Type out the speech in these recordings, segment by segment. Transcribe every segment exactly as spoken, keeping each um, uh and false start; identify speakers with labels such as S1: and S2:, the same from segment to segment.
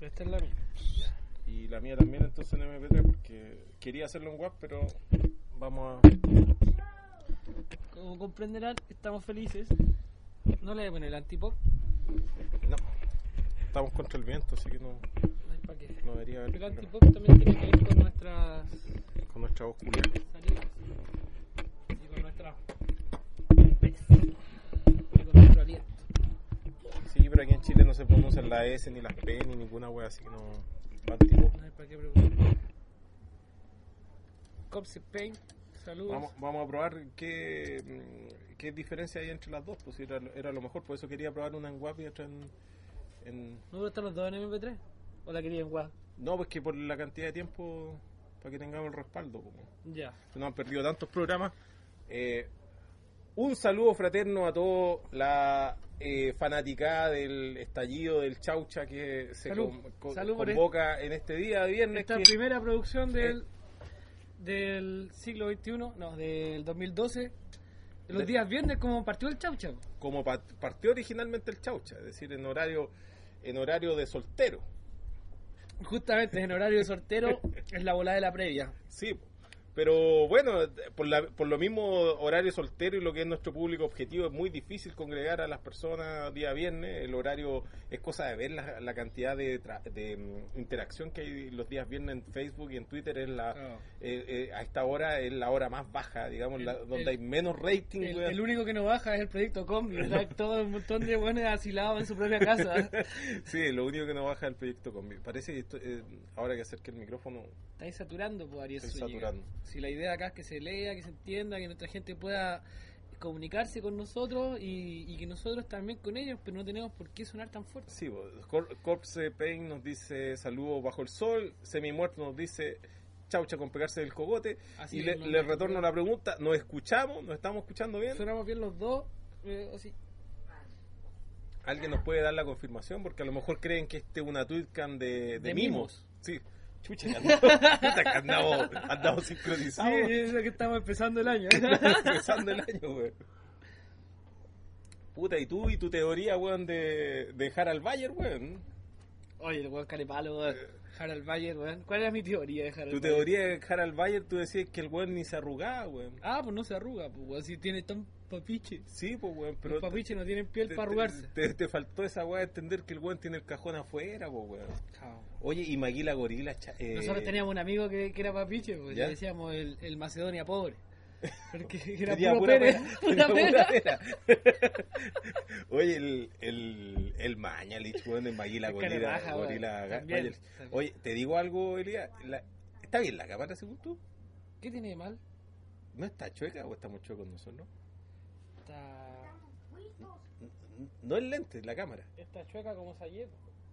S1: Esta es la mía.
S2: Y la mía también, entonces en eme pe tres, porque quería hacerlo en W A V, pero vamos a...
S1: Como comprenderán, estamos felices. No le voy a poner el antipop.
S2: No, estamos contra el viento, así que no,
S1: No hay para qué.
S2: no debería haber
S1: El
S2: problema.
S1: antipop también tiene que ver con nuestras
S2: Con nuestra voz culiada.
S1: salidas y con nuestra pez y con nuestro aliento.
S2: Sí, pero aquí en Chile no se pronuncian la S ni las P ni ninguna wea, así que no... antipop.
S1: No hay para qué preocuparse. Cops Paint, saludos.
S2: Vamos, vamos a probar qué, qué diferencia hay entre las dos, pues era, era lo mejor, por eso quería probar una en W A V y otra en... en...
S1: ¿No gustan los dos en eme pe tres? ¿O la quería en W A V?
S2: No, pues que por la cantidad de tiempo, para que tengamos el respaldo, como
S1: Ya.
S2: no han perdido tantos programas. Eh, un saludo fraterno a toda la eh, fanaticada del estallido del Chaucha que se
S1: Salud.
S2: con- con-
S1: Salud por
S2: convoca en este día de viernes.
S1: Esta
S2: que-
S1: primera producción del, del siglo veintiuno, no, del dos mil doce, los
S2: De-
S1: días viernes como partió el Chau Chau.
S2: como pa- partió originalmente el Chaucha, es decir, en horario en horario de soltero.
S1: Justamente en horario de sortero es la volada de la previa.
S2: Sí, pero bueno, por, la, por lo mismo horario soltero y lo que es nuestro público objetivo, es muy difícil congregar a las personas día viernes. El horario es cosa de ver la, la cantidad de, tra- de mm, interacción que hay los días viernes en Facebook y en Twitter. Es la,
S1: Claro.
S2: eh, eh, a esta hora es la hora más baja, digamos,
S1: El-
S2: la- donde
S1: el-
S2: hay menos rating.
S1: El,
S2: weón.
S1: el único que no baja es el proyecto Combi, ¿verdad? Todo un montón de buenos asilados en su propia casa.
S2: Sí, lo único que no baja es el proyecto Combi. Parece que esto, eh, ahora que acerque el micrófono,
S1: Estáis saturando, pues, Ariel
S2: Estoy
S1: Zúñiga.
S2: saturando.
S1: Si la idea acá es que se lea, que se entienda, que nuestra gente pueda comunicarse con nosotros y, y que nosotros también con ellos, pero no tenemos por qué sonar tan fuerte.
S2: sí, bo, Cor- Corpse Pain nos dice saludos bajo el sol, Semi Muerto nos dice chaucha con pegarse del cogote.
S1: Así
S2: Y
S1: es,
S2: le,
S1: no,
S2: le
S1: no,
S2: retorno
S1: no.
S2: la pregunta, ¿nos escuchamos? ¿Nos estamos escuchando bien?
S1: Sonamos bien los dos, eh, o sí.
S2: ¿Alguien nos puede dar la confirmación? Porque a lo mejor creen que este es una tweetcam de, de,
S1: De
S2: mimos. Sí, chucha, que andamos, puta, que andamos, andamos
S1: Sí,
S2: sincronizados.
S1: es lo que estamos empezando el año.
S2: Empezando el año, weón. Puta, ¿y tú y tu teoría, weón, de, de Harald Bayer, weón?
S1: Oye, el weón carepalo, weón. Harald Bayer, weón. ¿Cuál era mi teoría de Harald
S2: Tu
S1: Bayer?
S2: teoría de Harald Bayer, tú decías que el weón ni se arrugaba, weón.
S1: Ah, pues no se arruga, pues, weón. Si tiene tan papiche.
S2: Sí, pues, weón, pero...
S1: Los papiches no tienen piel
S2: te,
S1: para
S2: te-
S1: arrugarse.
S2: Te, te faltó esa weá de entender que el weón tiene el cajón afuera, pues, weón. Oye, y Maguila Gorila... cha- eh,
S1: Nosotros teníamos un amigo que, que era papiche, pues,
S2: ¿Ya?
S1: le decíamos el, el Macedonia pobre. Porque era
S2: tenía
S1: puro
S2: pura
S1: pere,
S2: pera,
S1: pura
S2: tenía
S1: pera.
S2: pura pera. Oye, el, el, el Mañalich, weón, el Maguila
S1: Es
S2: Gorila,
S1: carabaja, weón.
S2: Gorila
S1: También,
S2: Bayer.
S1: también.
S2: Oye, te digo algo, Elías, la- ¿está bien la cámara según tú?
S1: ¿Qué tiene de mal?
S2: ¿No está chueca o estamos chuecos nosotros?
S1: Está,
S2: No el lente, la cámara.
S1: está chueca como Sayet.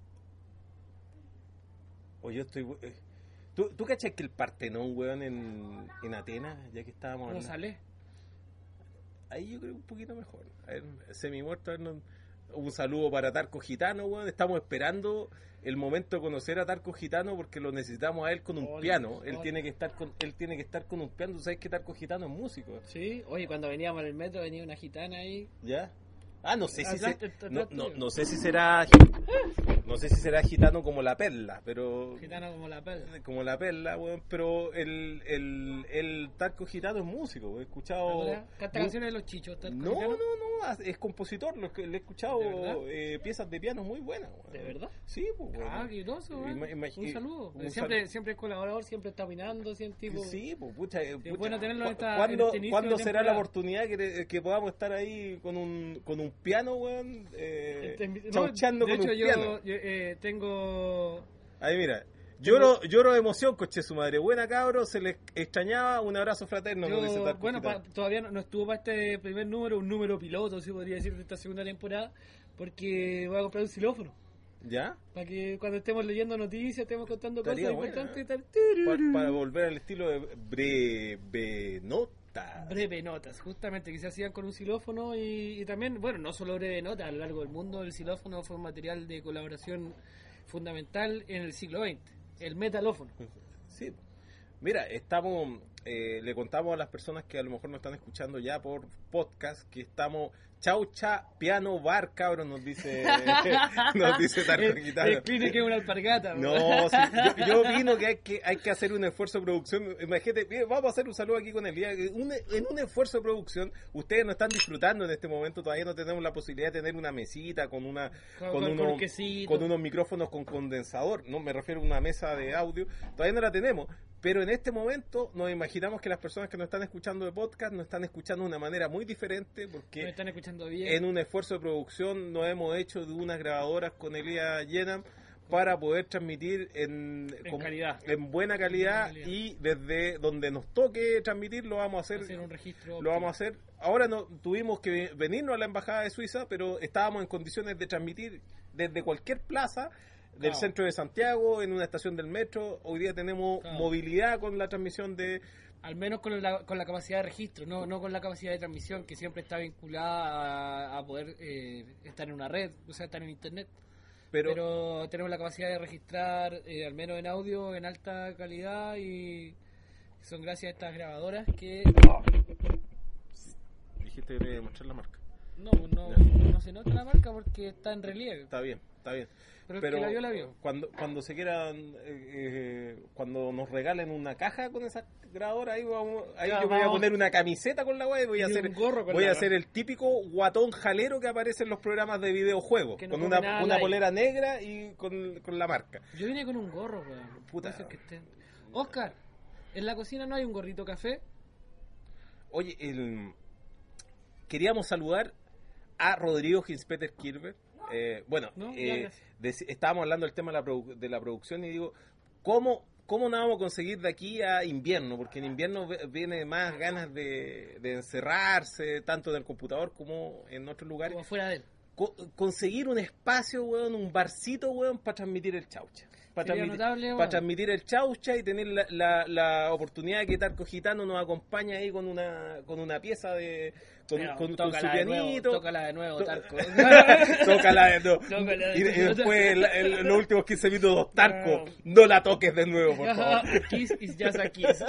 S2: O yo estoy... eh, ¿Tú, ¿Tú cachas que el Partenón, weón, en, en Atenas, ya que estábamos
S1: ¿Cómo
S2: hablando-
S1: sale?
S2: Ahí yo creo un poquito mejor. A ver, semi muerto. A ver, no- un saludo para Tarco Gitano, weón. Estamos esperando el momento de conocer a Tarco Gitano porque lo necesitamos a él con un
S1: Hola,
S2: piano. Él
S1: hola.
S2: tiene que estar con él tiene que estar con un piano. ¿Tú sabes que Tarco Gitano es músico?
S1: Sí, oye, cuando veníamos en el metro venía una gitana ahí.
S2: ¿Ya? Ah, no sé si
S1: Atrás,
S2: se-
S1: atrás
S2: no,
S1: tuyo.
S2: no, no sé si será no sé si será gitano como la perla, pero
S1: Gitana como la perla.
S2: como la perla, weón, pero el, el, el Tarco Gitano es músico, he escuchado...
S1: Canta
S2: mu-
S1: canciones de los chichos. ¿está el
S2: No,
S1: gitano?
S2: no, no, es compositor, lo que- le he escuchado
S1: ¿De verdad?
S2: eh, piezas de piano muy buenas. weón.
S1: ¿De verdad?
S2: Sí, pues, weón.
S1: Ah, qué groso, weón.
S2: Ima- imagi-
S1: Un saludo.
S2: un
S1: siempre,
S2: sal-
S1: siempre es colaborador, siempre está opinando, siempre tipo...
S2: Sí, pues, pucha, eh,
S1: es
S2: pucha,
S1: bueno tenerlo en
S2: ¿cu-
S1: esta-
S2: ¿Cuándo,
S1: en este inicio
S2: ¿cuándo
S1: de
S2: será la
S1: temporada?
S2: oportunidad que, que podamos estar ahí con un, con un piano, weón? Eh,
S1: Este, no,
S2: chauchando
S1: de
S2: con
S1: hecho,
S2: un
S1: yo,
S2: piano.
S1: yo, eh, tengo...
S2: Ahí mira, lloro, lloro de emoción, coche su madre. Buena cabro, se les extrañaba. Un abrazo fraterno.
S1: yo,
S2: nos dice Tarco
S1: bueno,
S2: Gitano.
S1: pa- todavía no, no estuvo para este primer número, un número piloto, se podría decir, de esta segunda temporada, porque voy a comprar un xilófono.
S2: ¿Ya?
S1: Para que cuando estemos leyendo noticias, estemos contando
S2: Estaría
S1: cosas
S2: bueno,
S1: importantes
S2: ¿eh?
S1: y tal.
S2: Pa- para volver al estilo de breve nota.
S1: Breve notas, justamente, que se hacían con un xilófono y, y también, bueno, no solo breve notas, a lo largo del mundo el xilófono fue un material de colaboración fundamental en el siglo veinte, el metalófono.
S2: Sí. Mira, estamos eh, le contamos a las personas que a lo mejor nos están escuchando ya por podcast que estamos Chaucha Piano Bar, cabrón, nos dice nos dice Tarco Gitano.
S1: El clínico es una alpargata.
S2: No, sí, yo, yo opino que hay que hay que hacer un esfuerzo de producción. Imagínate, vamos a hacer un saludo aquí con el día. Un, en un esfuerzo de producción, ustedes no están disfrutando en este momento, todavía no tenemos la posibilidad de tener una mesita con una con,
S1: con,
S2: unos,
S1: con,
S2: con unos micrófonos con condensador, no me refiero a una mesa de audio, todavía no la tenemos. Pero en este momento nos imaginamos que las personas que nos están escuchando de podcast nos están escuchando de una manera muy diferente porque
S1: nos están escuchando bien.
S2: En un esfuerzo de producción nos hemos hecho de unas grabadoras con Elías Yenam para poder transmitir en,
S1: en,
S2: con,
S1: calidad.
S2: en buena calidad,
S1: calidad
S2: y desde donde nos toque transmitir lo vamos a hacer,
S1: hacer un registro
S2: lo vamos a hacer. Ahora no tuvimos que venirnos a la embajada de Suiza, pero estábamos en condiciones de transmitir desde cualquier plaza del
S1: claro.
S2: centro de Santiago, en una estación del metro. Hoy día tenemos claro. movilidad con la transmisión de...
S1: Al menos con la, con la capacidad de registro, no no con la capacidad de transmisión, que siempre está vinculada a, a poder eh, estar en una red, o sea, estar en internet. Pero, Pero tenemos la capacidad de registrar, eh, al menos en audio, en alta calidad, y son gracias a estas grabadoras que...
S2: Dijiste que te mostrar la marca.
S1: No, no, no se nota la marca porque está en relieve.
S2: Está bien, está bien.
S1: Pero,
S2: Pero
S1: el que la vio, la vio.
S2: Cuando, cuando se quieran, eh, eh, cuando nos regalen una caja con esa grabadora, ahí, vamos, ahí
S1: ya,
S2: yo me voy a
S1: vamos.
S2: poner una camiseta con la web y voy a hacer, voy a hacer el típico guatón jalero que aparece en los programas de videojuegos, no con una, una polera negra y con, con la marca.
S1: Yo vine con un gorro, weón.
S2: Puta.
S1: Que estén. Oscar, ¿en la cocina no hay un gorrito café?
S2: Oye, el... queríamos saludar a Rodrigo Ginspeter Kirber. Eh, bueno,
S1: no,
S2: eh, de, estábamos hablando del tema de la, produ de la producción y digo, ¿cómo, ¿cómo nos vamos a conseguir de aquí a invierno? Porque en invierno viene más ganas de, de encerrarse, tanto en el computador como en otros lugares.
S1: Como fuera de él.
S2: Co conseguir un espacio, weón, un barcito, weón, para transmitir el chaucha. Para transmitir,
S1: notable,
S2: para transmitir el chaucha y tener la, la, la oportunidad de que Tarco Gitano nos acompañe ahí con una con una pieza de con,
S1: Pero,
S2: con, con su
S1: de
S2: pianito.
S1: Nuevo, tócala de nuevo, Tarco.
S2: Tócala de nuevo.
S1: Tócala de
S2: y,
S1: nuevo.
S2: y después el, el, los últimos quince minutos, Tarco, no la toques de nuevo, por favor.
S1: Kiss is just a kiss.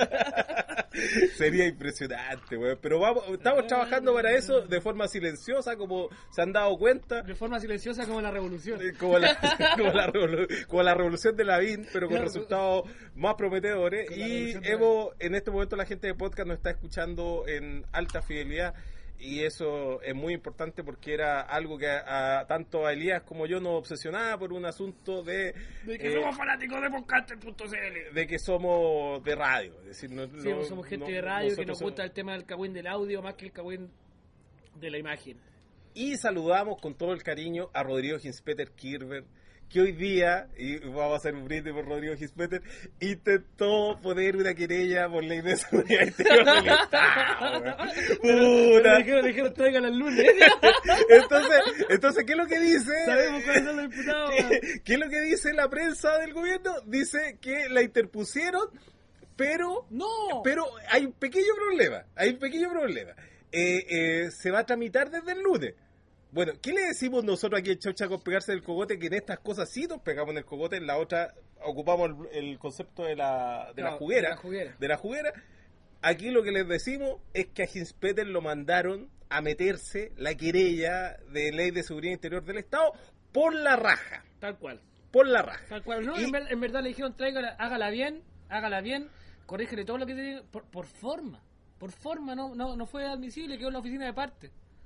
S2: Sería impresionante, weón. Pero vamos, estamos trabajando para eso de forma silenciosa, como se han dado cuenta.
S1: De forma silenciosa como la revolución.
S2: Como la, como la, revolu como la revolución de Lavín, pero con resultados más prometedores. Y hemos, en este momento la gente de podcast nos está escuchando en alta fidelidad. Y eso es muy importante porque era algo que a, a, tanto a Elías como yo nos obsesionaba por un asunto de...
S1: De que eh, somos fanáticos de podcaster punto c l.
S2: De que somos de radio. Es decir, no,
S1: sí,
S2: no,
S1: somos gente
S2: no,
S1: de radio que nos
S2: somos...
S1: gusta el tema del cagüín del audio más que el cagüín de la imagen.
S2: Y saludamos con todo el cariño a Rodrigo Ginspeter Kirber, que hoy día, y vamos a hacer un brindis por Rodrigo Ginspeter, intentó poner una querella por ley de seguridad interior del Estado.
S1: Puta. Dijeron, dijeron, tráigala el lunes.
S2: Entonces, entonces, ¿qué es lo que dice?
S1: Sabemos cuáles son los diputados.
S2: ¿Qué, ¿Qué es lo que dice la prensa del gobierno? Dice que la interpusieron, pero,
S1: no.
S2: pero hay un pequeño problema, hay un pequeño problema. Eh, eh, se va a tramitar desde el lunes. Bueno, ¿qué le decimos nosotros aquí en Chaucha con pegarse del cogote? Que en estas cosas sí nos pegamos en el cogote, en la otra ocupamos el, el concepto de la, de,
S1: no,
S2: la juguera,
S1: de la juguera.
S2: De la juguera. Aquí lo que les decimos es que a Ginspeter lo mandaron a meterse la querella de ley de seguridad interior del Estado por la raja.
S1: Tal cual.
S2: Por la raja.
S1: Tal cual. No,
S2: y,
S1: en, ver, en verdad le dijeron, tráigala, hágala bien, hágala bien, corrígele todo lo que tiene, por, por forma. Por forma, no, no, no fue admisible, quedó en la oficina de parte.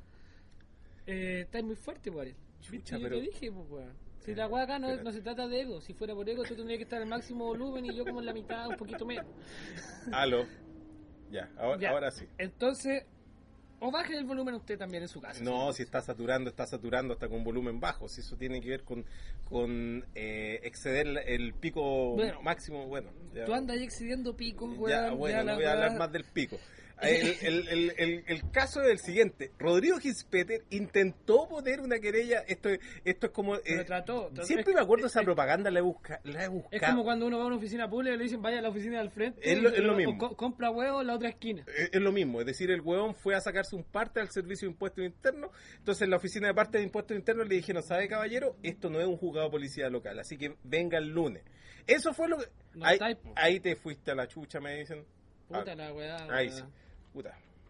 S1: Eh, estáis muy fuerte, pues.
S2: Chucha,
S1: yo
S2: pero...
S1: te dije, pues, weón. Si la weá acá no, no se trata de ego. Si fuera por ego, tú tendrías que estar al máximo volumen y yo como en la mitad, un poquito menos.
S2: Aló. Ya, ahora,
S1: ya.
S2: ahora sí.
S1: Entonces, o baje el volumen usted también en su casa.
S2: No, si está saturando, está saturando hasta con volumen bajo. Si eso tiene que ver con, con eh, exceder el pico bueno, máximo, bueno.
S1: Ya, tú andas ahí excediendo picos, weón.
S2: Ya, bueno,
S1: ya
S2: no
S1: la
S2: voy a hablar
S1: weá...
S2: más del pico. El, el, el, el, el caso es el siguiente. Rodrigo Ginspeter intentó poner una querella. Esto, esto es como...
S1: Eh, trató, trató,
S2: siempre
S1: es,
S2: me acuerdo de esa
S1: es,
S2: propaganda, la he, busca, la he buscado.
S1: Es como cuando uno va a una oficina pública y le dicen vaya a la oficina del frente.
S2: Es lo,
S1: y,
S2: es lo
S1: o,
S2: mismo.
S1: O co compra huevos en la otra esquina.
S2: Es, es lo mismo. Es decir, el huevón fue a sacarse un parte al servicio de impuestos internos. Entonces en la oficina de parte de impuestos internos le dijeron, ¿sabe, caballero? Esto no es un juzgado de policía local. Así que venga el lunes. Eso fue lo que...
S1: No
S2: ahí, ahí te fuiste a la chucha, me dicen.
S1: Puta
S2: ah,
S1: la weá.
S2: ahí sí. Puta.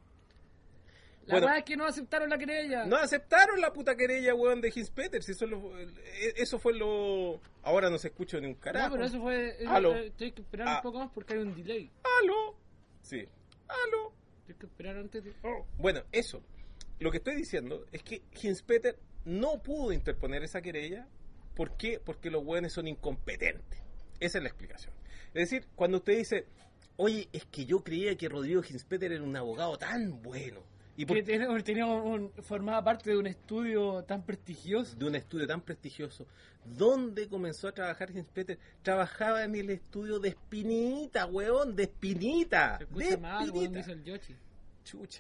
S1: La
S2: Bueno,
S1: weá es que no aceptaron la querella.
S2: no aceptaron la puta querella, weón, de Hins Peters. Eso, lo, eso fue lo... Ahora no se escucha ni un carajo.
S1: No, pero eso fue... Eso,
S2: Aló.
S1: eh, Tienes que esperar
S2: Ah.
S1: un poco más porque hay un delay.
S2: Aló. Sí. Aló.
S1: Tienes que esperar antes de... Oh.
S2: Bueno, eso. Lo que estoy diciendo es que Hins Peter no pudo interponer esa querella. ¿Por qué? Porque los weones son incompetentes. Esa es la explicación. Es decir, cuando usted dice, oye, es que yo creía que Rodrigo Hins Peter era un abogado tan bueno. Y por...
S1: Que tenía, tenía un, formaba parte de un estudio tan prestigioso.
S2: de un estudio tan prestigioso. ¿Dónde comenzó a trabajar Hins Peter? Trabajaba en el estudio de Espinita, weón, de Espinita.
S1: Se
S2: De
S1: escucha mal, weón,
S2: Espinita.
S1: dice el Yoshi.
S2: Chucha.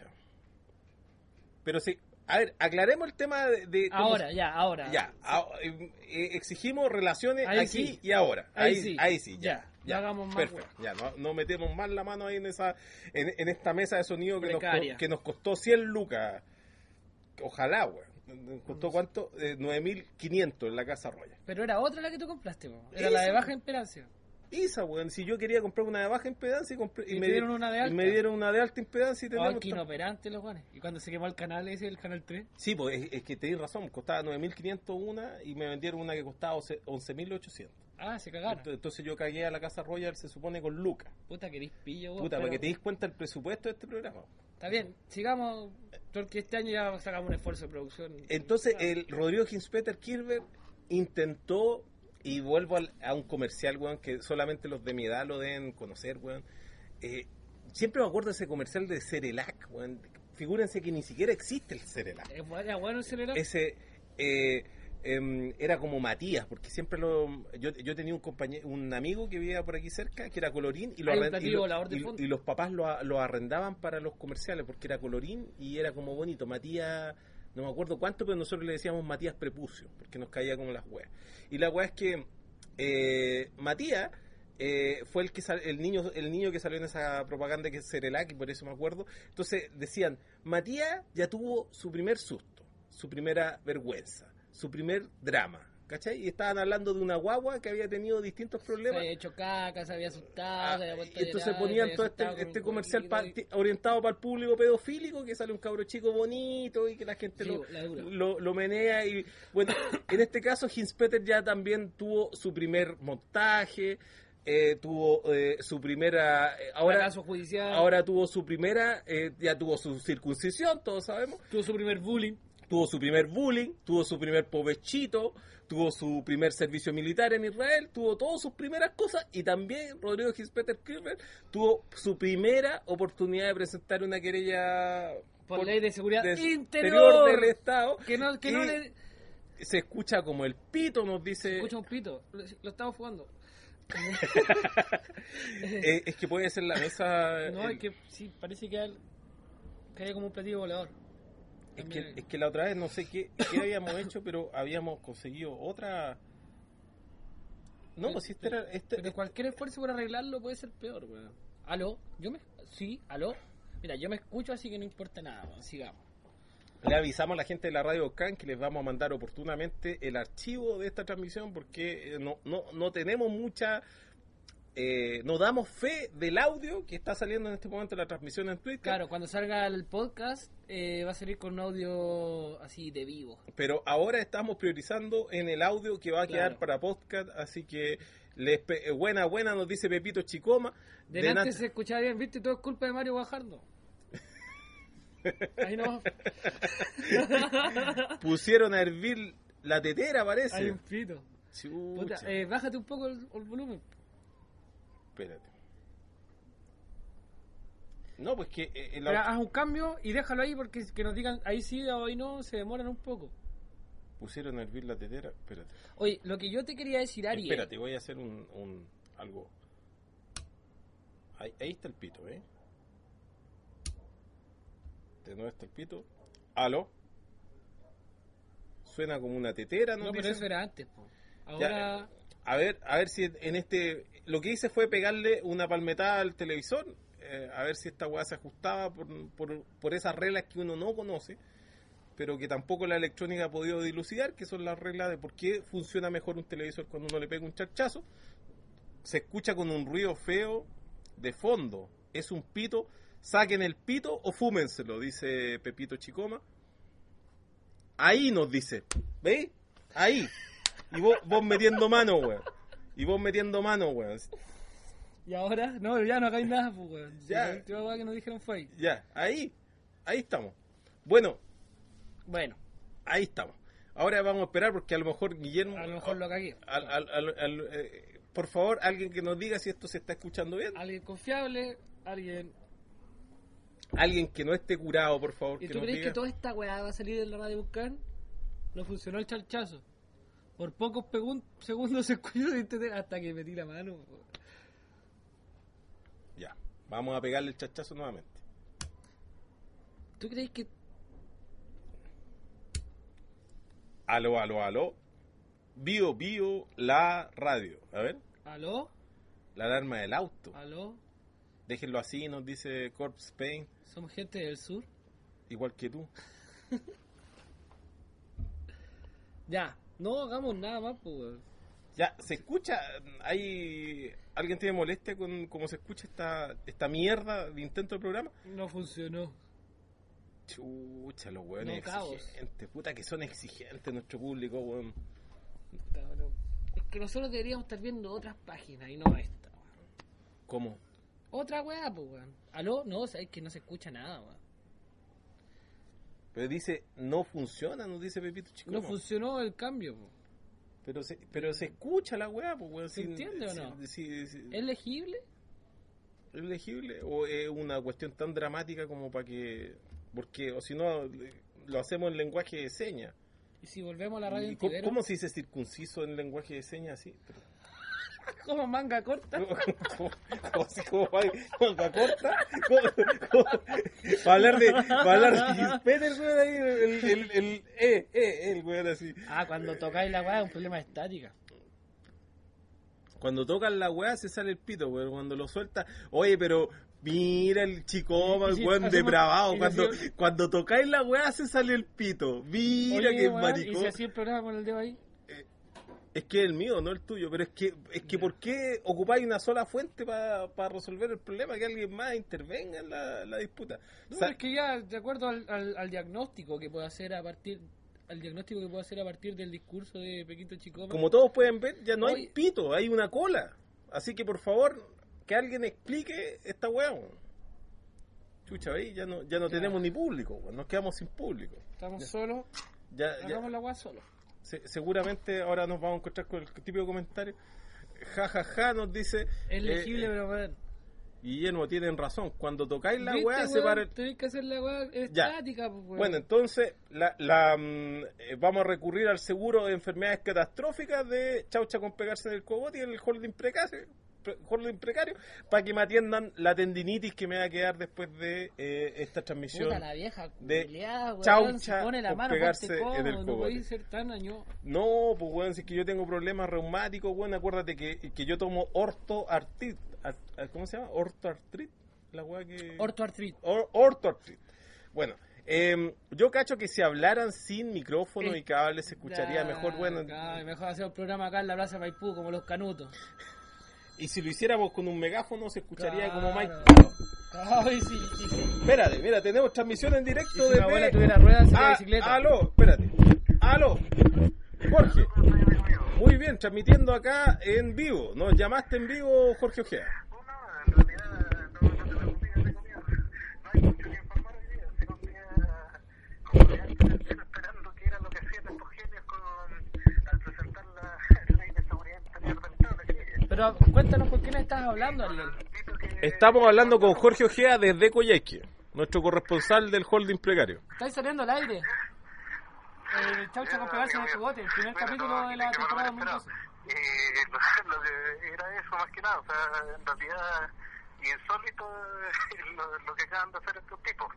S2: Pero sí, a ver, aclaremos el tema de... de cómo-
S1: Ahora, ya, ahora.
S2: Ya, a- eh, eh, exigimos relaciones
S1: Ahí
S2: aquí
S1: sí.
S2: y ahora.
S1: Ahí
S2: Ahí,
S1: sí.
S2: ahí sí,
S1: Ya,
S2: ya.
S1: ya hagamos más,
S2: Perfecto, ya, no, no metemos más la mano ahí en esa en, en esta mesa de sonido que nos,
S1: Precaria.
S2: co- que nos costó cien lucas. Ojalá, weón. ¿Nos costó cuánto? Eh, nueve mil quinientos en la Casa Roya.
S1: Pero era otra la que tú compraste, po. Era
S2: Esa.
S1: la de baja impedancia.
S2: Esa, weón. Si yo quería comprar una de baja impedancia y, compré,
S1: Y
S2: me
S1: te dieron
S2: di-
S1: una de
S2: y
S1: alta.
S2: me dieron una de alta impedancia y
S1: Oh,
S2: tenemos...
S1: que inoperante los guanes. Y cuando se quemó el canal ese, el canal tres.
S2: Sí, pues es, es que te di razón. Costaba nueve mil quinientos una y me vendieron una que costaba once mil ochocientos.
S1: Ah, se cagaron.
S2: Ent- Entonces yo cagué a la Casa Royal, se supone, con lucas.
S1: Puta, querís pillo, weón.
S2: Puta,
S1: pero-
S2: para que te des cuenta el presupuesto de este programa.
S1: Está bien, sigamos. Porque este año ya sacamos un esfuerzo de producción.
S2: Entonces,
S1: Claro.
S2: el Rodrigo Hins-Peter Kirber intentó, y vuelvo al- a un comercial, weón, que solamente los de mi edad lo deben conocer, weón. Eh, siempre me acuerdo de ese comercial de Cerelac, weón. Figúrense que ni siquiera existe el Cerelac.
S1: Es bu- era bueno el celular.
S2: Ese eh, em, era como Matías, porque siempre lo yo, yo tenía un compañero, un amigo que vivía por aquí cerca, que era colorín, y, lo
S1: Hay un
S2: arren- y,
S1: platillo
S2: lo-
S1: volador de
S2: y-
S1: fondo.
S2: y los papás lo, a- lo arrendaban para los comerciales, porque era colorín y era como bonito. Matías, no me acuerdo cuánto, pero nosotros le decíamos Matías Prepucio, porque nos caía como las weas. Y la wea es que eh, Matías eh, fue el que sal- el niño el niño que salió en esa propaganda, que es Cerelac, y por eso me acuerdo. Entonces decían, Matías ya tuvo su primer susto, su primera vergüenza, su primer drama, ¿cachai? Y estaban hablando de una guagua que había tenido distintos
S1: Se
S2: problemas.
S1: había hecho caca, se había asustado,
S2: Ah,
S1: se había puesto
S2: y entonces
S1: a llorar,
S2: ponían
S1: se había
S2: todo este,
S1: asustado con
S2: este
S1: un
S2: comercial pa-
S1: cuerito y-
S2: ti- orientado para el público pedofílico, que sale un cabro chico bonito y que la gente
S1: Sí,
S2: lo,
S1: la dura.
S2: lo, lo menea. Y bueno, en este caso Hins-Peter ya también tuvo su primer montaje, eh, tuvo eh, su primera... eh, ahora,
S1: fracaso judicial,
S2: ahora tuvo su primera, eh, ya tuvo su circuncisión, todos sabemos.
S1: tuvo su primer bullying.
S2: Tuvo su primer bullying, tuvo su primer povechito, tuvo su primer servicio militar en Israel, tuvo todas sus primeras cosas, y también Rodrigo Hins-Peter Kirber tuvo su primera oportunidad de presentar una querella
S1: Por ley de seguridad
S2: de-
S1: interior.
S2: del Estado.
S1: Que no, que no
S2: y
S1: le
S2: se escucha como el pito, nos dice.
S1: escucha un pito. Lo, lo estamos jugando.
S2: Eh, es que puede ser la mesa.
S1: No,
S2: el-
S1: es que sí, parece que hay, que hay como un platillo volador.
S2: es, que,
S1: También-
S2: es que la otra vez no sé qué, qué habíamos hecho, pero habíamos conseguido otra. No, pues si este era. Este,
S1: Pero cualquier esfuerzo por arreglarlo puede ser peor, weón. ¿Aló? ¿Yo me...? Sí, ¿aló? Mira, yo me escucho, así que no importa nada, weón. Sigamos.
S2: Le avisamos a la gente de la Radio Can que les vamos a mandar oportunamente el archivo de esta transmisión, porque eh, no, no, no tenemos mucha... Eh, no damos fe del audio que está saliendo en este momento la transmisión en Twitter.
S1: Claro, cuando salga el podcast, eh, va a salir con un audio así de vivo.
S2: Pero ahora estamos priorizando en el audio que va a quedar
S1: Claro.
S2: para podcast, así que les pe- eh, buena, buena, nos dice Pepito Chicoma.
S1: Delante
S2: Delante-
S1: se escuchaba bien, ¿viste? Todo es culpa de Mario Guajardo. Ahí no.
S2: pusieron a hervir la tetera,
S1: Hay
S2: parece.
S1: un pito.
S2: Chucha.
S1: Puta, eh, bájate un poco el, el volumen.
S2: Espérate. No, pues que... eh, en la-
S1: Pero haz un cambio y déjalo ahí porque que nos digan ahí sí o ahí no, se demoran un poco.
S2: pusieron a hervir la tetera. Espérate.
S1: Oye, lo que yo te quería decir, Ari.
S2: Espérate, voy a hacer un, un algo. Ahí, ahí está el pito, ¿eh? De nuevo está el pito. ¿Aló? Suena como una tetera, ¿no?
S1: No, pero
S2: dicen?
S1: eso era antes, po. Ahora...
S2: Ya, a ver, a ver si en este... Lo que hice fue pegarle una palmetada al televisor, eh, a ver si esta weá se ajustaba por, por, por esas reglas que uno no conoce, pero que tampoco la electrónica ha podido dilucidar, que son las reglas de por qué funciona mejor un televisor cuando uno le pega un charchazo. Se escucha con un ruido feo de fondo. es un pito, saquen el pito o fúmenselo, dice Pepito Chicoma. Ahí nos dice, ¿veis? Ahí. Y vos, vos metiendo mano, weón. Y vos metiendo mano, weón.
S1: Y ahora, no, ya no acá hay nada, pues, weón.
S2: Ya.
S1: La última weá que nos dijeron fue ahí.
S2: Ya, ahí. Ahí estamos. Bueno.
S1: Bueno.
S2: Ahí estamos. Ahora vamos a esperar porque a lo mejor Guillermo...
S1: A lo mejor lo cagué.
S2: Al, al, al, al, eh, por favor, alguien que nos diga si esto se está escuchando bien.
S1: Alguien confiable, alguien...
S2: Alguien que no esté curado, por favor.
S1: ¿Y
S2: que
S1: tú
S2: nos
S1: crees
S2: diga.
S1: que toda esta weá va a salir en la radio Buscan? No funcionó el charchazo. Por pocos pegun- segundos se escuchó de internet hasta que metí la mano.
S2: Ya, vamos a pegarle el chachazo nuevamente.
S1: ¿Tú crees que...?
S2: Aló, aló, aló. Bio, bio, la radio. A ver,
S1: ¿Aló?
S2: la alarma del auto.
S1: ¿Aló?
S2: Déjenlo así, nos dice Corpse Pain,
S1: ¿Somos gente del sur?
S2: igual que tú.
S1: Ya, no hagamos nada más, pues, weón.
S2: Ya, se escucha, hay... ¿Alguien tiene molestia con cómo se escucha esta, esta mierda de intento de programa?
S1: No funcionó.
S2: Chucha, los weones
S1: No, caos.
S2: exigentes, puta que son exigentes nuestro público, weón.
S1: Cabrón. Es que nosotros deberíamos estar viendo otras páginas y no esta, weón.
S2: ¿Cómo?
S1: Otra weá, pues, weón. ¿Aló? No, sabes que no se escucha nada, weón.
S2: Pero dice, no funciona, nos dice Pepito Chico.
S1: No funcionó el cambio, po.
S2: Pero se, pero se escucha la weá, pues, weón.
S1: ¿Se
S2: sin-
S1: entiende o
S2: sin-
S1: no?
S2: si- si-
S1: ¿Es legible?
S2: ¿Es legible? ¿O es una cuestión tan dramática como para que... Porque, o si no, lo hacemos en lenguaje de señas.
S1: ¿Y si volvemos a la radio
S2: ¿Y ¿Cómo,
S1: entera?
S2: cómo se dice circunciso en lenguaje de señas así? Pero-
S1: ¿Como manga corta?
S2: ¿Cómo, cómo, cómo así como va- manga corta? ¿Cómo, cómo? Para hablar de... Para hablar de Gispeter, weón, ahí, el, el, el, eh, eh, el weón así.
S1: Ah, cuando tocáis la weá es un problema de estática.
S2: Cuando tocan la weá se sale el pito, weón. Cuando lo suelta, oye, pero mira el chicoma,
S1: Y
S2: el
S1: si
S2: weón
S1: hacemos-
S2: depravado.
S1: y
S2: Cuando,
S1: si-
S2: cuando tocáis la weá se sale el pito. Mira
S1: Oye,
S2: que
S1: weón,
S2: maricón.
S1: ¿y si así el programa con el dedo ahí?
S2: Es que el mío, no el tuyo. Pero es que, es que ¿por qué ocupáis una sola fuente para resolver el problema? Que alguien más intervenga en la, la disputa.
S1: No,
S2: O sea,
S1: es que ya, de acuerdo al, al, al diagnóstico que puedo hacer a partir... Al diagnóstico que puedo hacer a partir del discurso de Pequito Chicoma.
S2: como todos pueden ver, ya no hay
S1: Oye.
S2: pito, hay una cola. Así que por favor, que alguien explique esta weá. weón. Chucha, ¿veis? Ya no, ya no
S1: Ya.
S2: tenemos ni público, weón. Nos quedamos sin público.
S1: Estamos
S2: Ya.
S1: solos,
S2: Ya, ya,
S1: hagamos la weá solo.
S2: se- seguramente ahora nos vamos a encontrar con el típico comentario. Ja, ja, ja, nos dice.
S1: Es legible,
S2: eh,
S1: pero weón.
S2: Guillermo, tienen razón. Cuando tocáis la
S1: ¿Viste,
S2: weá, se
S1: weón?
S2: para el...
S1: Tenés que hacer la weá
S2: Ya.
S1: estática, pues, weón.
S2: Bueno, entonces la, la, mm, eh, vamos a recurrir al seguro de enfermedades catastróficas de Chaucha con pegarse en el cogote y en el holding precario, pre- holding precario para que me atiendan la tendinitis que me va a quedar después de eh, esta transmisión.
S1: Puta la vieja
S2: de
S1: culiada, weón.
S2: Chaucha
S1: Se pone la
S2: con
S1: mano
S2: pegarse
S1: fuerte, ¿cómo?
S2: en el
S1: No
S2: cogote.
S1: podéis ser tan año.
S2: No, pues weón, si es que yo tengo problemas reumáticos, weón, acuérdate que, que yo tomo ortoartrit, ar- ar- ¿cómo se llama? Ortoartrit, la weá que...
S1: Ortoartrit.
S2: Or- ortoartrit. Bueno, eh, yo cacho que si hablaran sin micrófono
S1: Eh,
S2: y cables se escucharía
S1: Ya,
S2: mejor, bueno,
S1: ya, mejor hacer un programa acá en la Plaza Maipú, como los canutos.
S2: y si lo hiciéramos con un megáfono se escucharía como Mike.
S1: Ay, sí, sí, sí.
S2: Espérate, mira, tenemos transmisión en
S1: Y
S2: directo
S1: si
S2: de
S1: mi abuela tuviera ruedas, sería bicicleta.
S2: Aló, espérate. Aló. Jorge. Muy bien, transmitiendo acá en vivo. Nos llamaste en vivo, Jorge Ojea.
S3: No, no, en realidad no, no te preocupes, amigo mío. No hay mucho que informar hoy día, sino que como ya estoy esperando que era lo que hacían estos genios con, al presentar la ley de seguridad interior del Estado de Chile.
S1: Pero cuéntanos con quién estás hablando, Ariel.
S2: Estamos hablando con Jorge Ojea desde Coyhaique, nuestro corresponsal del holding precario.
S1: ¿Estáis saliendo al aire? El Chaucha con pegarse en el cogote, el primer capítulo de la temporada dos mil doce.
S3: Eh, lo, lo que era eso más que nada, o sea, en realidad insólito lo, lo que acaban de hacer estos tipos.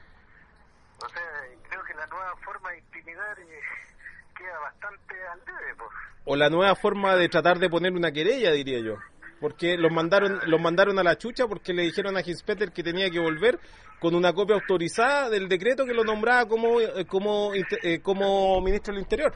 S3: O sea, creo que la nueva forma de intimidar eh, queda bastante al debe, pues.
S2: O la nueva forma de tratar de poner una querella, diría yo. Porque los mandaron los mandaron a la chucha porque le dijeron a Gispeter que tenía que volver con una copia autorizada del decreto que lo nombraba como eh, como eh, como ministro del Interior.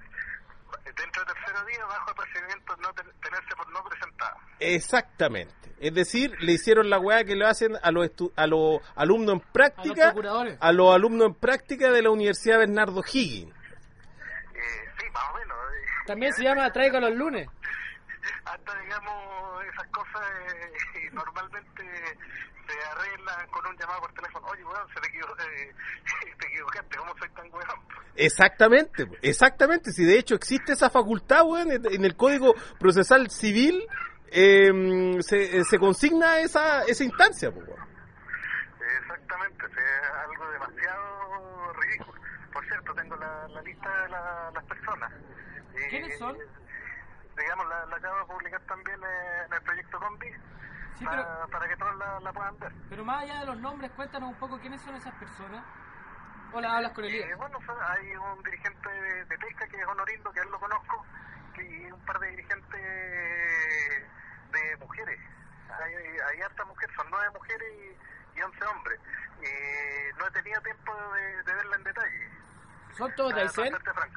S3: Dentro del tercero día, bajo el procedimiento no ten- tenerse por no presentado.
S2: Exactamente. Es decir, le hicieron la weá que le hacen a los estu- a los alumnos en práctica,
S1: a los procuradores,
S2: a los alumnos en práctica de la Universidad Bernardo Higgins.
S3: Eh, sí, más o menos. eh.
S1: también se llama Traigo los lunes.
S3: Hasta, digamos, esas cosas eh, normalmente se arreglan con un llamado por teléfono. Oye, weón, se te, equivo- eh, te equivocaste, ¿cómo soy tan weón?
S2: Exactamente, exactamente. Si de hecho existe esa facultad, weón, en en el Código Procesal Civil eh, se, se consigna esa esa instancia, pues, weón.
S3: Exactamente, es algo demasiado ridículo. Por cierto, tengo la, la lista de la- las personas. Eh,
S1: ¿Quiénes son?
S3: Digamos, la, la acabo de publicar también eh, en el proyecto Combi,
S1: Sí,
S3: para,
S1: pero,
S3: para que todos la, la puedan ver.
S1: pero más allá de los nombres, cuéntanos un poco quiénes son esas personas. Hola, hablas con
S3: Eh,
S1: Elías.
S3: bueno, son- hay un dirigente de, de pesca que es Honorindo, que él lo conozco, y un par de dirigentes de mujeres. Hay, hay harta mujeres, son nueve mujeres y, y once hombres. Eh, no he tenido tiempo de, de verla en detalle.
S1: ¿Son todos de
S3: Para
S1: Aysén?
S3: serte franco.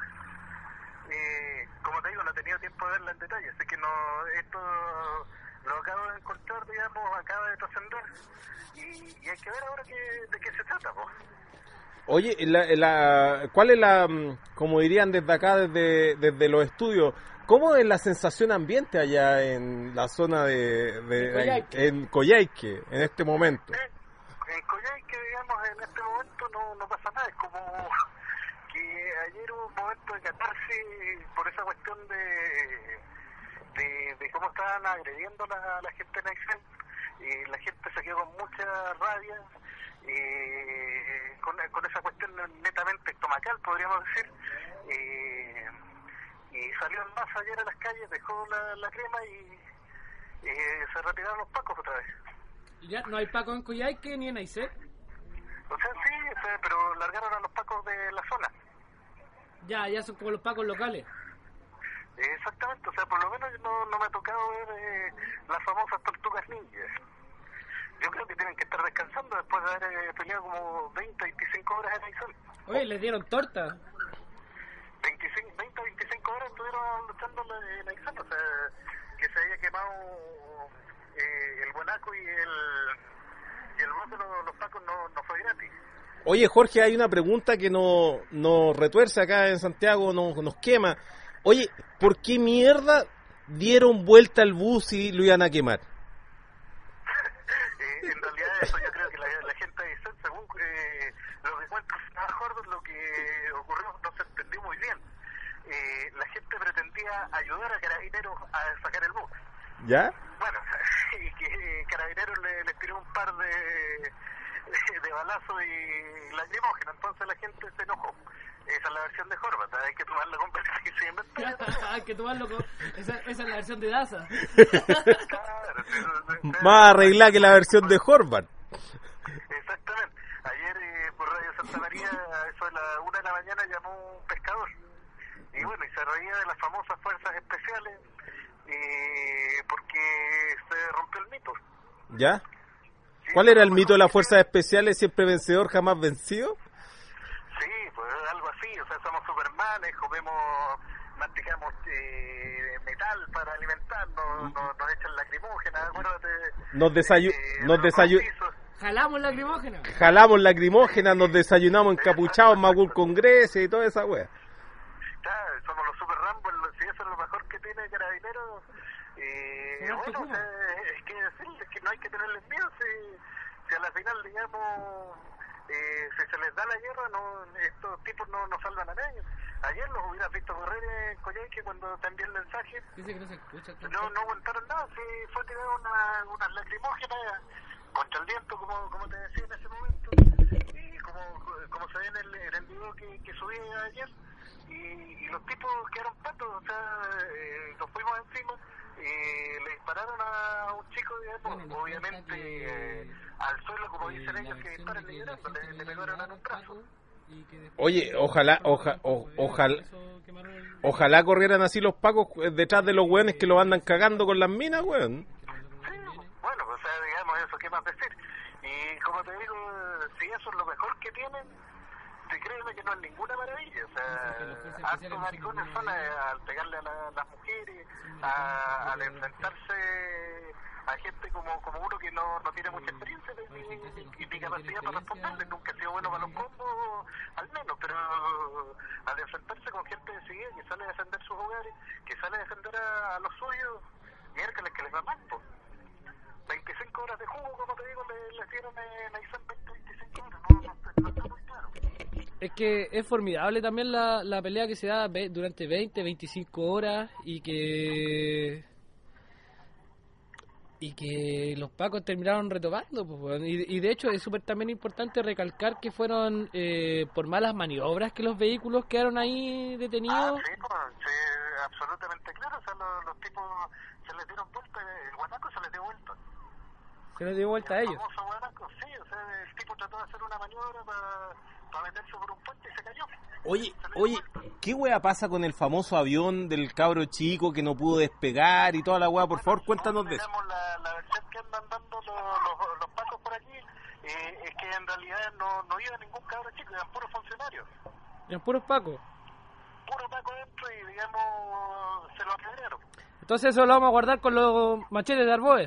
S3: Eh, como te digo, no he tenido tiempo de verla en detalle, así que no, esto lo acabo de encontrar, digamos, acaba de trascender, y, y hay que ver ahora que, de qué se trata, pues.
S2: Oye, la, la, ¿cuál es la, mm, como dirían desde acá, desde, desde los estudios, cómo es la sensación ambiente allá en la zona de, de
S1: Coyhaique.
S2: en, en Coyhaique, en este momento?
S3: Eh, en Coyhaique, digamos, en este momento no, no pasa nada, es como que ayer hubo un momento de catarsis por esa cuestión de, de, de cómo estaban agrediendo a la, la gente en Aysén, y la gente se quedó con mucha rabia, eh, con, con esa cuestión netamente estomacal, podríamos decir, eh, y salió en masa ayer a las calles, dejó la, la crema y eh, se retiraron los pacos otra vez.
S1: Ya, no hay Paco en Coyhaique ni en Aysén.
S3: O sea, sí, o sea, pero largaron a los pacos de la zona.
S1: Ya, ya son como los Pacos locales.
S3: Eh, exactamente, o sea, por lo menos no, no me ha tocado ver eh, las famosas tortugas ninjas. Yo creo que tienen que estar descansando después de haber eh, peleado como veinte, veinticinco horas en Aysén.
S1: Oye, les dieron torta.
S3: veinticinco, veinte, veinticinco horas estuvieron luchando en Aysén, o sea, que se había quemado eh, el Guanaco y el y el voto de los, los pacos no, no fue gratis.
S2: Oye, Jorge, hay una pregunta que nos no retuerce acá en Santiago, nos, nos quema. Oye, ¿por qué mierda dieron vuelta al bus y lo iban a quemar?
S3: eh, en realidad eso yo creo que la, la gente de Aysén, según eh, lo que cuenta Jorge, lo que ocurrió no se entendió muy bien. Eh, la gente pretendía ayudar a Carabineros a sacar el bus.
S2: ¿Ya?
S3: Bueno, y que Carabineros le, les tiró un par de, de, de balazos y lacrimógenos, entonces la gente se enojó. Esa es la versión de Horvat, hay que tomarla con que se inventó.
S1: Hay que tomarlo con... Esa, esa es la versión de Daza.
S3: Claro, sí, sí, sí.
S2: Más arreglada que la versión de Horvat.
S3: Exactamente. Ayer eh, por Radio Santa María, a eso de la una de la mañana, llamó un pescador. Y bueno, y se reía de las famosas fuerzas especiales eh, porque se rompió el mito.
S2: ¿Ya?
S3: Sí,
S2: ¿Cuál era el
S3: bueno,
S2: mito de las fuerzas especiales? ¿Siempre vencedor, jamás vencido?
S3: Sí, pues algo así, o sea, somos supermanes, comemos, masticamos eh, metal para alimentarnos, nos, nos echan lacrimógenas, acuérdate.
S2: Nos desayu
S3: eh,
S2: nos
S3: los
S2: desayu
S3: bautizos.
S1: Jalamos lacrimógena.
S2: jalamos lacrimógenas, nos desayunamos encapuchados, Macul con Grecia y toda esa wea.
S3: Claro, somos los super Rambo, si eso es lo mejor que tiene Carabineros. Eh,
S1: Sí,
S3: bueno,
S1: ¿cómo?
S3: o sea, es que decirles que no hay que tenerles miedo, si, si a la final, digamos, eh, si se les da la guerra, no, estos tipos no, no salvan a nadie. Ayer los hubieras visto correr en Coyhaique cuando te envié el mensaje,
S1: Dice que no se escucha.
S3: no, no aguantaron nada, si fue tirar una, unas lacrimógenas contra el viento, como, como te decía en ese momento, y como, como se ve en el, en el video que, que subí ayer. Y, y los tipos quedaron patos, o sea, eh, nos fuimos encima, eh, le dispararon a un chico, digamos,
S1: Bueno,
S3: obviamente
S1: que,
S3: eh, al suelo, como
S1: eh,
S3: dicen
S1: la
S3: ellos, que
S1: versión
S3: disparan
S1: de que
S3: liderando,
S1: la
S3: le,
S1: gente
S3: le
S1: le
S3: pegaron en
S1: llamaron
S3: un brazo.
S1: Paco y que después-
S2: Oye, ojalá, oja, o- ojalá,
S1: Eso quemaron el-
S2: ojalá corrieran así los pacos eh, detrás de los weones que los andan cagando con las minas, weón.
S3: Sí, bueno, o sea, digamos eso, ¿qué más decir? Y como te digo, si eso es lo mejor que tienen, te créeme que no es ninguna maravilla, o sea, hartos maricones son a- al pegarle a la- las mujeres, a, al enfrentarse a gente como como uno que no, no tiene mucha experiencia y, y, y capacidad para responderle. Nunca ha sido bueno para los combos, al menos, pero al enfrentarse con gente decidida que sale a defender sus hogares, que sale a defender a, a los suyos, miércoles que les va mal, pues. veinticinco horas de juego, como te digo, le, le dieron eh, la dicen veinte, veinticinco horas, no, no, no está muy claro.
S1: Es que es formidable también la, la pelea que se da durante veinte, veinticinco horas y que y que los pacos terminaron retomando, pues, bueno. y, y de hecho es súper también importante recalcar que fueron eh, por malas maniobras que los vehículos quedaron ahí detenidos.
S3: Ah, sí, pues, sí, absolutamente claro, o sea, los, los tipos se les dieron vuelta, el guanaco se les dio vuelta.
S1: Se les dio vuelta a ellos.
S3: El famoso guanaco, sí, o sea, el tipo trató de hacer una maniobra para pa meterse por un puente y se cayó.
S2: Oye, oye, ¿qué wea pasa con el famoso avión del cabro chico que no pudo despegar y toda la wea? Por favor, cuéntanos de eso.
S3: La, la versión que andan dando los, los, los pacos por aquí eh, es que en realidad no, no iba ningún cabro chico, eran puros funcionarios.
S1: Eran puros pacos.
S3: Puro paco dentro y, digamos, se lo apedrearon.
S1: Entonces eso lo vamos a guardar con los machetes de Arboe.
S3: Eh,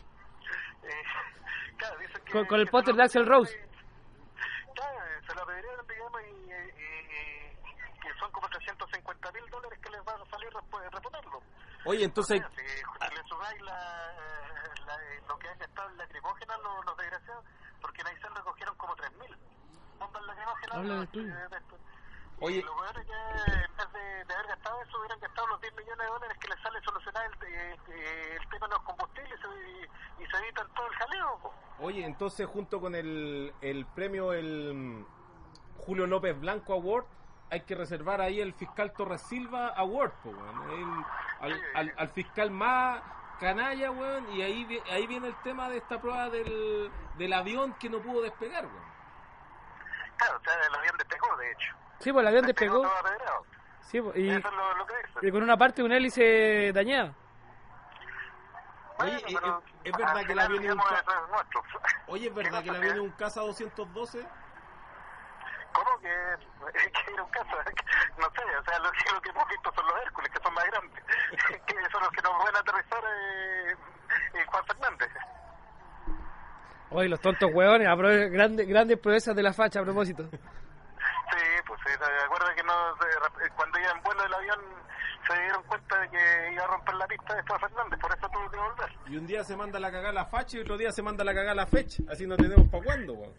S3: claro, dicen que,
S1: con, con el
S3: que
S1: póster de Axl Rose.
S3: Claro, se lo apedrearon, digamos, y, y, y que son como trescientos cincuenta mil dólares que les van a salir después de reponerlo.
S2: Oye, entonces...
S3: O sea, si le subáis la, la, lo que han gastado en lacrimógena los, los desgraciados, porque en Aysén recogieron como tres mil bombas lacrimógenas.
S1: Habla del tuyo.
S2: Oye,
S3: y lo bueno es que en vez de, de haber gastado eso, hubieran gastado los diez millones de dólares que les sale solucionar el, eh, el tema de los combustibles y, y se evitan todo el jaleo. Po.
S2: Oye, entonces junto con el, el premio, el Julio López Blanco Award, hay que reservar ahí el fiscal Torres Silva Award, po, weón. El, al,
S3: sí.
S2: al, al fiscal más canalla, weón, y ahí, ahí viene el tema de esta prueba del, del avión que no pudo despegar, weón.
S3: Claro, o sea, el avión despegó, de hecho.
S1: Sí, pues el avión despegó. Sí, pues, y,
S3: Eso es lo, lo que es.
S1: y con una parte de un hélice dañada.
S3: Bueno,
S2: Oye,
S3: pero,
S2: ¿es, es verdad que el avión es un ca...
S3: es
S2: Oye, ¿es verdad que el avión es un Casa doscientos doce?
S3: ¿Cómo que, que era un caso? No sé, o sea, lo que, lo que hemos visto son los Hércules, que son más grandes, que son los que nos pueden aterrizar eh, eh, Juan Fernández.
S1: Oye, los tontos hueones, aprove- grandes, grandes proezas de la facha a propósito.
S3: Sí, pues sí, ¿se acuerda que no, se, cuando iba en vuelo el avión se dieron cuenta de que iba a romper la pista de Juan Fernández, por eso tuvo que volver?
S2: Y un día se manda la cagada la facha y otro día se manda la cagada la fecha, así no tenemos para cuándo, weón.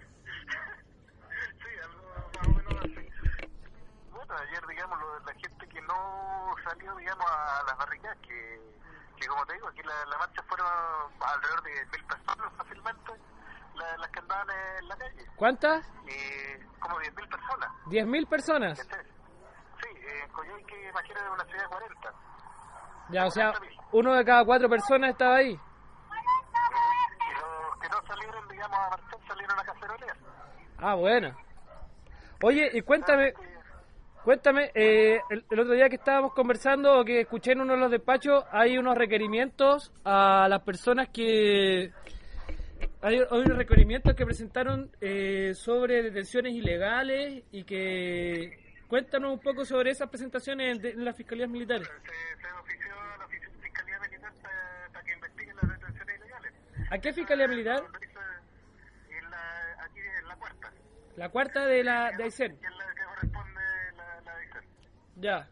S3: Ayer, digamos, lo, la gente que no salió, digamos, a las barricadas, que, que como te digo, aquí la, la marcha fueron alrededor de mil personas fácilmente, la, las que andaban en la calle.
S1: ¿Cuántas?
S3: Eh, como diez mil personas.
S1: ¿diez mil personas?
S3: Sí, en Coyhaique, imagínate, una ciudad de cuarenta.
S1: Ya, o sea, uno de cada cuatro personas estaba ahí.
S3: Eh, y los que no salieron, digamos, a marchar, salieron a cacerolear.
S1: Ah, bueno. Oye, y cuéntame... Cuéntame, eh, el, el otro día que estábamos conversando o que escuché en uno de los despachos, hay unos requerimientos a las personas que... Hay, hay unos requerimientos que presentaron eh, sobre detenciones ilegales y que... Cuéntanos un poco sobre esas presentaciones en, de, en las fiscalías militares.
S3: Se, se ofició a la Fiscalía Militar para, para que investiguen las detenciones ilegales.
S1: ¿A qué fiscalía militar?
S3: En la, aquí en la cuarta.
S1: La cuarta de la de Aysén.
S3: Que es la que corresponde la, la Aysén.
S1: Ya.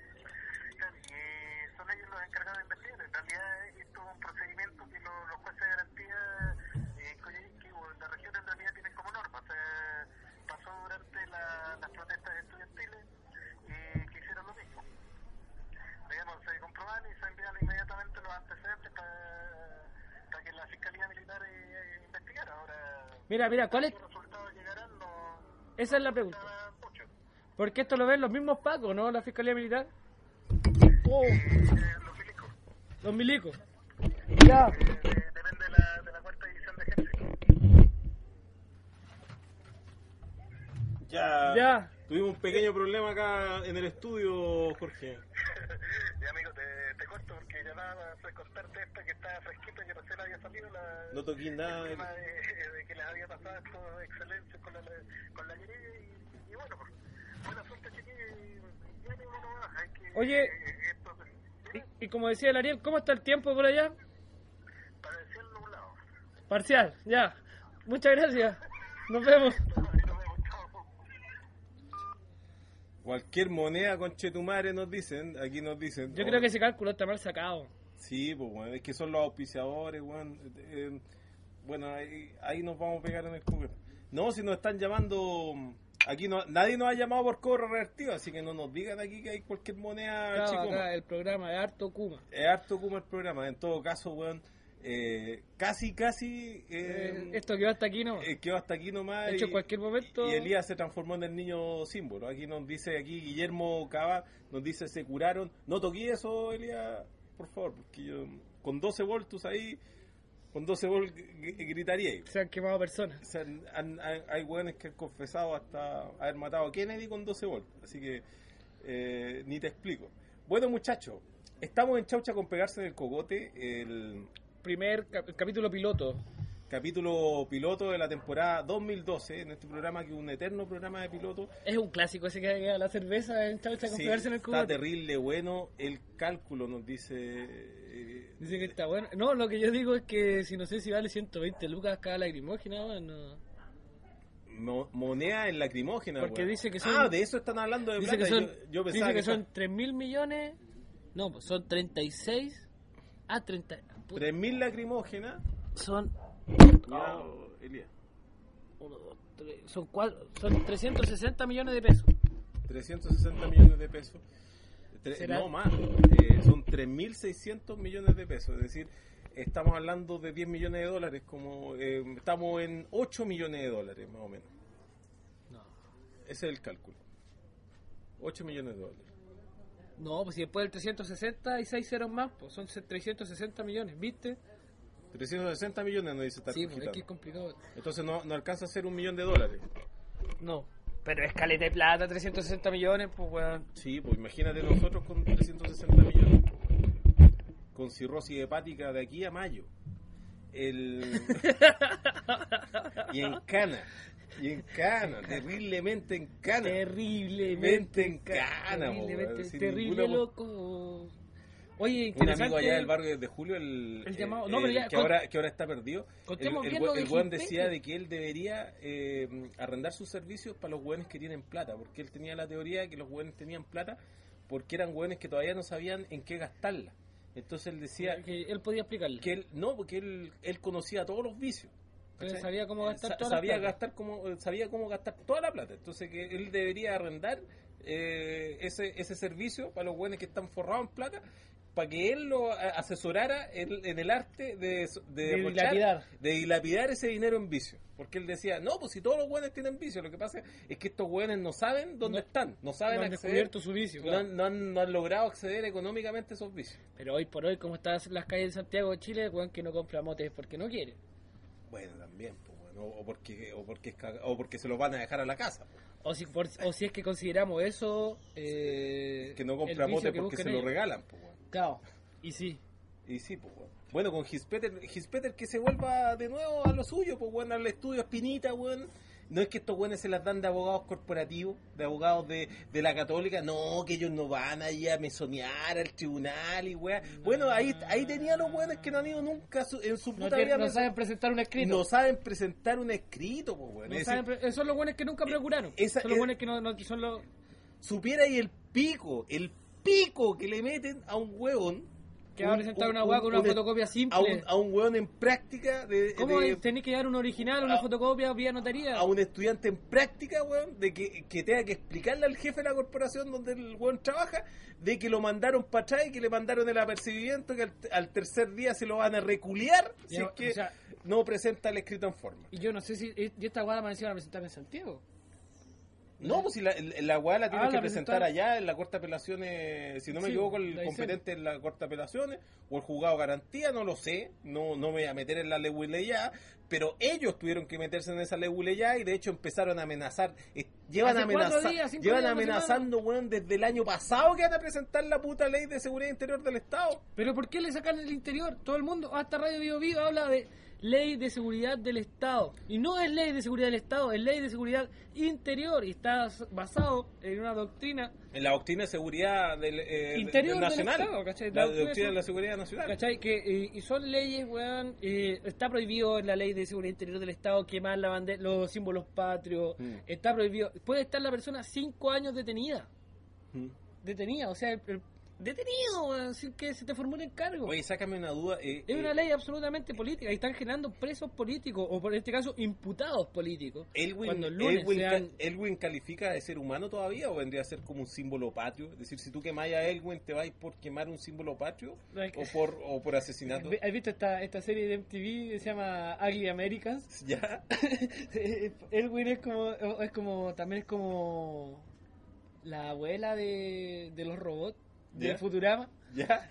S3: Y son ellos los encargados de investigar. En realidad esto es un procedimiento que los, los jueces de garantía eh, Coyhaique o en la región en realidad tienen como norma. O sea, pasó durante la, las protestas estudiantiles eh, que hicieron lo mismo. Digamos, se comproban y se envían inmediatamente los antecedentes para, para que la Fiscalía Militar eh, investigara. Ahora,
S1: mira, mira, ¿cuál es?
S3: ¿qué resultados llegarán? No,
S1: esa es la pregunta. Porque esto lo ven los mismos pacos, ¿no? La Fiscalía Militar. Oh.
S3: Eh, los milicos.
S1: Los milicos.
S3: Ya. Eh, de, depende de la, de la cuarta división de ejército.
S2: Ya.
S1: Ya.
S2: Tuvimos un pequeño problema acá en el estudio, Jorge.
S3: Ya, amigo, te, te corto porque ya nada más contarte esta que estaba fresquita, que recién había salido la...
S2: No toqué nada.
S3: El tema de, de que les había pasado esto de excelencia con la, con la querida y, y bueno, pues, buena suerte, chiquillos, y ya ni uno más, hay que...
S1: Oye,
S3: eh, esto,
S1: y, y como decía el Ariel, ¿cómo está el tiempo por allá?
S3: Para decir
S1: Parcial, ya. Muchas gracias. Nos vemos.
S2: Cualquier moneda, conchetumare, nos dicen. Aquí nos dicen.
S1: Yo
S2: oh,
S1: creo que ese cálculo está mal sacado.
S2: Sí, pues, bueno, es que son los auspiciadores, weón. Eh, bueno, ahí, ahí nos vamos a pegar en el culo. No, si nos están llamando... Aquí no, nadie nos ha llamado por cobro revertido, así que no nos digan aquí que hay cualquier moneda,
S1: Claro,
S2: chico.
S1: acá el programa es harto Kuma.
S2: Es harto como el programa. En todo caso, weón, eh, casi, casi... Eh,
S1: Eh, esto quedó hasta aquí, ¿no?
S2: eh, quedó hasta aquí nomás.
S1: De hecho,
S2: y,
S1: en cualquier momento...
S2: Y Elías se transformó en el niño símbolo. Aquí nos dice, aquí Guillermo Cava nos dice, se curaron. No toqué eso, Elías, por favor, porque yo con doce voltios ahí, con doce voltios gritaría.
S1: Se han quemado personas.
S2: O sea, han- han- hay hueones que han confesado hasta haber matado a Kennedy con doce voltios. Así que eh, ni te explico. Bueno, muchachos, estamos en Chaucha con Pegarse en el Cogote, el
S1: Primer cap- capítulo piloto.
S2: capítulo piloto de la temporada dos mil doce, en este programa que es un eterno programa de piloto.
S1: Es un clásico ese que queda la cerveza en Chaucha con
S2: Sí,
S1: pegarse en el
S2: está
S1: cubo.
S2: terrible bueno. El cálculo nos dice... eh,
S1: Dice que está bueno. No, lo que yo digo es que si no sé si vale ciento veinte lucas cada lacrimógena, bueno.
S2: mo- moneda en lacrimógena.
S1: Porque
S2: weón.
S1: dice que son-
S2: Ah, de eso están hablando de
S1: Dice
S2: plata.
S1: que son,
S2: yo, yo
S1: dice
S2: pensaba
S1: que
S2: que
S1: son tres mil millones. No, pues son treinta y seis. Ah, treinta. puta,
S2: tres mil lacrimógenas.
S1: Son.
S2: Mira, Elías,
S1: Uno, dos, tres. Son, cuatro, son trescientos sesenta millones de pesos.
S2: trescientos sesenta millones de pesos. Tre-
S1: ¿Será?
S2: No más, eh, son tres mil seiscientos millones de pesos. Es decir, estamos hablando de diez millones de dólares. Como eh, estamos en ocho millones de dólares, más o menos.
S1: No.
S2: Ese es el cálculo. ocho millones de dólares.
S1: No, pues si después del trescientos sesenta hay seis ceros más, pues son trescientos sesenta millones, ¿viste?
S2: trescientos sesenta millones nos dice
S1: Sí, pues es
S2: Tarjeta.
S1: que es complicado.
S2: Entonces no, no alcanza a ser un millón de dólares.
S1: No, pero es caleta de plata, trescientos sesenta millones, pues weón.
S2: Sí, pues imagínate nosotros con trescientos sesenta millones. Con cirrosis hepática de aquí a mayo. El... y en cana. Y en cana. Terriblemente en cana.
S1: Terriblemente
S2: en cana,
S1: terriblemente,
S2: weón, sin
S1: terrible
S2: ninguna-
S1: loco. Oye,
S2: Un
S1: interesante.
S2: amigo allá del barrio de Julio, el,
S1: El llamado-
S2: eh,
S1: no, pero
S2: el
S1: ya,
S2: que,
S1: cont-
S2: ahora, que ahora está perdido, el,
S1: contemos
S2: el,
S1: bien
S2: we-
S1: lo de
S2: el weón
S1: Gilpete.
S2: decía de que él debería eh, arrendar sus servicios para los weones que tienen plata, porque él tenía la teoría de que los weones tenían plata porque eran weones que todavía no sabían en qué gastarla. Entonces él decía
S1: Que él podía explicarle.
S2: que él, no, porque él, él conocía todos los vicios.
S1: Él
S2: ¿cachai?
S1: sabía cómo gastar
S2: Sa-
S1: toda la
S2: sabía
S1: plata.
S2: gastar como sabía cómo gastar toda la plata. Entonces que él debería arrendar eh, ese ese servicio para los buenos que están forrados en plata, para que él lo a- asesorara en, en el arte de, de,
S1: De
S2: derrochar,
S1: dilapidar.
S2: de dilapidar ese dinero en vicio. Porque él decía, no, pues si todos los buenos tienen vicio, lo que pasa es que estos buenos no saben dónde
S1: No-
S2: están, no saben
S1: No han
S2: acceder,
S1: descubierto su vicio.
S2: no,
S1: claro.
S2: han, no han- no han logrado acceder económicamente a esos vicios.
S1: Pero hoy por hoy, como están las calles de Santiago de Chile, weón que no compra motes porque no quiere.
S2: Bueno, también, pues, bueno, o porque o porque es caga- o porque se los van a dejar a la casa, pues.
S1: O si, por- o si es que consideramos eso. Eh,
S2: Que no
S1: el
S2: compra
S1: vicio
S2: mote
S1: que
S2: porque
S1: buscan
S2: se lo
S1: ellos.
S2: regalan, pues, bueno.
S1: Claro, y sí.
S2: Y sí, pues, bueno. Bueno, con Gispeter, Gispeter que se vuelva de nuevo a lo suyo, pues, bueno, al estudio Espinita, bueno. No es que estos buenos se las dan de abogados corporativos, de abogados de, de la Católica, no, que ellos no van ahí a mesonear al tribunal y weá. Bueno, ahí, ahí tenían los buenos que no han ido nunca su- en su
S1: No,
S2: puta
S1: tiene-
S2: vida.
S1: no
S2: meso-
S1: saben presentar un escrito.
S2: no saben presentar un escrito, pues, bueno.
S1: No
S2: Es
S1: saben
S2: decir,
S1: pre- son los buenos que nunca procuraron.
S2: esa-
S1: son los
S2: es-
S1: buenos que no, no- son los.
S2: supiera ahí el pico, el pico que le meten a un huevón.
S1: Que va a presentar una hueá con una fotocopia simple.
S2: A un, a un huevón en práctica de,
S1: ¿Cómo
S2: de-
S1: tenés que dar un original, una
S2: a-
S1: fotocopia vía notaría?
S2: a un estudiante en práctica, weón, de que, que tenga que explicarle al jefe de la corporación donde el weón trabaja, de que lo mandaron para atrás y que le mandaron el apercibimiento, que al, al tercer día se lo van a reculiar si
S1: Ya,
S2: es que
S1: o sea-
S2: no presenta el escrito en forma.
S1: Y yo no sé si. Y esta guada me van a presentar en Santiago.
S2: No, pues si la, la weá la tiene
S1: Ah,
S2: que
S1: la
S2: presentar
S1: presentaron.
S2: allá en la Corte de Apelaciones, si no me
S1: Sí,
S2: equivoco,
S1: la
S2: el
S1: dicen.
S2: competente en la Corte de Apelaciones o el juzgado de garantía, no lo sé, no, no me voy a meter en la ya, pero ellos tuvieron que meterse en esa ya y de hecho empezaron a amenazar, eh, llevan,
S1: Hace cuatro
S2: amenaza-
S1: días, cinco
S2: llevan
S1: días, una
S2: amenazando, weón, desde el año pasado que van a presentar la puta ley de seguridad interior del Estado.
S1: ¿Pero por qué le sacan el interior? Todo el mundo, hasta Radio Bio Bio habla de ley de seguridad del Estado. Y no es ley de seguridad del Estado, es ley de seguridad interior. Y está basado en una doctrina...
S2: En la doctrina de seguridad del, eh,
S1: interior
S2: del nacional.
S1: Del Estado, ¿cachai?
S2: La,
S1: la
S2: doctrina de la seguridad nacional.
S1: ¿Cachai? Que, eh, y son leyes, weón, eh, está prohibido en la ley de seguridad interior del Estado quemar la bandera, los símbolos patrios, mm. está prohibido. Puede estar la persona cinco años detenida. Mm. Detenida, o sea, el, el, detenido, weón, sin que se te formule encargo.
S2: Oye, sácame una duda. Eh,
S1: es
S2: eh,
S1: una ley absolutamente política y están generando presos políticos, o por este caso, imputados políticos.
S2: Elwin,
S1: cuando el lunes
S2: Elwin,
S1: sean...
S2: ¿Elwin califica de ser humano todavía o vendría a ser como un símbolo patrio? Es decir, si tú quemas a Elwin, ¿te vais por quemar un símbolo patrio o por o por asesinato?
S1: ¿Has visto esta, esta serie de M T V que se llama Ugly Americans?
S2: Ya.
S1: Elwin es como, es como, también es como la abuela de, de los robots. ¿De yeah. Futurama?
S2: ¿Ya?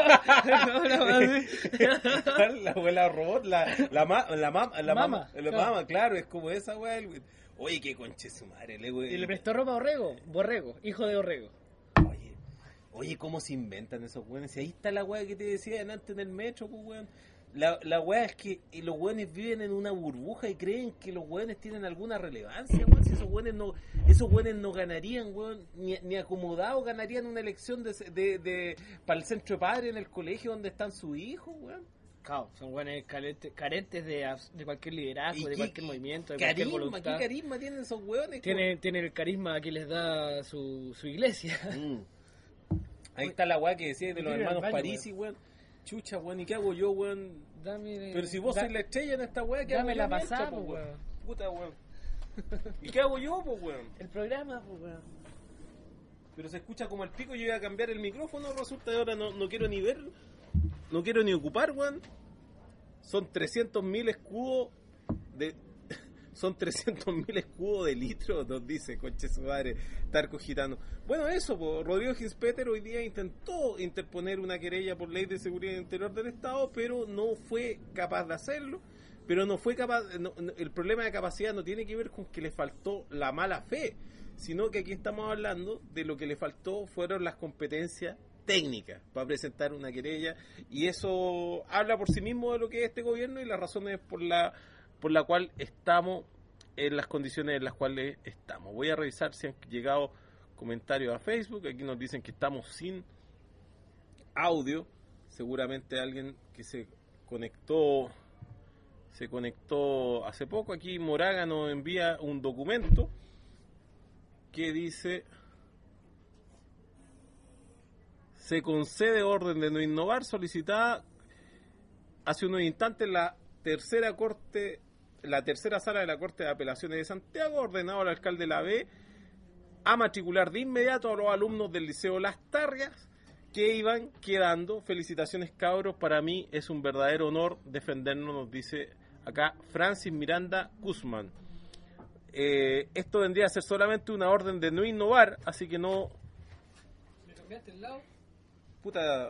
S2: La abuela robot, la, la, ma, la, ma, la
S1: mama,
S2: mama, la mama, claro, es como esa weá. Oye, qué conche su madre, le
S1: Y le prestó ropa a Borrego, Borrego, hijo de Borrego.
S2: Oye, oye, cómo se inventan esos weones. Si ahí está la weá que te decía antes en el metro, pues weón. La, la weá es que los weones viven en una burbuja y creen que los weones tienen alguna relevancia, weón. Si esos weones no, esos weones no ganarían, weón, ni, ni acomodados ganarían una elección de, de, de para el centro de padres en el colegio donde están sus hijos, weón.
S1: Claro, son weones carentes, carentes de, de cualquier liderazgo, de
S2: qué,
S1: cualquier movimiento, de
S2: carisma,
S1: cualquier voluntad.
S2: ¿Qué carisma tienen esos weones?
S1: Tienen, tienen el carisma que les da su, su iglesia.
S2: Mm. Ahí está la weá que decía de los hermanos baño, Parisi, weón. Chucha, weón, ¿y qué hago yo, weón?
S1: Dame,
S2: pero si vos da, sois la estrella en esta weá, ¿qué
S1: dame
S2: hago
S1: la
S2: yo
S1: pasada,
S2: po,
S1: weón?
S2: Puta, weón. ¿Y qué hago yo, po, weón?
S1: El programa, po, weón.
S2: Pero se escucha como el pico, yo iba a cambiar el micrófono, resulta que ahora no, no quiero ni ver, no quiero ni ocupar, weón. Son trescientos mil escudos de... Son trescientos mil escudos de litro, nos dice, conche su madre, Tarco Gitano. Bueno, eso, pues, Rodrigo Ginspeter hoy día intentó interponer una querella por ley de seguridad interior del Estado, pero no fue capaz de hacerlo. Pero no fue capaz, no, no, el problema de capacidad no tiene que ver con que le faltó la mala fe, sino que aquí estamos hablando de lo que le faltó fueron las competencias técnicas para presentar una querella, y eso habla por sí mismo de lo que es este gobierno y las razones por la por la cual estamos en las condiciones en las cuales estamos. Voy a revisar si han llegado comentarios a Facebook. Aquí nos dicen que estamos sin audio. Seguramente alguien que se conectó se conectó hace poco. Aquí Moraga nos envía un documento que dice: se concede orden de no innovar solicitada hace unos instantes la tercera corte la tercera sala de la Corte de Apelaciones de Santiago, ordenado al alcalde de la B a matricular de inmediato a los alumnos del Liceo Las Tarrias que iban quedando. Felicitaciones, cabros, para mí es un verdadero honor defendernos, nos dice acá Francis Miranda Guzmán. Eh, esto vendría a ser solamente una orden de no innovar, así que no...
S1: ¿Me cambiaste el lado?
S2: Puta...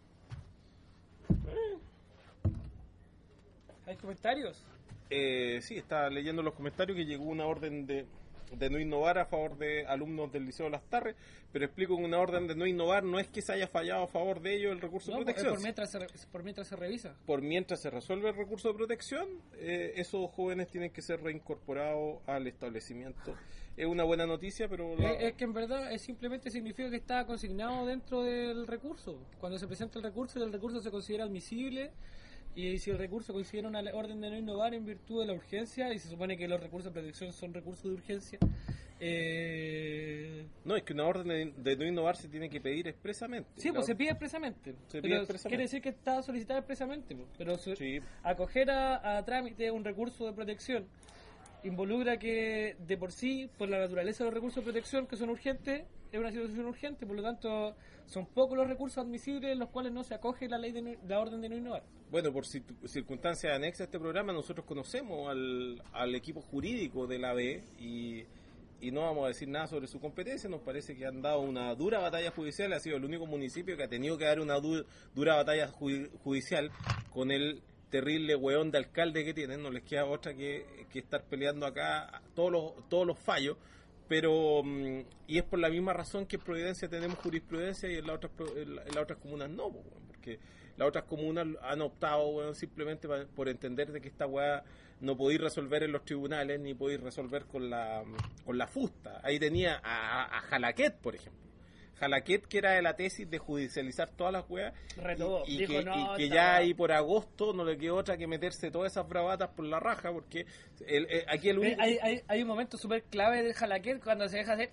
S1: ¿Hay comentarios?
S2: Eh, sí, estaba leyendo los comentarios que llegó una orden de, de no innovar a favor de alumnos del Liceo Las Tarres, pero explico que una orden de no innovar no es que se haya fallado a favor de ellos el recurso
S1: no,
S2: de protección.
S1: Por mientras, se, por mientras se revisa.
S2: Por mientras se resuelve el recurso de protección, eh, esos jóvenes tienen que ser reincorporados al establecimiento. Es una buena noticia, pero... La...
S1: Es, es que en verdad es simplemente significa que está consignado dentro del recurso. Cuando se presenta el recurso y el recurso se considera admisible... Y si el recurso considera una orden de no innovar en virtud de la urgencia, y se supone que los recursos de protección son recursos de urgencia, eh...
S2: no, es que una orden de, de no innovar se tiene que pedir expresamente.
S1: Sí, pues la... se pide expresamente.
S2: Se
S1: pero
S2: pide expresamente.
S1: Quiere decir que está solicitada expresamente. Pero su...
S2: sí.
S1: acoger a, a trámite un recurso de protección involucra que de por sí, por la naturaleza de los recursos de protección que son urgentes, es una situación urgente, por lo tanto son pocos los recursos admisibles en los cuales no se acoge la ley de no, la orden de no innovar.
S2: Bueno, por circunstancias anexas a este programa, nosotros conocemos al, al equipo jurídico de la B y, y no vamos a decir nada sobre su competencia. Nos parece que han dado una dura batalla judicial, ha sido el único municipio que ha tenido que dar una du, dura batalla ju, judicial con el terrible hueón de alcalde que tienen. No les queda otra que, que estar peleando acá todos los, todos los fallos. Pero, y es por la misma razón que en Providencia tenemos jurisprudencia y en las otras, en las otras comunas no, porque las otras comunas han optado, weón, simplemente pa, por entender de que esta weá no podéis resolver en los tribunales ni podéis resolver con la con la fusta. Ahí tenía a, a Jalaquet, por ejemplo. Jalaquet, que era de la tesis de judicializar todas las weas, y, y, que, no, y que ya ahí por agosto no le quedó otra que meterse todas esas bravatas por la raja, porque el, el, aquí el único...
S1: hay, hay, hay un momento súper clave del Jalaquet cuando se deja hacer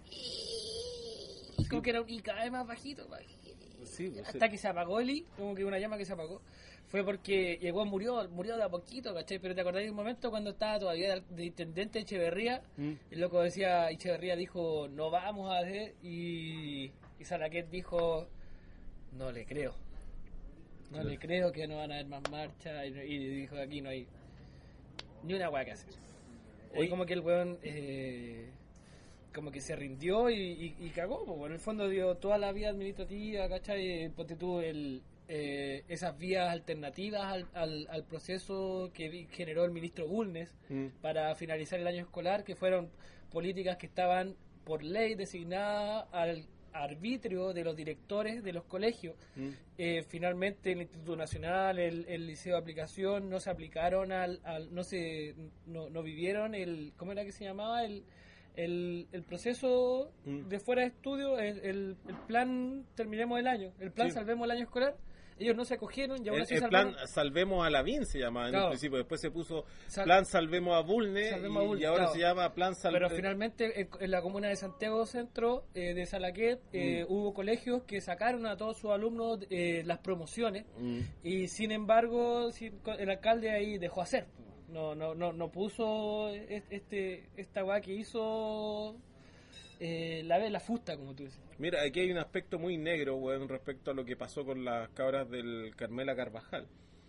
S1: y como que era y cada vez más bajito, sí, pues, hasta sí. que se apagó el I, como que una llama que se apagó, fue porque llegó, murió murió de a poquito, ¿cachai? Pero te acordás de un momento cuando estaba todavía de intendente Echeverría, mm. el loco decía, Echeverría dijo, no vamos a hacer, y... Y Jalaquet dijo, no le creo, no claro. le creo que no van a haber más marchas, y, y dijo, aquí no hay ni una hueá que hacer. Hoy como que el weón eh, como que se rindió y, y, y cagó, pues, en el fondo dio toda la vía administrativa, ¿cachai? Ponte tú el, eh, esas vías alternativas al, al, al proceso que generó el ministro Bulnes mm. para finalizar el año escolar, que fueron políticas que estaban por ley designadas al arbitrio de los directores de los colegios. Mm. Eh, finalmente el Instituto Nacional, el, el Liceo de Aplicación no se aplicaron al, al no se no, no vivieron el, ¿cómo era que se llamaba? El el, el proceso mm. de fuera de estudio, el, el, el plan Terminemos el año, el plan sí. Salvemos el año escolar. Ellos no se acogieron y ahora sí
S2: el, el plan Salvemos a Lavín se llamaba claro. en un principio, después se puso Sal- Plan Salvemos a Bulnes y, a Bulnes, y ahora claro. se llama Plan Salvemos.
S1: Pero finalmente en, en la comuna de Santiago Centro, eh, de Jalaquet, eh, mm. hubo colegios que sacaron a todos sus alumnos eh, las promociones mm. y sin embargo sin, el alcalde ahí dejó hacer. No no no no puso este esta weá que hizo eh, la la fusta, como tú dices.
S2: Mira, aquí hay un aspecto muy negro, weón, respecto a lo que pasó con las cabras del Carmela Carvajal.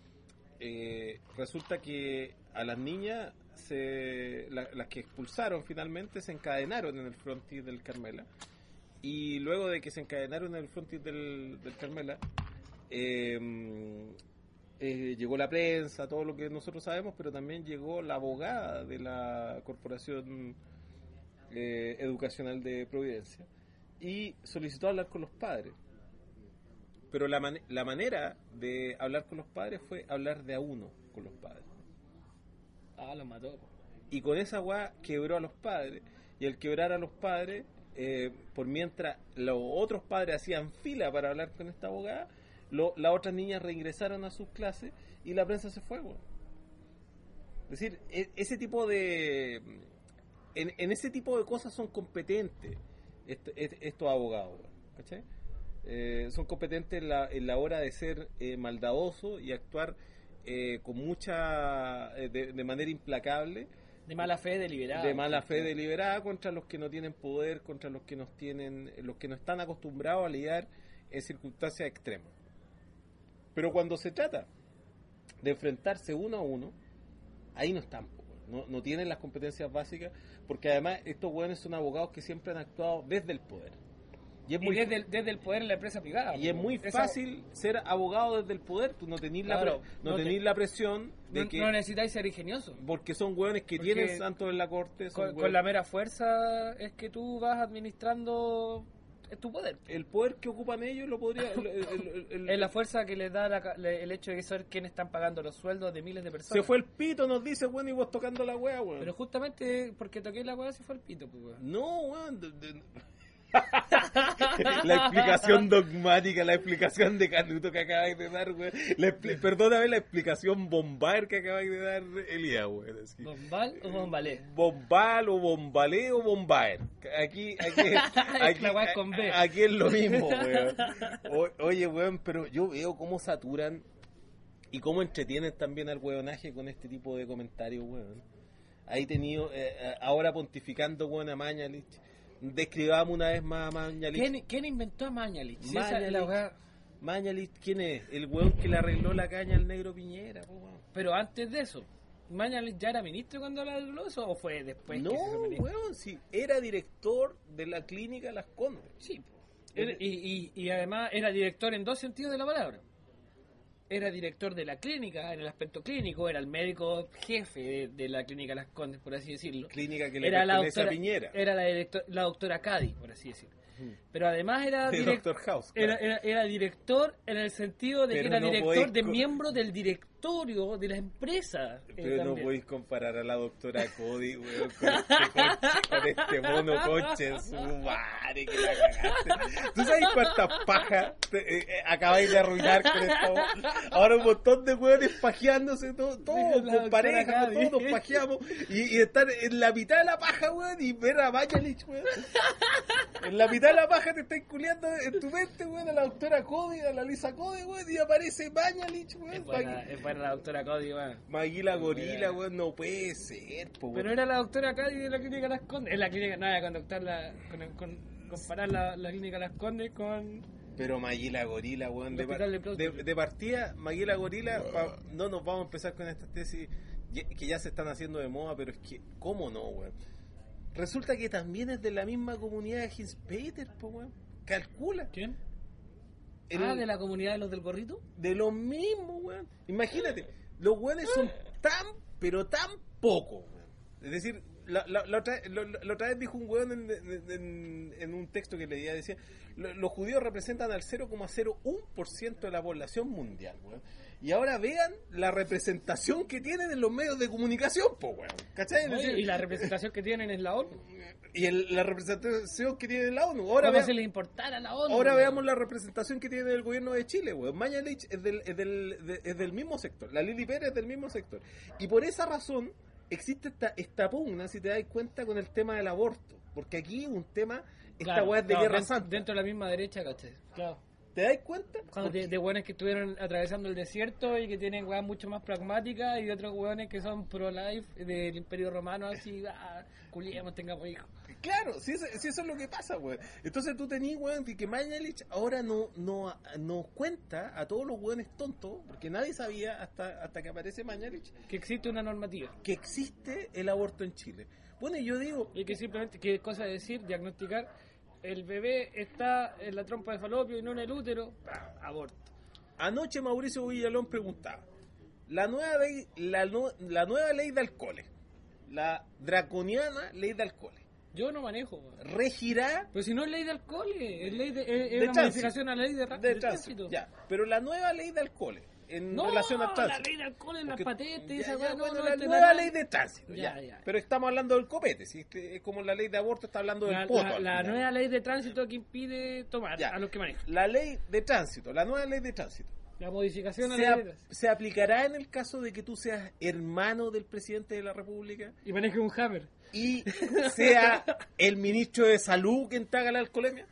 S2: Eh, resulta que a las niñas, se, la, las que expulsaron finalmente, se encadenaron en el frontis del Carmela. Y luego de que se encadenaron en el frontis del, del Carmela, eh, eh, llegó la prensa, todo lo que nosotros sabemos, pero también llegó la abogada de la Corporación eh, Educacional de Providencia y solicitó hablar con los padres, pero la, man- la manera de hablar con los padres fue hablar de a uno con los padres.
S1: Ah, lo mató.
S2: Y con esa weá quebró a los padres, y al quebrar a los padres, eh, por mientras los otros padres hacían fila para hablar con esta abogada, lo, las otras niñas reingresaron a sus clases y la prensa se fue, weá. Es decir, e- ese tipo de en, en ese tipo de cosas son competentes Est, est, estos abogados, ¿cachai? Eh, son competentes en la, en la hora de ser eh, maldadosos y actuar eh, con mucha eh, de, de manera implacable,
S1: de mala fe deliberada,
S2: de mala fe deliberada contra los que no tienen poder, contra los que nos tienen, los que no están acostumbrados a lidiar en circunstancias extremas. Pero cuando se trata de enfrentarse uno a uno, ahí no están. No, no tienen las competencias básicas, porque además estos hueones son abogados que siempre han actuado desde el poder.
S1: Y, es y muy desde, el, desde el poder en la empresa privada.
S2: Y es muy esa... fácil ser abogado desde el poder. Tú no tenés claro, la, pre, no no tenés te, la presión de
S1: no,
S2: que...
S1: No necesitáis ser ingenioso.
S2: Porque son hueones que porque tienen santos en la corte.
S1: Son con, con la mera fuerza es que tú vas administrando tu poder.
S2: El poder que ocupan ellos lo podría... el, el, el, el,
S1: es la fuerza que les da la, el hecho de saber quiénes están pagando los sueldos de miles de personas.
S2: Se fue el pito, nos dice, bueno, y vos tocando la wea, weón.
S1: Pero justamente porque toqué la wea se fue el pito, pues, weón.
S2: No, weón. De, de... La explicación dogmática, la explicación de Canuto que acabáis de dar, güey. Expl- perdóname, la explicación bombar que acabáis de dar, Elías, güey.
S1: ¿Bombal o bombalé?
S2: Bombal o bombalé o bombaer. Aquí, aquí, aquí, aquí, aquí es lo mismo, güey. Oye, güey, pero yo veo cómo saturan y cómo entretienen también al hueonaje con este tipo de comentarios, güey. Ahí tenido, eh, ahora pontificando, güey, a Mañalich. Describamos una vez más a Mañalich.
S1: ¿Quién, ¿Quién inventó a Mañalich? Si
S2: Mañalich, la... Mañalich, ¿quién es? El weón que le arregló la caña al negro Piñera. Po,
S1: pero antes de eso, ¿Mañalich ya era ministro cuando le arregló eso o fue después?
S2: No,
S1: que se
S2: weón, sí, era director de la clínica Las Condes.
S1: Sí, po. Era, y, y, y además era director en dos sentidos de la palabra. Era director de la clínica, en el aspecto clínico, era el médico jefe de, de la clínica Las Condes, por así decirlo.
S2: Clínica que le
S1: era
S2: pertenece
S1: la doctora,
S2: a Piñera.
S1: Era la, director, la doctora Cadi, por así decirlo. pero además era,
S2: de
S1: direct,
S2: Doctor House, claro.
S1: era, era, era director en el sentido de
S2: pero
S1: que era
S2: no
S1: director de
S2: co-
S1: miembro del directorio de la empresa.
S2: Pero
S1: eh,
S2: no
S1: también.
S2: podéis comparar a la doctora Cody, weón, con este, conche, con este mono conche en su madre que la cagaste. ¿Tú sabes cuántas pajas te, eh, eh, acabáis de arruinar con esta weón? Ahora un montón de weones pajeándose, todo, todo
S1: La
S2: con pareja,
S1: doctora
S2: todos nos
S1: Cady.
S2: pajeamos y, y estar en la mitad de la paja, weón, y ver a Mañalich, weón. En la mitad de la paja te estáis culiando en tu mente, weón, a la doctora Cody, a la Lisa Cody, weón, y aparece Mañalich, weón.
S1: Es buena, es buena la doctora Cody, weón.
S2: Maguila Gorila, weón, no puede ser, po,
S1: Pero
S2: weón.
S1: era la doctora Cady de la clínica Las Condes. En la clínica, no, era con doctor la, con, con, comparar la, la clínica Las Condes con...
S2: Pero Maguila Gorila, weón, de,
S1: El hospital de
S2: par-
S1: próstata.
S2: de, de partida, Maguila Gorila, pa- no nos vamos a empezar con estas tesis ye- que ya se están haciendo de moda, pero es que, ¿cómo no, weón? Resulta que también es de la misma comunidad de Hinspeter, po, weón. Calcula.
S1: ¿Quién?
S2: El-
S1: Ah, de la comunidad de los del gorrito.
S2: De lo mismo, weón. Imagínate, los weones son tan, pero tan pocos, weón. Es decir, la, la, la, otra, la, la otra vez dijo un weón en, en, en, en un texto que leía, decía, lo- los judíos representan al cero coma cero uno por ciento de la población mundial, weón. Y ahora vean la representación que tienen en los medios de comunicación, po, weón. ¿Cachai? Es
S1: Oye,
S2: decir,
S1: y la representación que tienen es la ONU.
S2: y el- la representación que tiene la ONU. Ahora
S1: ¿Cómo
S2: vea-
S1: se le importara a la ONU?
S2: Ahora
S1: weón?
S2: veamos la representación que tiene el gobierno de Chile, weón. Mañalich es del, es, del, de- es del mismo sector. La Lili Pérez es del mismo sector. Y por esa razón existe esta, esta pugna, si te das cuenta, con el tema del aborto. Porque aquí es un tema, esta
S1: Claro,
S2: weá es de
S1: claro,
S2: guerra
S1: dentro,
S2: santa.
S1: dentro de la misma derecha, ¿cachai? Claro.
S2: ¿Te das cuenta?
S1: Cuando
S2: Porque-
S1: de, de hueones que estuvieron atravesando el desierto y que tienen weas mucho más pragmáticas y de otros hueones que son pro-life del Imperio Romano, así, ah, culiemos, tengamos hijos.
S2: Claro, si eso, si eso es lo que pasa, weón. Entonces tú tenés, weón, que que Mañalich ahora no, no nos cuenta a todos los weones tontos, porque nadie sabía hasta, hasta que aparece Mañalich,
S1: Que existe una normativa.
S2: que existe el aborto en Chile. Bueno, y yo digo,
S1: Y que simplemente, ¿qué cosa decir? Diagnosticar, el bebé está en la trompa de falopio y no en el útero, ah, aborto.
S2: anoche Mauricio Villalón preguntaba, la nueva ley, la, no- la nueva ley de alcoholes, la draconiana ley de alcoholes,
S1: Yo no manejo, weón.
S2: regirá
S1: Pero si no es ley de alcohol, es, ley de, es, es
S2: de
S1: una
S2: tránsito.
S1: modificación a la ley de, ra-
S2: de
S1: de
S2: tránsito,
S1: tránsito.
S2: ya, pero la nueva ley de alcoholes en
S1: No,
S2: relación al
S1: la
S2: tránsito.
S1: ley de alcohol en las
S2: Porque-
S1: patentes,
S2: ya,
S1: esa
S2: ya,
S1: weá, no,
S2: bueno,
S1: no,
S2: la
S1: este
S2: nueva
S1: tal-
S2: ley de tránsito, ya,
S1: Ya, ya.
S2: pero estamos hablando del copete, ¿sí? Este, es como la ley de aborto está hablando del
S1: La,
S2: poto.
S1: la-
S2: al
S1: la
S2: final.
S1: nueva ley de tránsito que impide tomar
S2: Ya.
S1: a los que manejan.
S2: La ley de tránsito, la nueva ley de tránsito,
S1: La modificación a
S2: se,
S1: la
S2: ap-
S1: ley de tránsito.
S2: se aplicará en el caso de que tú seas hermano del presidente de la República
S1: Y maneje un hammer.
S2: y sea el ministro de salud quien te haga la alcoholemia.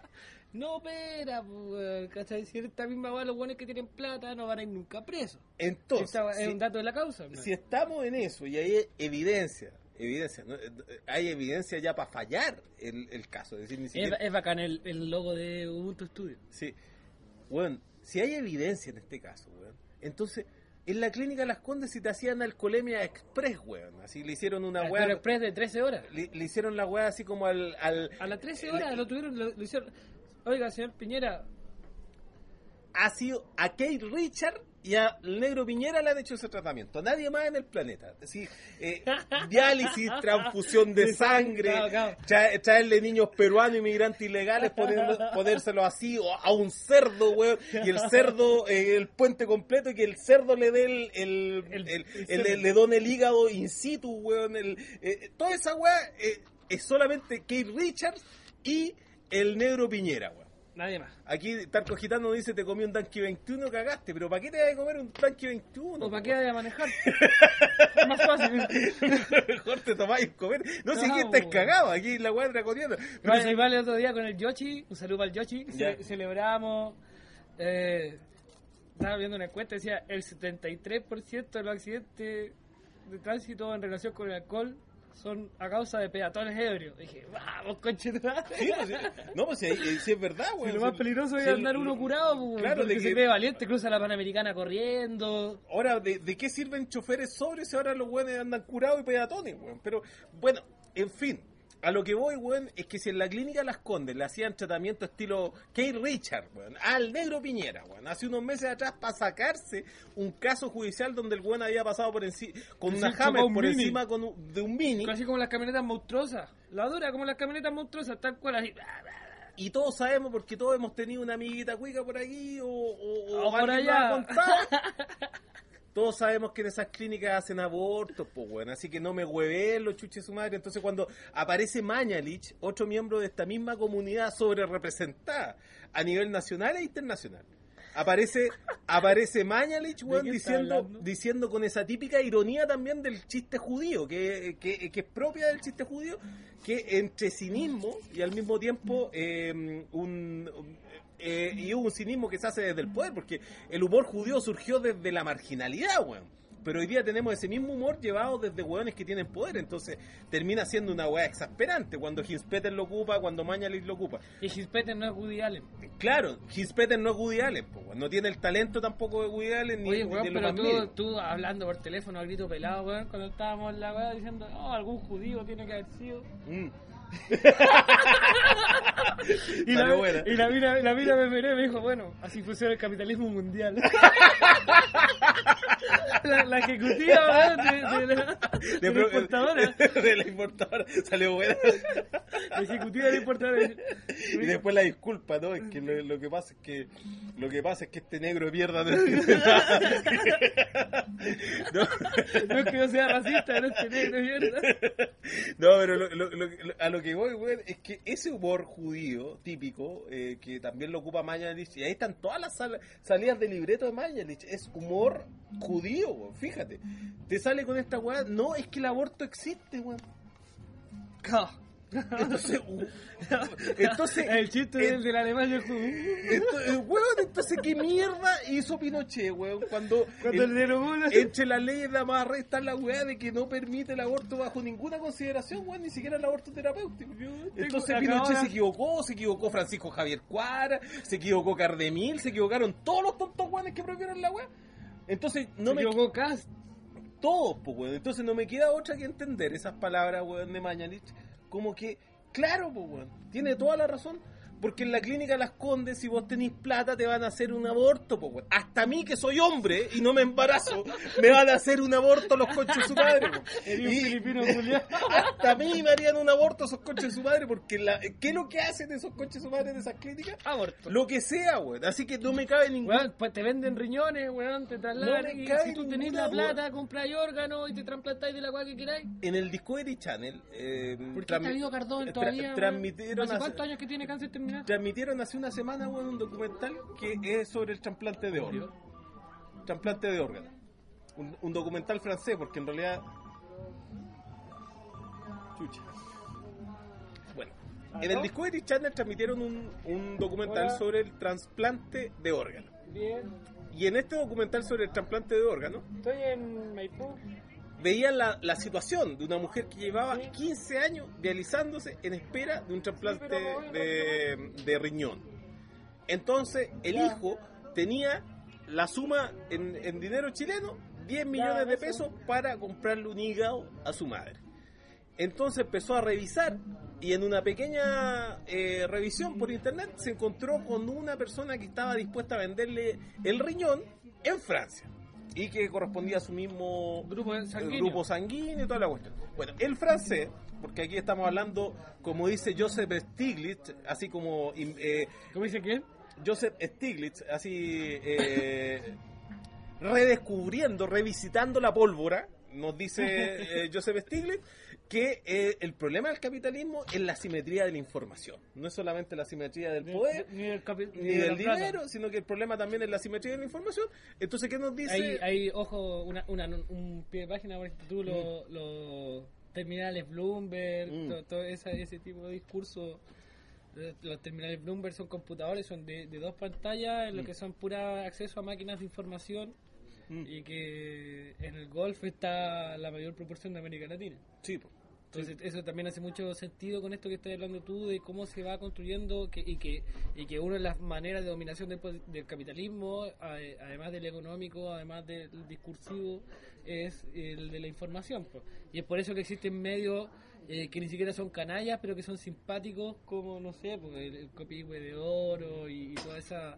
S1: No, espera, pues, ¿cachai? Si esta misma weá, los buenos que tienen plata no van a ir nunca presos.
S2: Entonces,
S1: Esta weá es
S2: si,
S1: un dato de la causa. ¿no?
S2: si estamos en eso y hay evidencia, evidencia, ¿no? hay evidencia ya para fallar el, el caso, es decir, ni
S1: es,
S2: siquiera...
S1: es bacán el, el logo de Ubuntu Studio.
S2: Sí. Bueno, si hay evidencia en este caso, weón, entonces en la clínica Las Condes si te hacían alcoholemia express, weón, así le hicieron una
S1: Al
S2: weá,
S1: Pero Express de trece horas.
S2: le, le hicieron la weá así como al... al
S1: A las trece
S2: le-
S1: horas lo tuvieron, lo, lo hicieron. Oiga, señor Piñera,
S2: ha sido a Kate Richard y al negro Piñera le han hecho ese tratamiento. Nadie más en el planeta. Es decir, eh, diálisis, transfusión de sangre,
S1: Claro, claro.
S2: tra- traerle niños peruanos, inmigrantes ilegales, ponerlo, ponérselo así, o a un cerdo, weón, y el cerdo, eh, el puente completo, y que el cerdo le dé el, el,
S1: El-
S2: el-
S1: el
S2: el-
S1: semen.
S2: le done el hígado in situ, weón. El, eh, toda esa weá eh, es solamente Kate Richards y el negro Piñera, weón.
S1: nadie más.
S2: Aquí Tarco Gitano dice, te comí un Tanque veintiuno, cagaste, pero ¿para qué te vas a comer un Tanque veintiuno?
S1: ¿O para qué vaya a manejar? Es más fácil.
S2: Mejor te tomáis comer. No sé
S1: No,
S2: quién estás
S1: weón.
S2: cagado aquí en la weá draconiana. Pero
S1: Vale,
S2: si-
S1: igual el otro día con el Yoshi, un saludo al Yoshi,
S2: Ya.
S1: ce- celebramos, eh, estaba viendo una encuesta, decía el setenta y tres por ciento de los accidentes de tránsito en relación con el alcohol son a causa de peatones ebrios. Dije, vamos, conche tu madre.
S2: Sí, no, sí. No, pues sí, sí es verdad,
S1: Si
S2: weón.
S1: lo más
S2: Sí,
S1: peligroso es
S2: sí,
S1: andar
S2: lo-
S1: uno curado, pues,
S2: claro,
S1: porque
S2: de
S1: se
S2: que-
S1: cree valiente, cruza la Panamericana corriendo.
S2: Ahora, ¿de, de qué sirven choferes sobres si ahora los weones andan curados y peatones, weón? Pero, bueno, en fin, a lo que voy, weón, es que si en la clínica Las Condes le hacían tratamiento estilo Kate Richard, weón, al negro Piñera, weón, hace unos meses atrás para sacarse un caso judicial donde el weón había pasado por encima, con
S1: Sí,
S2: una
S1: chocó
S2: Hammer
S1: un
S2: por
S1: Mini.
S2: encima con un- de un Mini.
S1: Así como las camionetas monstruosas. La dura como las camionetas monstruosas, tal cual así.
S2: Y todos sabemos, porque todos hemos tenido una amiguita cuica por aquí, o, o,
S1: o por allá.
S2: Todos sabemos que en esas clínicas hacen abortos, pues bueno, así que no me hueven los chuches su madre. Entonces cuando aparece Mañalich, otro miembro de esta misma comunidad sobre representada a nivel nacional e internacional, aparece aparece Mañalich, weón, diciendo, diciendo con esa típica ironía también del chiste judío, que, que, que es propia del chiste judío, que entre cinismo y al mismo tiempo eh, un... un Eh, y hubo un cinismo que se hace desde el poder, porque el humor judío surgió desde la marginalidad, weón. Pero hoy día tenemos ese mismo humor llevado desde weones que tienen poder, entonces termina siendo una weá exasperante cuando Hinspeter lo ocupa, cuando Mañalich lo ocupa.
S1: Y Hinspeter no es Woody Allen.
S2: Claro, Hinspeter no es Woody Allen, po, weón. No tiene el talento tampoco de Woody Allen ni,
S1: Oye,
S2: ni
S1: weón,
S2: de lo
S1: pero
S2: más
S1: tú,
S2: mínimo.
S1: tú hablando por teléfono al grito pelado, weón, cuando estábamos en la weá diciendo, oh, algún judío tiene que haber sido.
S2: Mm.
S1: y, la, y la mina la mina me miró y me dijo, bueno, así funciona el capitalismo mundial. la, la ejecutiva, weón, de, de, la, de, de la importadora
S2: de la importadora salió buena.
S1: La ejecutiva de la importadora
S2: y después la disculpa, ¿no? Es que lo, lo que pasa es que lo que pasa es que este negro de mierda no,
S1: no, no es que yo sea racista, no este negro de mierda.
S2: No, pero lo, lo, lo, a lo que voy, güey, es que ese humor judío típico, eh, que también lo ocupa Mañalich, y ahí están todas las sal, salidas de libreto de Mañalich, es humor judío, güey, fíjate. Te sale con esta weá, no, es que el aborto existe, güey. Entonces, uh, entonces
S1: el chiste
S2: eh,
S1: del de la Alemania
S2: entonces, weón, entonces qué mierda hizo Pinochet, weón, cuando,
S1: cuando el, el la...
S2: entre las leyes de la amarra está la weá de que no permite el aborto bajo ninguna consideración, weón, ni siquiera el aborto terapéutico. Entonces Pinochet se equivocó, se equivocó Francisco Javier Cuadra, se equivocó Cardemil, se equivocaron todos los tontos weones que prohibieron la weá. Entonces no
S1: se
S2: me
S1: equivocó Cast.
S2: Todos, pues, weón. Entonces no me queda otra que entender esas palabras, weón, de Mañalich. Como que, claro, pues, weón, tiene toda la razón. Porque en la clínica Las Condes, si vos tenés plata, te van a hacer un aborto, pues, weón. Hasta a mí, que soy hombre y no me embarazo, me van a hacer un aborto los conchos de su madre,
S1: y un filipino Julián.
S2: Hasta a mí me harían un aborto esos conchos de su madre, porque la, ¿qué es lo que hacen esos conchos de su madre de esas clínicas?
S1: Aborto.
S2: Lo que sea, weón. Así que no me cabe ningún...
S1: Weón, pues te venden riñones, weón, te trasladan.
S2: No me
S1: y
S2: cabe
S1: si tú tenés
S2: ninguna,
S1: la plata,
S2: weón.
S1: compráis órganos y te trasplantáis de la weá que queráis.
S2: En el Discovery Channel... Eh,
S1: ¿Por qué está vivo Cardón todavía?
S2: Tra transmitieron
S1: ¿Hace
S2: hace,
S1: cuántos años que tiene cáncer terminal?
S2: Transmitieron hace una semana, bueno, un documental que es sobre el trasplante de órganos. Trasplante de órganos. Un, un documental francés, porque en realidad... Chucha. Bueno, en el Discovery Channel transmitieron un, un documental Hola. sobre el trasplante de órganos.
S1: Bien.
S2: Y en este documental sobre el trasplante de órganos...
S1: Estoy en Maipú.
S2: Veían la, la situación de una mujer que llevaba sí. quince años realizándose en espera de un trasplante sí, de, de riñón. Entonces, el ya. hijo tenía la suma en, en dinero chileno, diez millones ya, de pesos, para comprarle un hígado a su madre. Entonces empezó a revisar y en una pequeña eh, revisión por internet se encontró con una persona que estaba dispuesta a venderle el riñón en Francia. Y que correspondía a su mismo
S1: grupo sanguíneo.
S2: grupo sanguíneo y toda la cuestión. Bueno, el francés, porque aquí estamos hablando, como dice Joseph Stiglitz, así como... Eh,
S1: ¿Cómo dice quién?
S2: Joseph Stiglitz, así eh, redescubriendo, revisitando la pólvora, nos dice eh, Joseph Stiglitz, que eh, el problema del capitalismo es la simetría de la información. No es solamente la simetría del poder,
S1: ni, ni, del, capi-
S2: ni del dinero, sino que el problema también es la simetría de la información. Entonces, ¿qué nos dice?
S1: Hay, hay ojo, una, una, un pie de página, por ejemplo, tú, mm. los lo terminales Bloomberg, mm. todo, todo esa, ese tipo de discurso. Los terminales Bloomberg son computadores, son de, de dos pantallas, en lo mm. que son pura acceso a máquinas de información. Mm. Y que en el golf está la mayor proporción de América Latina.
S2: Sí, pues.
S1: Entonces eso también hace mucho sentido con esto que estás hablando tú, de cómo se va construyendo que, y que y que una de las maneras de dominación del, del capitalismo, además del económico, además del discursivo, es el de la información, pues. Y es por eso que existen medios eh, que ni siquiera son canallas, pero que son simpáticos, como, no sé, pues el, el Copihue de Oro y, y toda esa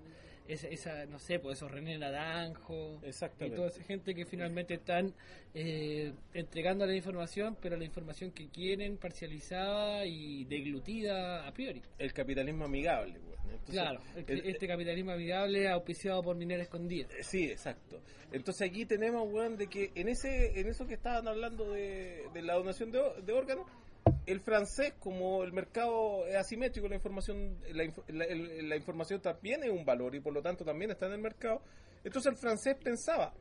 S1: esa, esa no sé, pues esos René Naranjo
S2: Exactamente.
S1: y toda esa gente que finalmente están eh, entregando la información, pero la información que quieren, parcializada y deglutida a priori.
S2: El capitalismo amigable, güey. Entonces,
S1: claro, el,
S2: el,
S1: este capitalismo amigable auspiciado por Minera Escondida.
S2: Sí, exacto. Entonces aquí tenemos, weón, de que en ese en eso que estaban hablando de, de la donación de, de órganos, el francés, como el mercado es asimétrico, la información la, la, el, la información también es un valor y por lo tanto también está en el mercado. Entonces el francés pensaba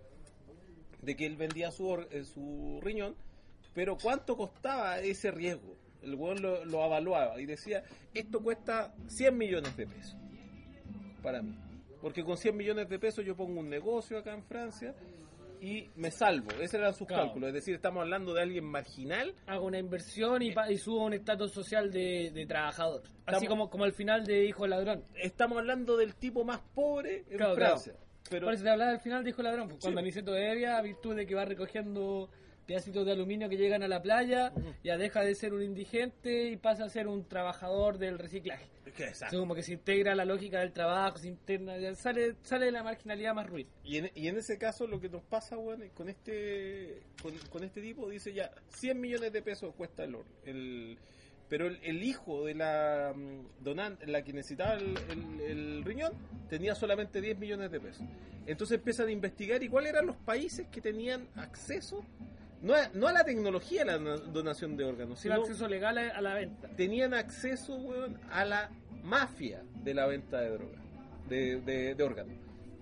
S2: de que él vendía su, or, su riñón, pero ¿cuánto costaba ese riesgo? El weón lo, lo avaluaba y decía, esto cuesta cien millones de pesos para mí. Porque con cien millones de pesos yo pongo un negocio acá en Francia y me salvo. Ese eran sus
S1: claro.
S2: cálculos. Es decir, estamos hablando de alguien marginal.
S1: Hago una inversión y, pa- y subo un estatus social de, de trabajador. Así
S2: Estamos,
S1: como, como el final de Hijo del Ladrón.
S2: Estamos hablando del tipo más pobre en
S1: claro,
S2: Francia.
S1: Claro.
S2: Pero,
S1: por eso te hablaba del final de Hijo del Ladrón. Pues, cuando
S2: sí.
S1: Aniceto de Evia, a virtud de que va recogiendo pedacitos de aluminio que llegan a la playa, uh-huh. ya deja de ser un indigente y pasa a ser un trabajador del reciclaje.
S2: Exacto.
S1: O como que se integra la lógica del trabajo, se interna, ya sale, sale de la marginalidad más ruin.
S2: Y en, y en ese caso lo que nos pasa, bueno, con este con, con este tipo dice ya cien millones de pesos cuesta el oro. El, pero el, el hijo de la donante, la que necesitaba el, el, el riñón, tenía solamente diez millones de pesos. Entonces empiezan a investigar y cuáles eran los países que tenían acceso No a, no a la tecnología de la donación de órganos,
S1: sino acceso legal a la venta.
S2: Tenían acceso, weón, a la mafia de la venta de drogas, de, de, de órganos.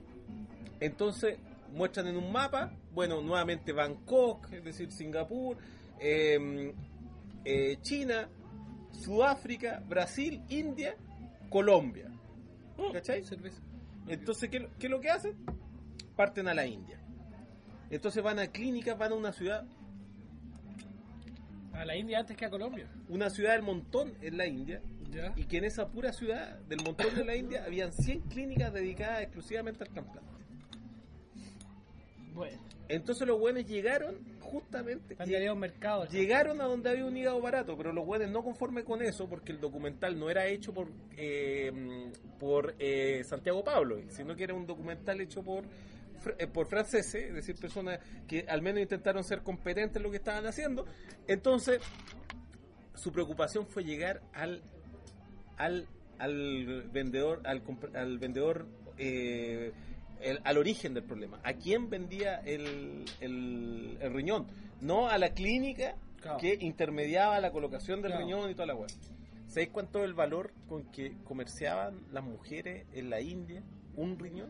S2: Entonces, muestran en un mapa, bueno, nuevamente Bangkok, es decir, Singapur, eh, eh, China, Sudáfrica, Brasil, India, Colombia. ¿Cachai? Entonces, ¿qué, qué es lo que hacen? Parten a la India. Entonces van a clínicas, van a una ciudad.
S1: A la India antes que a Colombia.
S2: Una ciudad del montón en la India.
S1: ¿Ya?
S2: Y que en esa pura ciudad del montón de la India habían cien clínicas dedicadas exclusivamente al trasplante.
S1: Bueno.
S2: Entonces los buenos llegaron justamente.
S1: Lleg- un mercado,
S2: llegaron a donde había un hígado barato, pero los buenos no conforme con eso, porque el documental no era hecho por eh, por eh, Santiago Pablo, sino que era un documental hecho por por franceses, es decir, personas que al menos intentaron ser competentes en lo que estaban haciendo. Entonces, su preocupación fue llegar al al al vendedor, al, al vendedor eh, el, al origen del problema. ¿A quién vendía el, el, el riñón? No a la clínica, claro, que intermediaba la colocación del, claro, riñón y toda la hueá. ¿Sabéis cuánto es el valor con que comerciaban las mujeres en la India un riñón?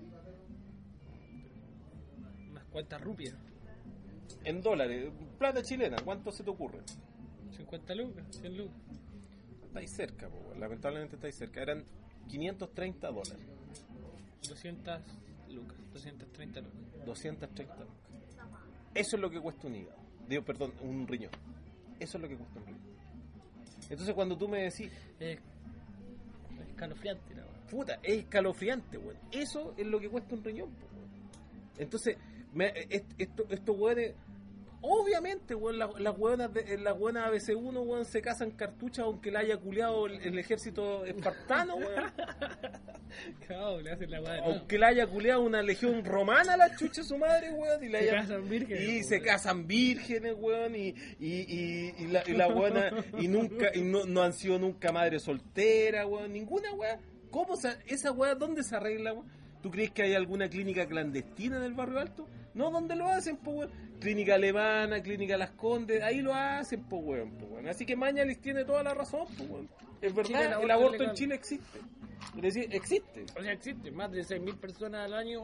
S1: Unas cuantas rupias.
S2: En dólares, plata chilena, ¿cuánto se te ocurre?
S1: cincuenta lucas, cien lucas.
S2: Estáis cerca, po, lamentablemente estáis cerca. Eran quinientos treinta dólares.
S1: doscientas lucas, doscientas treinta lucas.
S2: doscientas treinta lucas. Eso es lo que cuesta un hígado. Digo, perdón, un riñón. Eso es lo que cuesta un riñón. Entonces cuando tú me decís...
S1: Es escalofriante, la verdad.
S2: Puta, es escalofriante, weón. Eso es lo que cuesta un riñón, po, weón. Entonces, me, esto, estos weones... Obviamente, weón, las la hueonas de, las hueonas A B C uno, weón, se casan cartuchas aunque la haya culeado el, el ejército espartano, weón.
S1: Claro, le hacen la madre.
S2: Aunque la haya culeado una legión romana a la chucha de su madre, weón. Y, la
S1: se
S2: haya,
S1: casan vírgenes.
S2: Y se casan vírgenes, weón. Y, y, y, y la, y la buena, y nunca, y no, no han sido nunca madre soltera, weón. Ninguna, weón. ¿Cómo se, esa weón, dónde se arregla, weón? ¿Tú crees que hay alguna clínica clandestina en el Barrio Alto? No, ¿dónde lo hacen, po, weón? Clínica Alemana, Clínica Las Condes, ahí lo hacen, po, weón, po, weón. Así que Mañalich tiene toda la razón, po, weón. Es verdad, Chile, el aborto, el aborto en Chile existe. Es decir, existe.
S1: O sea, existe. Más de seis mil personas al año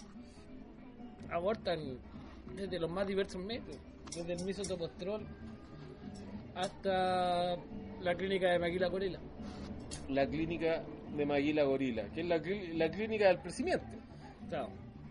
S1: abortan desde los más diversos métodos. Desde el misotopostrol hasta la clínica de Maquila Gorila.
S2: La clínica de Maguila Gorila, que es la, la clínica del presidente.
S1: Claro.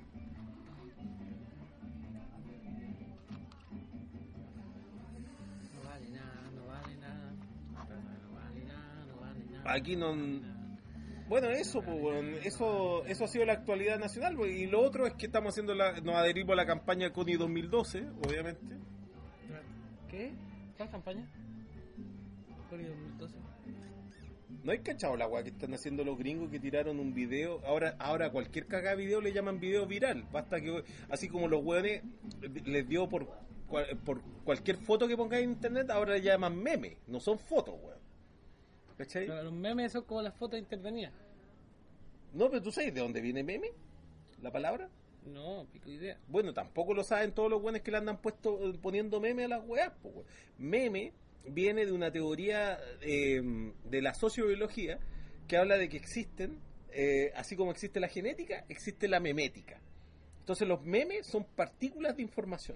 S1: No vale nada, no vale nada. No vale nada, no vale nada.
S2: Aquí no... Bueno, eso, pues, bueno, eso, eso ha sido la actualidad nacional, pues, y lo otro es que estamos haciendo la, nos adherimos a la campaña CONI dos mil doce, obviamente.
S1: ¿Qué? ¿Cuál campaña? CONI dos mil doce.
S2: ¿No hay cachado la weá que están haciendo los gringos que tiraron un video? Ahora ahora cualquier cagada video le llaman video viral. Basta que, así como los weones les dio por, por cualquier foto que pongáis en internet, ahora le llaman meme. No son fotos, weón. ¿Cachai?
S1: Pero los memes son como las fotos intervenidas.
S2: No, pero tú sabes de dónde viene meme, la palabra.
S1: No, pico idea.
S2: Bueno, tampoco lo saben todos los weones que le andan puesto, poniendo meme a las weas, pues, weón. Meme viene de una teoría eh, de la sociobiología que habla de que existen, eh, así como existe la genética, existe la memética. Entonces los memes son partículas de información.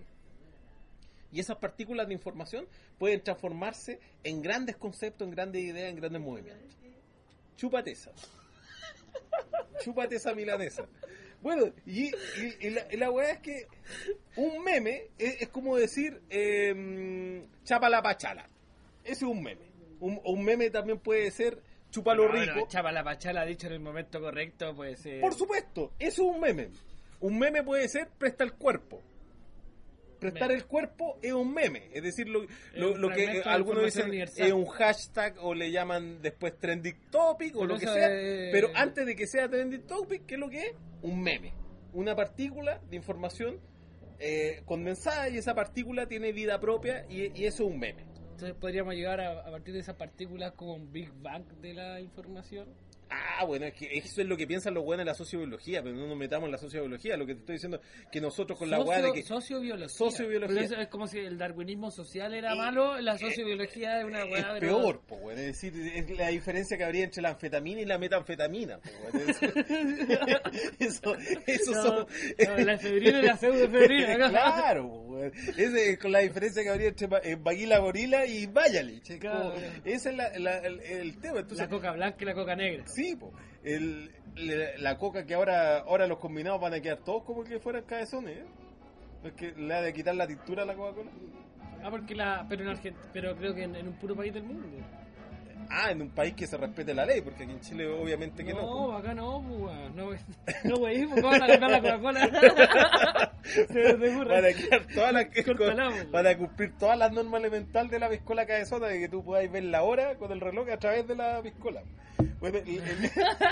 S2: Y esas partículas de información pueden transformarse en grandes conceptos, en grandes ideas, en grandes movimientos. Chúpate esa. Chúpate esa milanesa. Bueno, y, y, y la, y la weá es que un meme es, es como decir eh, chapa la pachala. Ese es un meme. Un, un meme también puede ser chúpalo rico.
S1: Bueno, chapa la pachala dicho en el momento correcto, puede ser.
S2: Por supuesto, eso es un meme. Un meme puede ser presta el cuerpo. Prestar meme. El cuerpo es un meme. Es decir, lo, lo, lo que algunos dicen universal. Es un hashtag o le llaman después trending topic o pero lo que sea. De... Pero antes de que sea trending topic, ¿qué es lo que es? Un meme. Una partícula de información eh, condensada y esa partícula tiene vida propia y, y eso es un meme.
S1: Entonces podríamos llegar a, a partir de esas partículas como un Big Bang de la información.
S2: Ah, bueno, es que eso es lo que piensan los buenos en la sociobiología, pero no nos metamos en la sociobiología. Lo que te estoy diciendo que nosotros con la
S1: Socio,
S2: weá de que...
S1: Sociobiología.
S2: Sociobiología.
S1: Eso es como si el darwinismo social era y, malo, la sociobiología es una weá...
S2: Es pero... peor, po, bueno, es decir, es la diferencia que habría entre la anfetamina y la metanfetamina. Po, bueno, es decir, eso eso
S1: no,
S2: son...
S1: No, la efedrina y la pseudoefedrina.
S2: Claro, po, bueno. Esa es con la diferencia que habría entre eh, Baguila Gorila y Vayalich. Claro. Ese es la, la, el, el tema. Entonces,
S1: la coca blanca y la coca negra.
S2: Sí, po. El, la, la coca que ahora ahora los combinados van a quedar todos como que fueran cabezones, ¿eh? Es que le ha de quitar la tintura a la Coca-Cola.
S1: Ah, porque la... Pero en Argentina, pero creo que en, en un puro país del mundo.
S2: Ah, en un país que se respete la ley, porque aquí en Chile obviamente que no.
S1: No, pues. Acá no, pues, no, no, güey, ¿cómo van a comprar la Coca-Cola? Se me ocurre.
S2: Para quedar todas las que con, para cumplir todas las normas elementales de la piscola cabezona, de que tú podáis ver la hora con el reloj a través de la piscola. Bueno, el, el,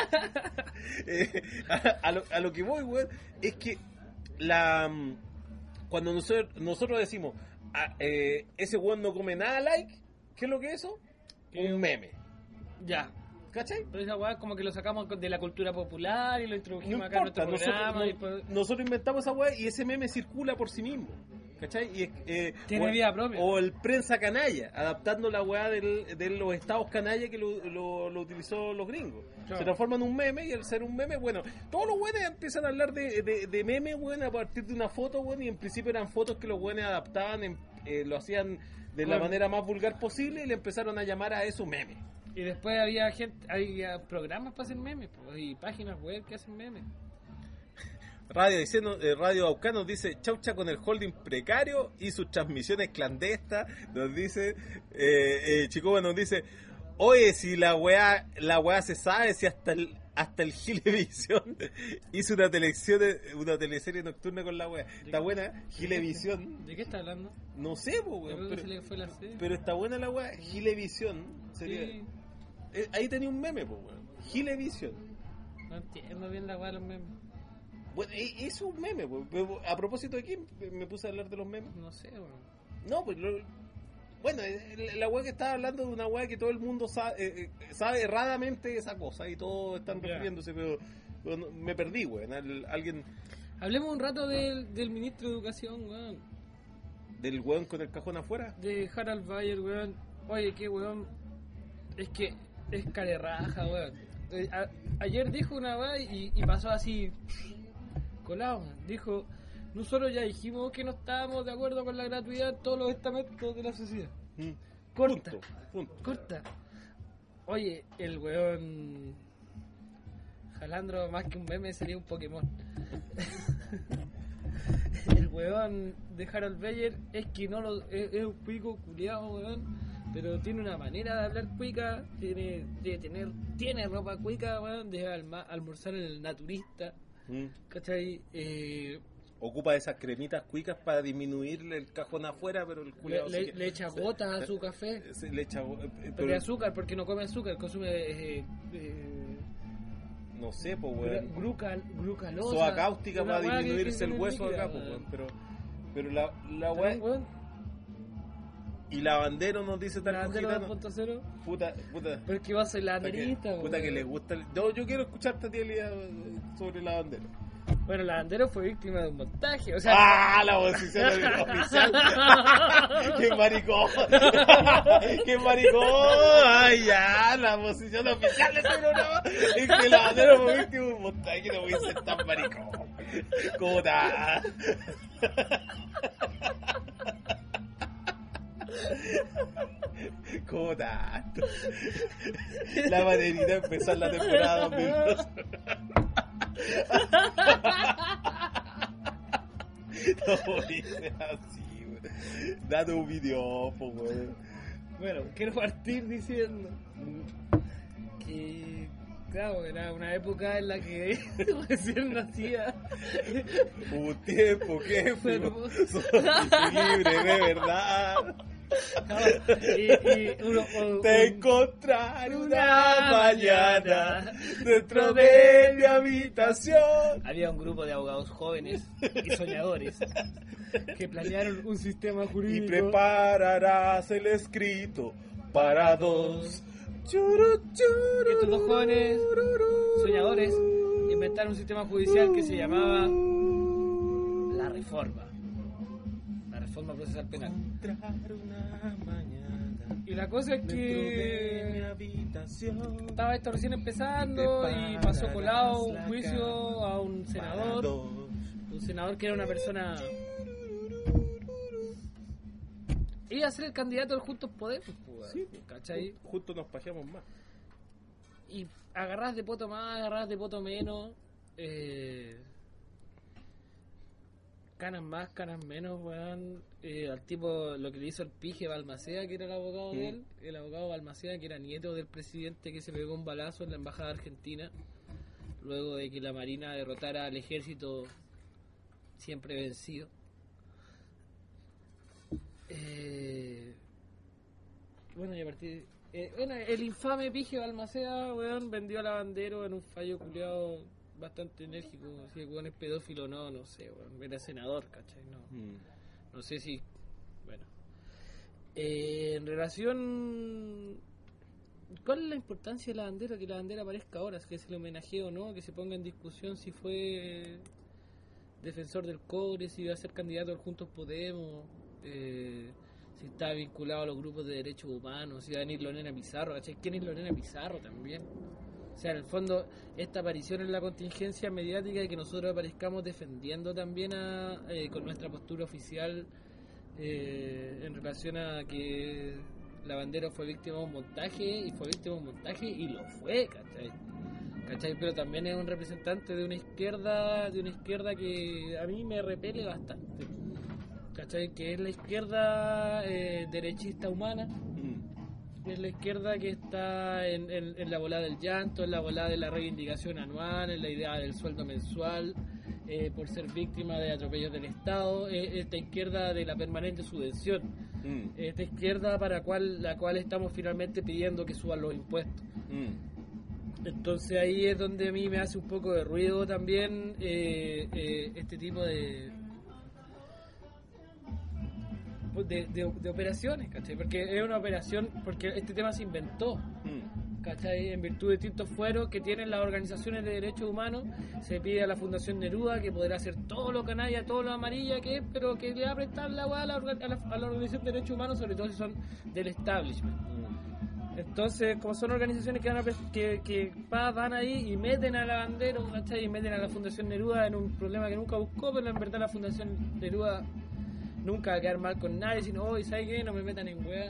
S2: eh, a, a, lo, a lo que voy, güey, es que la cuando nosotros, nosotros decimos a, eh, ese güey no come nada like, ¿qué es lo que es eso? Un meme.
S1: Ya.
S2: ¿Cachai?
S1: Pero esa weá como que lo sacamos de la cultura popular y lo introdujimos no acá importa, en nuestro programa.
S2: Nosotros,
S1: y pues...
S2: nosotros inventamos esa weá y ese meme circula por sí mismo. ¿Cachai? Y, eh,
S1: Tiene
S2: o,
S1: vida propia.
S2: O el prensa canalla, adaptando la weá del, de los estados canalla que lo, lo, lo utilizó los gringos. Claro. Se transforma en un meme y al ser un meme, bueno, todos los weones empiezan a hablar de, de, de memes, weón, a partir de una foto, weón, y en principio eran fotos que los weones adaptaban, en, eh, lo hacían de la manera más vulgar posible y le empezaron a llamar a eso meme.
S1: Y después había gente, había programas para hacer memes, pues, y páginas web que hacen memes.
S2: Radio diciendo, eh, Radio Aucán nos dice chaucha con el holding precario y sus transmisiones clandestas. Nos dice, eh, eh, Chicoba nos dice, oye, si la weá, la weá se sabe, si hasta el hasta el Gilevisión hizo una televisión, una teleserie nocturna con la weá. Está buena, Gilevisión.
S1: ¿De qué está hablando?
S2: No sé, po, weón. Pero,
S1: le fue la serie.
S2: Pero está buena la weá, Gilevisión. Sería, sí. eh, ahí tenía un meme, po, weón. Gilevisión.
S1: No entiendo bien la weá de los memes.
S2: Bueno, es un meme, po. A propósito de quién me puse a hablar de los memes.
S1: No sé, weón.
S2: No, pues lo, bueno, la weá que estaba hablando de una weá que todo el mundo sabe, eh, sabe erradamente esa cosa y todos están yeah. refiriéndose, pero, pero no, me perdí, weón. Alguien.
S1: Hablemos un rato del, del ministro de Educación, weón.
S2: ¿Del weón con el cajón afuera?
S1: De Harald Bayer, weón. Oye, qué weón. Es que es carerraja, weón. A, ayer dijo una weá y, y pasó así colado. Dijo, nosotros ya dijimos que no estábamos de acuerdo con la gratuidad en todos los estamentos de la sociedad. Mm. Corta, punto, punto. corta. Oye, el weón Jalandro más que un meme sería un Pokémon. El weón de Harald Bayer es que no lo es, es un pico culiado, weón, pero tiene una manera de hablar cuica, tiene de tener tiene ropa cuica, weón, de alma, almorzar en el naturista. Mm. ¿Cachai? Eh,
S2: ocupa esas cremitas cuicas para disminuirle el cajón afuera, pero el culiao
S1: Le, le,
S2: que,
S1: le echa gotas a su café.
S2: Se, le echa eh,
S1: pero,
S2: pero
S1: de azúcar, porque no come azúcar, consume eh, eh,
S2: no sé, pues weón.
S1: Glucal, glucalosa.
S2: Soda cáustica para
S1: hueá
S2: disminuirse
S1: que, que
S2: el hueso
S1: líquida,
S2: acá, pues
S1: weón.
S2: weón. Pero, pero la, la
S1: También,
S2: weá.
S1: weón,
S2: Y Lavandero nos dice tal
S1: Lavandero
S2: cosita.
S1: dos punto cero.
S2: Puta, puta.
S1: Pero es que va a ser
S2: Puta
S1: lavanderista,
S2: que, puta
S1: weón.
S2: que le gusta el... No, yo quiero escucharte a ti Elías, sobre Lavandero.
S1: Bueno, Lavandero fue víctima de un montaje, o sea...
S2: ¡Ah! La posición oficial. ¡Qué maricón! ¡Qué maricón! ¡Ay, ya! La posición oficial de este programa es que Lavandero fue víctima de un montaje. No voy a ser tan maricón. ¿Cómo está? ¿Cómo tanto? La maderita empezó en la temporada dos mil dos. No voy a ser así, güey. Date un video, po, güey.
S1: Bueno, quiero partir diciendo que, claro, era una época en la que recién nacía.
S2: Un tiempo que fue
S1: Pero-
S2: libre de verdad.
S1: y, y uno, o-
S2: Te
S1: un-
S2: encontraré una
S1: una
S2: mañana
S1: mañana
S2: dentro de mi habitación.
S1: había un grupo de abogados jóvenes y soñadores que planearon un sistema
S2: Y
S1: jurídico.
S2: prepararás el escrito para dos. Churu, churu,
S1: Estos dos jóvenes soñadores inventaron un sistema judicial que se llamaba la Reforma. La Reforma Procesal Penal.
S2: Encontrar una mañana
S1: Y la cosa es
S2: dentro de mi
S1: que
S2: habitación.
S1: estaba esto recién empezando y pasó colado un juicio a un
S2: Para
S1: senador.
S2: dos.
S1: Un senador que era una persona... Iba a ser el candidato del Juntos Podemos, pues,
S2: Sí.
S1: ¿cachai?
S2: Juntos nos pajeamos más.
S1: Y agarras de poto más, agarras de poto menos, eh, canas más, canas menos, weón. Eh, al tipo, lo que le hizo el pije Balmaceda, que era el abogado
S2: Mm.
S1: de él, el abogado Balmaceda, que era nieto del presidente que se pegó un balazo en la embajada argentina, luego de que la Marina derrotara al ejército siempre vencido. Eh, bueno, y a partir eh, bueno, el infame Pige Balmaceda, weón, vendió a Lavandero en un fallo culiado bastante enérgico. Si el weón es pedófilo o no, no sé, weón. Era senador, ¿cachai? No,
S2: Mm.
S1: no sé si. Bueno. Eh, en relación. ¿Cuál es la importancia de Lavandero? Que Lavandero aparezca ahora, que se le homenajee o no, que se ponga en discusión si fue defensor del cobre, si iba a ser candidato al Juntos Podemos. Eh, si está vinculado a los grupos de derechos humanos, si va a venir Lorena Pizarro, ¿cachai? ¿Quién es Lorena Pizarro también? O sea, en el fondo, esta aparición en la contingencia mediática y que nosotros aparezcamos defendiendo también a, eh, con nuestra postura oficial eh, en relación a que Lavandero fue víctima de un montaje y fue víctima de un montaje y lo fue, ¿cachai? ¿Cachai? Pero también es un representante de una izquierda, de una izquierda que a mí me repele bastante. ¿Cachai? Que es la izquierda eh, derechista humana,
S2: Mm.
S1: es la izquierda que está en, en, en la volada del llanto, en la volada de la reivindicación anual, en la idea del sueldo mensual, eh, por ser víctima de atropellos del Estado, eh, esta izquierda de la permanente subvención,
S2: Mm.
S1: esta izquierda para cual, la cual estamos finalmente pidiendo que suban los impuestos.
S2: Mm.
S1: Entonces ahí es donde a mí me hace un poco de ruido también eh, eh, este tipo de... De, de, de operaciones, ¿cachai? Porque es una operación, porque este tema se inventó,
S2: Mm.
S1: ¿cachai? En virtud de distintos fueros que tienen las organizaciones de derechos humanos, se pide a la Fundación Neruda que podrá hacer todo lo canalla, todo lo amarilla que es, pero que le va a prestar la weá a la, orga- a la, a la Organización de Derechos Humanos, sobre todo si son del establishment.
S2: Mm.
S1: Entonces, como son organizaciones que van, a, pres- que, que pa- van ahí y meten a Lavandero, ¿cachai? Y meten a la Fundación Neruda en un problema que nunca buscó, pero en verdad la Fundación Neruda nunca va a quedar mal con nadie, sino, hoy, ¿sabes qué? No me metan en weá.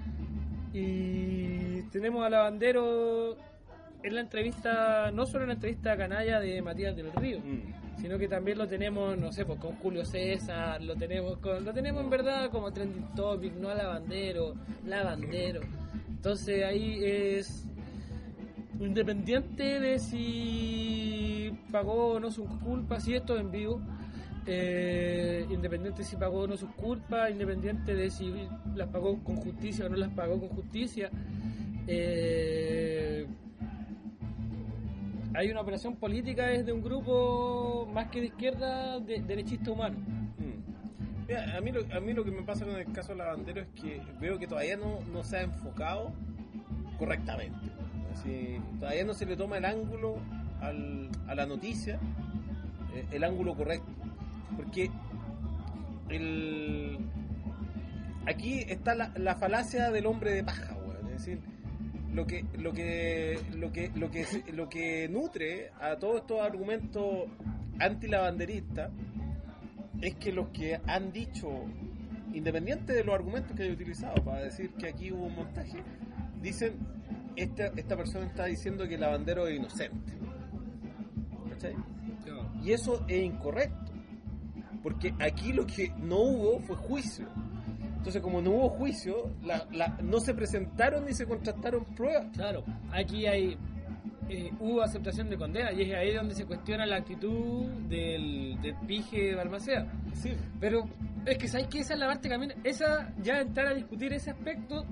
S1: Y tenemos a Lavandero en la entrevista, no solo en la entrevista canalla de Matías del Río,
S2: Mm.
S1: sino que también lo tenemos, no sé, pues con Julio César, lo tenemos con, lo tenemos en verdad como trending topic, no a Lavandero, Lavandero. Entonces ahí es independiente de si pagó o no sus culpas, si esto es en vivo. Eh, independiente si pagó o no sus culpas, independiente de si las pagó con justicia o no las pagó con justicia, eh, hay una operación política desde un grupo más que de izquierda, de, derechista humano.
S2: Mm. Mira, a, mí lo, a mí lo que me pasa con el caso Lavandero es que veo que todavía no, no se ha enfocado correctamente. Así, todavía no se le toma el ángulo al, a la noticia, eh, el ángulo correcto. Porque el, aquí está la, la falacia del hombre de paja, weón. Es decir, lo que, lo que, lo que, lo que, lo que nutre a todos estos argumentos antilavanderistas es que los que han dicho, independiente de los argumentos que hay utilizado para decir que aquí hubo un montaje, dicen esta, esta persona está diciendo que Lavandero es inocente. ¿Cachai? Y eso es incorrecto. Porque aquí lo que no hubo fue juicio. Entonces, como no hubo juicio, la, la, no se presentaron ni se contrastaron pruebas.
S1: Claro, aquí hay eh, hubo aceptación de condena y es ahí donde se cuestiona la actitud del, del pije de Balmaceda.
S2: Sí.
S1: Pero es que sabes que esa es la parte camino, esa ya entrar a discutir ese aspecto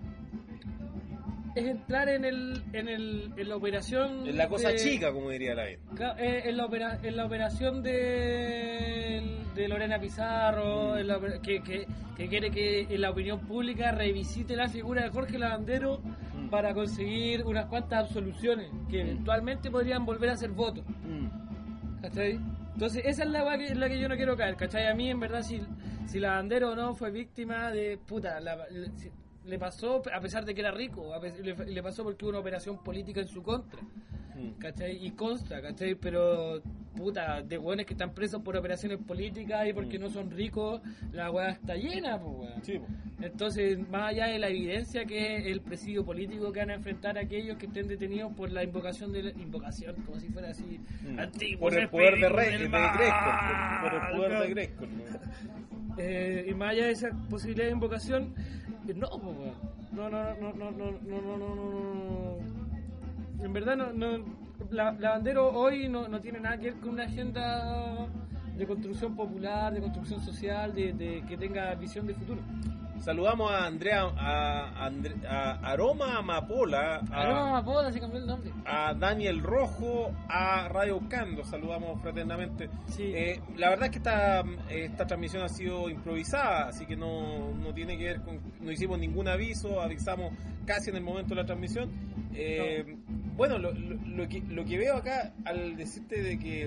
S1: es entrar en el en el en la operación
S2: en la cosa
S1: de,
S2: chica, como diría la gente.
S1: en la opera, en la operación de, de Lorena Pizarro,
S2: mm.
S1: en la, que, que, que quiere que la opinión pública revisite la figura de Jorge Lavandero mm. para conseguir unas cuantas absoluciones que mm. eventualmente podrían volver a ser votos. Mm. ¿Cachai? Entonces esa es la que, la que yo no quiero caer, ¿cachai? A mí en verdad si, si Lavandero o no fue víctima de puta la, la, si, le pasó a pesar de que era rico, a pesar, le, le pasó porque hubo una operación política en su contra, ¿cachai? Y consta, ¿cachai? Pero puta, de hueones que están presos por operaciones políticas y porque no son ricos, la hueá está llena, pues weón. Sí, pues. Entonces, más allá de la evidencia que es el presidio político que van a enfrentar a aquellos que estén detenidos por la invocación de la, invocación, como si fuera así,
S2: mm.
S1: antiguo,
S2: por el poder de Rey, de Gresco, por, por el poder de Gresco, ¿no?
S1: eh, y más allá de esa posibilidad de invocación, no, pues weón. No, no, no, no, no, no, no, no, no. En verdad no, no la, Lavandero hoy no, no tiene nada que ver con una agenda de construcción popular, de construcción social, de, de que tenga visión de futuro.
S2: Saludamos a Andrea, a, Andre, a Aroma Amapola, a,
S1: Aroma Amapola, se cambió el nombre,
S2: a Daniel Rojo, a Radio Cando, saludamos fraternamente.
S1: Sí.
S2: Eh, la verdad es que esta, esta transmisión ha sido improvisada, así que no, no tiene que ver con, no hicimos ningún aviso, avisamos casi en el momento de la transmisión. Eh, no. Bueno, lo, lo, lo, que, lo que veo acá al decirte de que,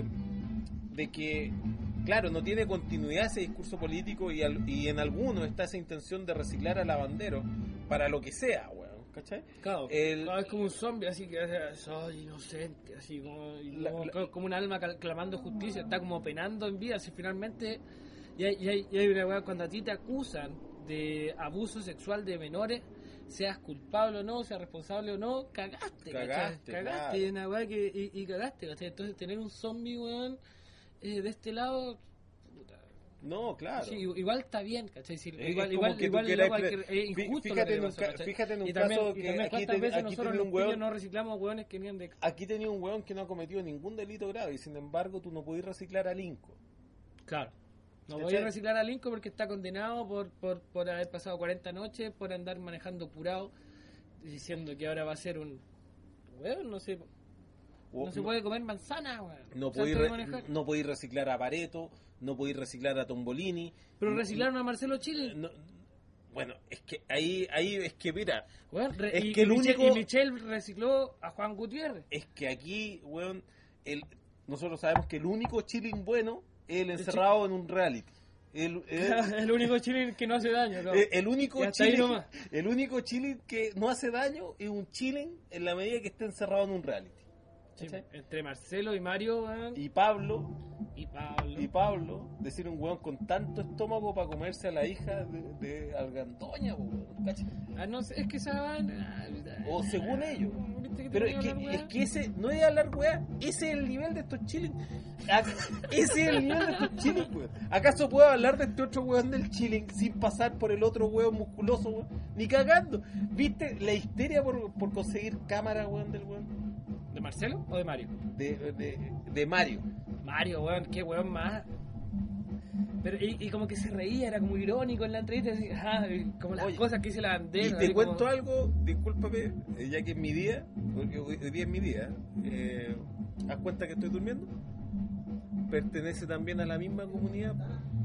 S2: de que claro, no tiene continuidad ese discurso político y, al, y en algunos está esa intención de reciclar a Lavandero para lo que sea, weón, ¿cachai?
S1: Claro, el, claro, es como un zombie, así que soy inocente, así como, la, como, la, como un alma clamando justicia, está como penando en vida, así finalmente, y hay, y hay, y hay una weón, cuando a ti te acusan de abuso sexual de menores, seas culpable o no, seas responsable o no, cagaste,
S2: cagaste,
S1: cagaste,
S2: claro.
S1: Una weá que, y, y cagaste, ¿cachai? Entonces tener un zombie, weón, Eh, de este lado puta.
S2: No, claro.
S1: Sí, igual está bien, ¿cachai? Sí,
S2: es
S1: igual
S2: como
S1: igual,
S2: que
S1: igual
S2: quieras,
S1: es injusto
S2: fíjate,
S1: lo
S2: en
S1: que pasó,
S2: un, fíjate en un
S1: y también,
S2: caso
S1: y
S2: que
S1: también
S2: aquí,
S1: cuántas
S2: te,
S1: veces
S2: aquí
S1: nosotros
S2: tenía
S1: los
S2: un hueón,
S1: no reciclamos hueones que vienen de
S2: aquí tenía un hueón que no ha cometido ningún delito grave y sin embargo tú no podés reciclar a Lincoln.
S1: Claro. No voy a reciclar a Lincoln porque está condenado por, por, por haber pasado cuarenta noches, por andar manejando curado, diciendo que ahora va a ser un hueón, no sé. No, no se puede comer manzana, weón.
S2: No podéis re, no podéis reciclar a Pareto, no podéis reciclar a Tombolini.
S1: Pero no, reciclaron a Marcelo Chile.
S2: No, bueno, es que ahí ahí es que mira,
S1: weón, re,
S2: es
S1: y,
S2: que el
S1: y
S2: único
S1: Michel, y Michel recicló a Juan Gutiérrez.
S2: Es que aquí, weón, el nosotros sabemos que el único chilling bueno es el encerrado el en un reality. El, el,
S1: el único chilling que no hace daño, ¿no?
S2: el, el único chilling, el único chilling que no hace daño es un chilling en la medida que esté encerrado en un reality.
S1: Sí, entre Marcelo y Mario, weón.
S2: Y Pablo.
S1: Y Pablo.
S2: Y Pablo. Decir un weón con tanto estómago para comerse a la hija de, de Argandoña, weón. ¿Cachai?
S1: Ah, no sé, es que esa vaina.
S2: O según ellos. Pero es que, es que ese, no es hablar weá, ese es el nivel de estos chiles. Ese es el nivel de estos chiles, weón. ¿Acaso puedo hablar de este otro weón del chilling sin pasar por el otro weón musculoso, weón? Ni cagando. ¿Viste la histeria por, por conseguir cámara, weón, del weón?
S1: ¿De Marcelo o de Mario?
S2: De, de, de Mario.
S1: Mario, weón, qué weón más Pero, y, y como que se reía, era como irónico en la entrevista, así, ajá, como las
S2: Oye,
S1: cosas que dice la bandera.
S2: Y te
S1: así
S2: cuento
S1: como...
S2: algo, discúlpame, eh, ya que es mi día, porque hoy, hoy día es mi día, eh, ¿haz cuenta que estoy durmiendo? Pertenece también a la misma comunidad.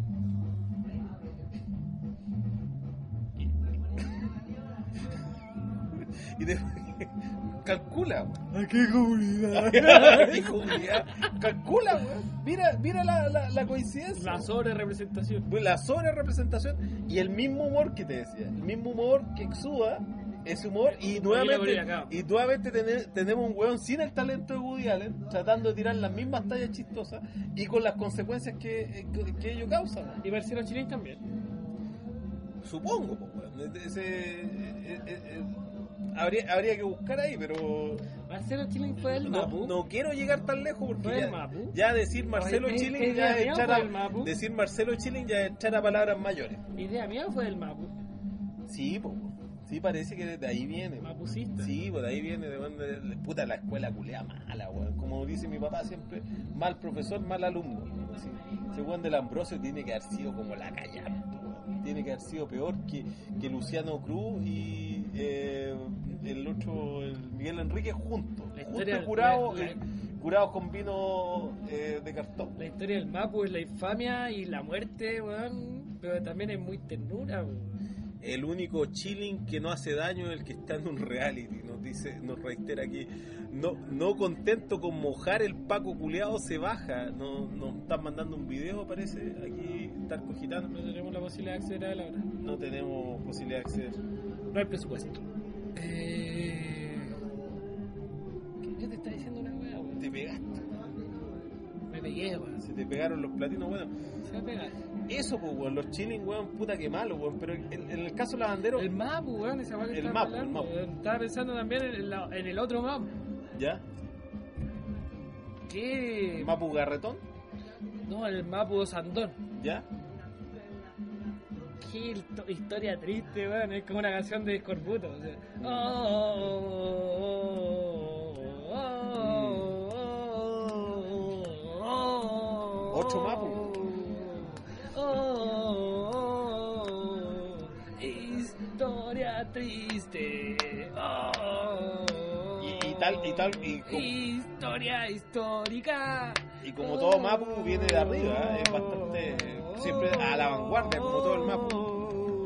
S2: Y te... calcula,
S1: ¿A qué comunidad?
S2: ¿A qué comunidad? Calcula, weón. Mira, mira la, la, la coincidencia.
S1: La sobre representación.
S2: La sobre representación y el mismo humor que te decía, el mismo humor que exuda ese humor y nuevamente, y nuevamente ten, tenemos un weón sin el talento de Woody Allen tratando de tirar las mismas tallas chistosas y con las consecuencias que, que, que ello causa. ¿No?
S1: Y Marcelo Chilín también.
S2: Supongo, pues, weón. Ese, eh, eh, eh, habría, habría que buscar ahí, pero
S1: Marcelo Chilín fue el
S2: no,
S1: Mapu.
S2: no quiero llegar tan lejos porque
S1: ¿Fue
S2: ya,
S1: el Mapu?
S2: ya decir Marcelo
S1: Oye,
S2: Chilín
S1: ¿es
S2: ya
S1: idea
S2: es
S1: mía o
S2: echar
S1: fue el
S2: a,
S1: Mapu?
S2: decir Marcelo Chilín ya es echar a palabras mayores.
S1: ¿Idea mía o fue el Mapu?
S2: Sí, pues. Sí, parece que de ahí viene.
S1: Mapucista.
S2: Sí, pues de ahí viene, de donde, de, puta, la escuela culea mala, weón. Como dice mi papá siempre, mal profesor, mal alumno. Sí. Ese weón del Ambrosio tiene que haber sido como la callampa, weón. Tiene que haber sido peor que, que Luciano Cruz y eh, el otro, el Miguel Enrique juntos. Juntos curados,
S1: la, la,
S2: eh, curados con vino eh, de cartón.
S1: La historia del Mapu es la infamia y la muerte, weón. Pero también es muy ternura, weón.
S2: El único chilling que no hace daño es el que está en un reality, nos dice, nos reitera aquí. No, no contento con mojar el Paco culeado se baja. Nos no están mandando un video, parece, aquí Tarco Gitano.
S1: No tenemos la posibilidad de acceder a la hora.
S2: No tenemos posibilidad de acceder.
S1: No hay presupuesto. Eh... ¿Qué te está diciendo una weá, weón?
S2: Te pegaste.
S1: Me pegué, weón.
S2: Se te pegaron los platinos, bueno.
S1: Se me pega.
S2: Eso, pues, weón, los chilling, weón, puta que malo, weón. Pero en, en el caso lavandero.
S1: El Mapu, weón, esa weá que
S2: el
S1: estaba
S2: Mapu,
S1: hablando.
S2: el Mapu.
S1: Estaba pensando también en, la, en el otro Mapu.
S2: ¿Ya?
S1: ¿Qué?
S2: ¿Mapu Garretón?
S1: No, el Mapu Sandón.
S2: ¿Ya?
S1: Qué historia triste, weón. Es como una canción de Scorbuto. O sea, oh, oh, oh, oh, oh,
S2: Otro Mapu.
S1: Oh, oh, oh, historia triste. Oh,
S2: y, y tal, y tal, y como,
S1: historia histórica.
S2: Y como todo Mapu viene de arriba, ¿eh? Es bastante siempre a la vanguardia, como todo el Mapu.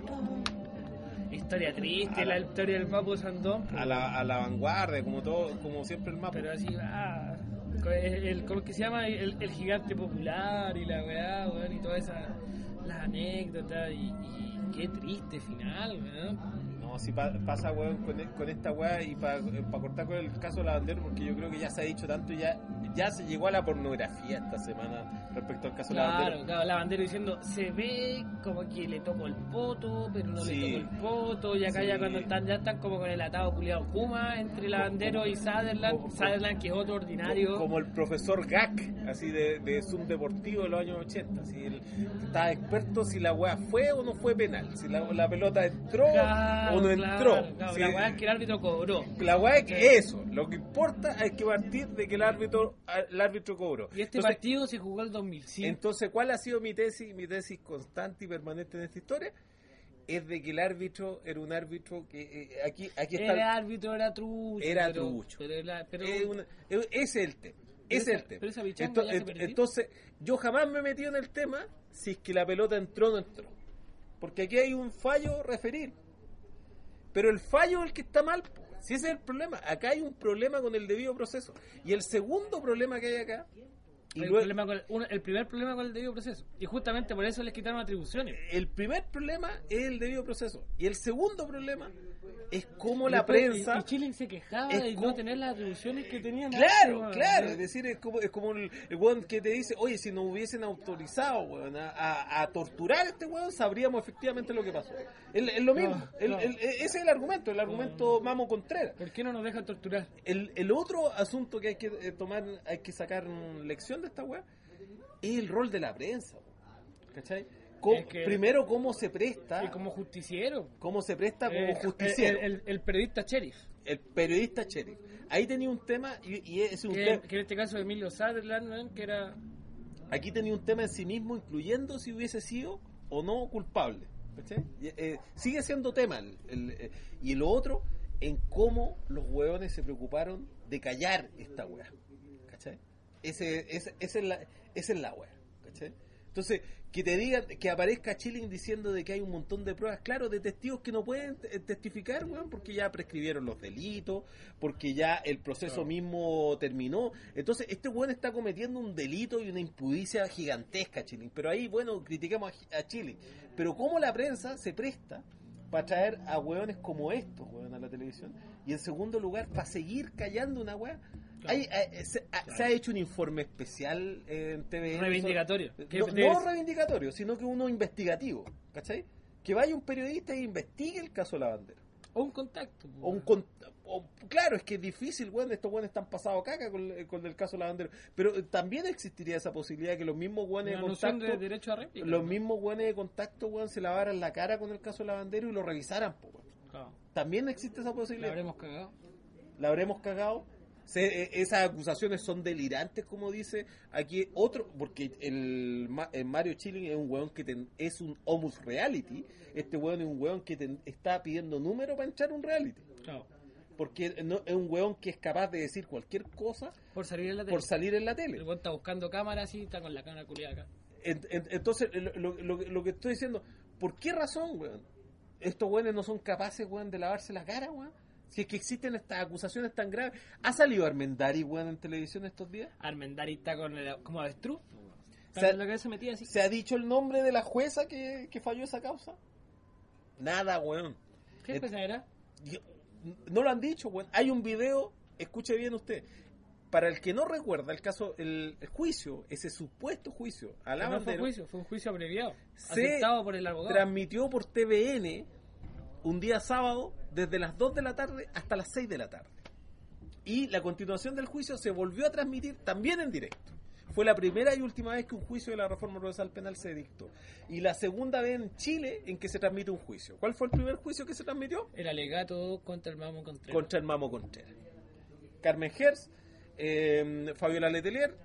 S1: Historia triste, la historia del Mapu Sandón.
S2: A la, a la vanguardia, como todo, como siempre el Mapu.
S1: Pero así va. El, el, ¿cómo que se llama? El, el gigante popular y la weá, weón, y todas esas las anécdotas y, y qué triste final, weón.
S2: No, si pa, pasa, weón, con, con esta weá y para pa cortar con el caso de Lavandero, porque yo creo que ya se ha dicho tanto y ya, ya se llegó a la pornografía esta semana respecto al caso
S1: claro,
S2: de Lavandero.
S1: Claro, Lavandero diciendo, se ve como que le tocó el poto, pero no
S2: sí.
S1: le tocó el poto, y acá sí. ya cuando están, ya están como con el atado culiado Kuma entre Lavandero como, y Sutherland, como, Sutherland que es otro ordinario.
S2: Como, como el profesor Gak, así de, de Zoom Deportivo de los años ochenta, así, él estaba experto si la weá fue o no fue penal, si la, la pelota entró
S1: claro,
S2: o no
S1: claro,
S2: entró.
S1: Claro,
S2: sí.
S1: La weá es que el árbitro cobró.
S2: La weá es que eso, lo que importa es que partir de que el árbitro el árbitro cobró.
S1: Y este
S2: entonces,
S1: partido se jugó el dos mil cinco.
S2: Entonces, ¿cuál ha sido mi tesis? Mi tesis constante y permanente en esta historia es de que el árbitro era un árbitro que eh, aquí aquí está.
S1: El árbitro era trucho.
S2: Era
S1: pero,
S2: trucho.
S1: Pero era, pero,
S2: es una, es, ese es el tema. Ese es el tema.
S1: Pero esa bichanga
S2: entonces,
S1: ya se perdió.
S2: entonces, yo jamás me he metido en el tema si es que la pelota entró o no entró. Porque aquí hay un fallo referir. Pero el fallo es el que está mal. Si ese es el problema. Acá hay un problema con el debido proceso. Y el segundo problema que hay acá. Y
S1: el,
S2: luego,
S1: problema con el, uno, el primer problema con el debido proceso. Y justamente por eso les quitaron atribuciones.
S2: El primer problema es el debido proceso. Y el segundo problema es cómo
S1: y
S2: la
S1: después,
S2: prensa.
S1: Y Chile se quejaba de
S2: como,
S1: no tener las atribuciones que tenían.
S2: Claro,
S1: antes,
S2: claro. Es decir, es como, es como el, el weón que te dice: oye, si nos hubiesen autorizado, weón, a, a, a torturar a este weón, sabríamos efectivamente lo que pasó. Es, es lo mismo. No, el, no. El, ese es el argumento, el argumento no. Mamo Contreras.
S1: ¿Por qué no nos dejan torturar?
S2: El, el otro asunto que hay que tomar, hay que sacar lección de esta weá, es el rol de la prensa. ¿Cachai? ¿Cómo, es que, primero, cómo se presta.
S1: Y como justiciero.
S2: Cómo se presta como
S1: eh,
S2: justiciero.
S1: El, el, el periodista sheriff.
S2: El periodista sheriff. Ahí tenía un tema, y, y es un
S1: que,
S2: tema.
S1: Que en este caso Emilio Sutherland, ¿no? Que era.
S4: Aquí tenía un tema en sí mismo, incluyendo si hubiese sido o no culpable. ¿Cachai? Eh, sigue siendo tema. El, el, eh, y lo otro, en cómo los hueones se preocuparon de callar esta wea. ¿Cachai? Ese, ese, ese es la, esa es la wea. ¿Cachai? Entonces, que te digan, que aparezca Chilling diciendo de que hay un montón de pruebas, claro, de testigos que no pueden testificar, weón, porque ya prescribieron los delitos, porque ya el proceso claro. mismo terminó. Entonces, este weón está cometiendo un delito y una impudicia gigantesca, Chilling. Pero ahí, bueno, criticamos a, a Chilling. Pero cómo la prensa se presta para traer a weones como estos, weón, a la televisión. Y en segundo lugar, para seguir callando una weá. Hay, hay, se, claro. se ha hecho un informe especial en T V N.
S1: Reivindicatorio.
S4: No, no reivindicatorio, sino que uno investigativo. ¿Cachai? Que vaya un periodista e investigue el caso Lavandero.
S1: O un contacto.
S4: O un con, o, claro, es que es difícil, weón. Estos weones están pasados caca con, con el caso Lavandero. Pero también existiría esa posibilidad de que los mismos weones de contacto.
S1: De derecho a réplica,
S4: los
S1: ¿no?
S4: mismos weones de contacto, weón, se lavaran la cara con el caso Lavandero y lo revisaran, po, weón. Claro. También existe esa posibilidad.
S1: La habremos cagado.
S4: La habremos cagado. Se, esas acusaciones son delirantes, como dice aquí otro, porque el, el Mario Chilling es un weón que ten, es un homus reality. Este weón es un weón que ten, está pidiendo número para entrar a un reality. Claro. Porque no, es un weón que es capaz de decir cualquier cosa
S1: por salir en la tele.
S4: Por salir en la tele.
S1: El weón está buscando cámaras y está con la cámara culiada acá.
S4: En, en, entonces, lo, lo, lo que estoy diciendo, ¿por qué razón, weón? Estos weones no son capaces, weón, de lavarse la cara, weón. Si es que existen estas acusaciones tan graves. ¿Ha salido Armendari, weón, en televisión estos días?
S1: Armendari está con el, como avestruz.
S4: Se,
S1: lo que se, metía así.
S4: ¿Se ha dicho el nombre de la jueza que, que falló esa causa? Nada, weón.
S1: ¿Qué jueza era?
S4: Yo, no lo han dicho, weón. Hay un video, escuche bien usted. Para el que no recuerda el caso, el, el juicio, ese supuesto juicio a Lavandero,
S1: no fue un juicio, fue un juicio abreviado, aceptado por el abogado.
S4: Transmitió por T V N un día sábado desde las dos de la tarde hasta las seis de la tarde. Y la continuación del juicio se volvió a transmitir también en directo. Fue la primera y última vez que un juicio de la reforma procesal penal se dictó. Y la segunda vez en Chile en que se transmite un juicio. ¿Cuál fue el primer juicio que se transmitió?
S1: El alegato contra el Mamo Contreras.
S4: Contra el Mamo Contreras. Carmen Gers, eh, Fabiola Letelier,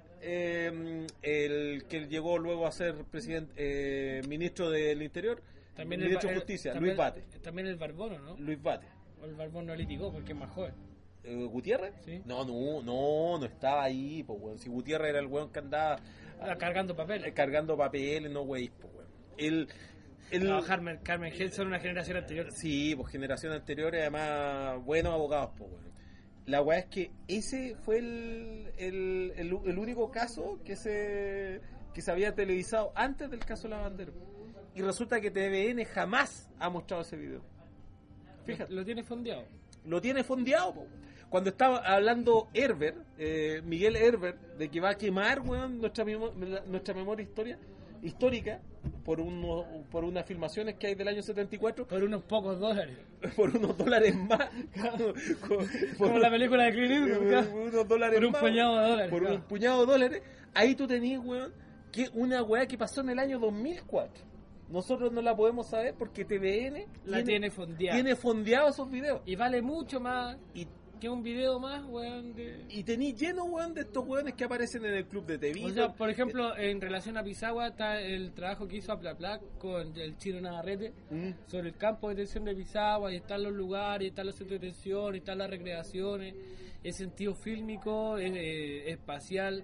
S4: eh, el que llegó luego a ser presidente, eh, ministro del Interior,
S1: también
S4: el ministro de Justicia, Luis Bate.
S1: También el Barbono, ¿no?
S4: Luis Bate.
S1: O el Barbono no litigó porque es más joven.
S4: Eh, ¿Gutiérrez?
S1: Sí.
S4: No, no, no, no estaba ahí, pues, weón. Si Gutiérrez era el weón que andaba
S1: ah, cargando papeles.
S4: Eh, cargando papeles, no, wey, pues, weón. El, el,
S1: no, Carmen, Carmen Gel son una generación anterior.
S4: Sí, pues generación anterior, además, buenos abogados, pues, weón. La weá es que ese fue el, el, el, el único caso que se, que se había televisado antes del caso Lavandero. Y resulta que T V N jamás ha mostrado ese video.
S1: Fíjate. Lo tiene fondeado.
S4: Lo tiene fondeado, po. Cuando estaba hablando Herbert, eh, Miguel Herbert, de que va a quemar, weón, nuestra, memo- nuestra memoria historia, histórica por, uno, por unas filmaciones que hay del año setenta y cuatro.
S1: Por unos pocos dólares.
S4: Por unos dólares más.
S1: Como, Como la película de Clint Eastwood.
S4: Por unos dólares
S1: Por un
S4: más,
S1: puñado de dólares.
S4: Por
S1: claro.
S4: un puñado de dólares. Ahí tú tenías, weón, que una weá que pasó en el año dos mil cuatro. Nosotros no la podemos saber porque T V N
S1: la tiene, tiene fondeada.
S4: Tiene fondeado esos videos.
S1: Y vale mucho más
S4: y,
S1: que un video más, weón. De...
S4: Y tení lleno, weón, de estos weones que aparecen en el club de T V.
S1: O sea, por ejemplo, en relación a Pisagua está el trabajo que hizo Aplaplac con el Chino Navarrete ¿Mm? sobre el campo de detención de Pisagua, y están los lugares, y están los centros de detención, y están las recreaciones, el sentido fílmico, eh, espacial.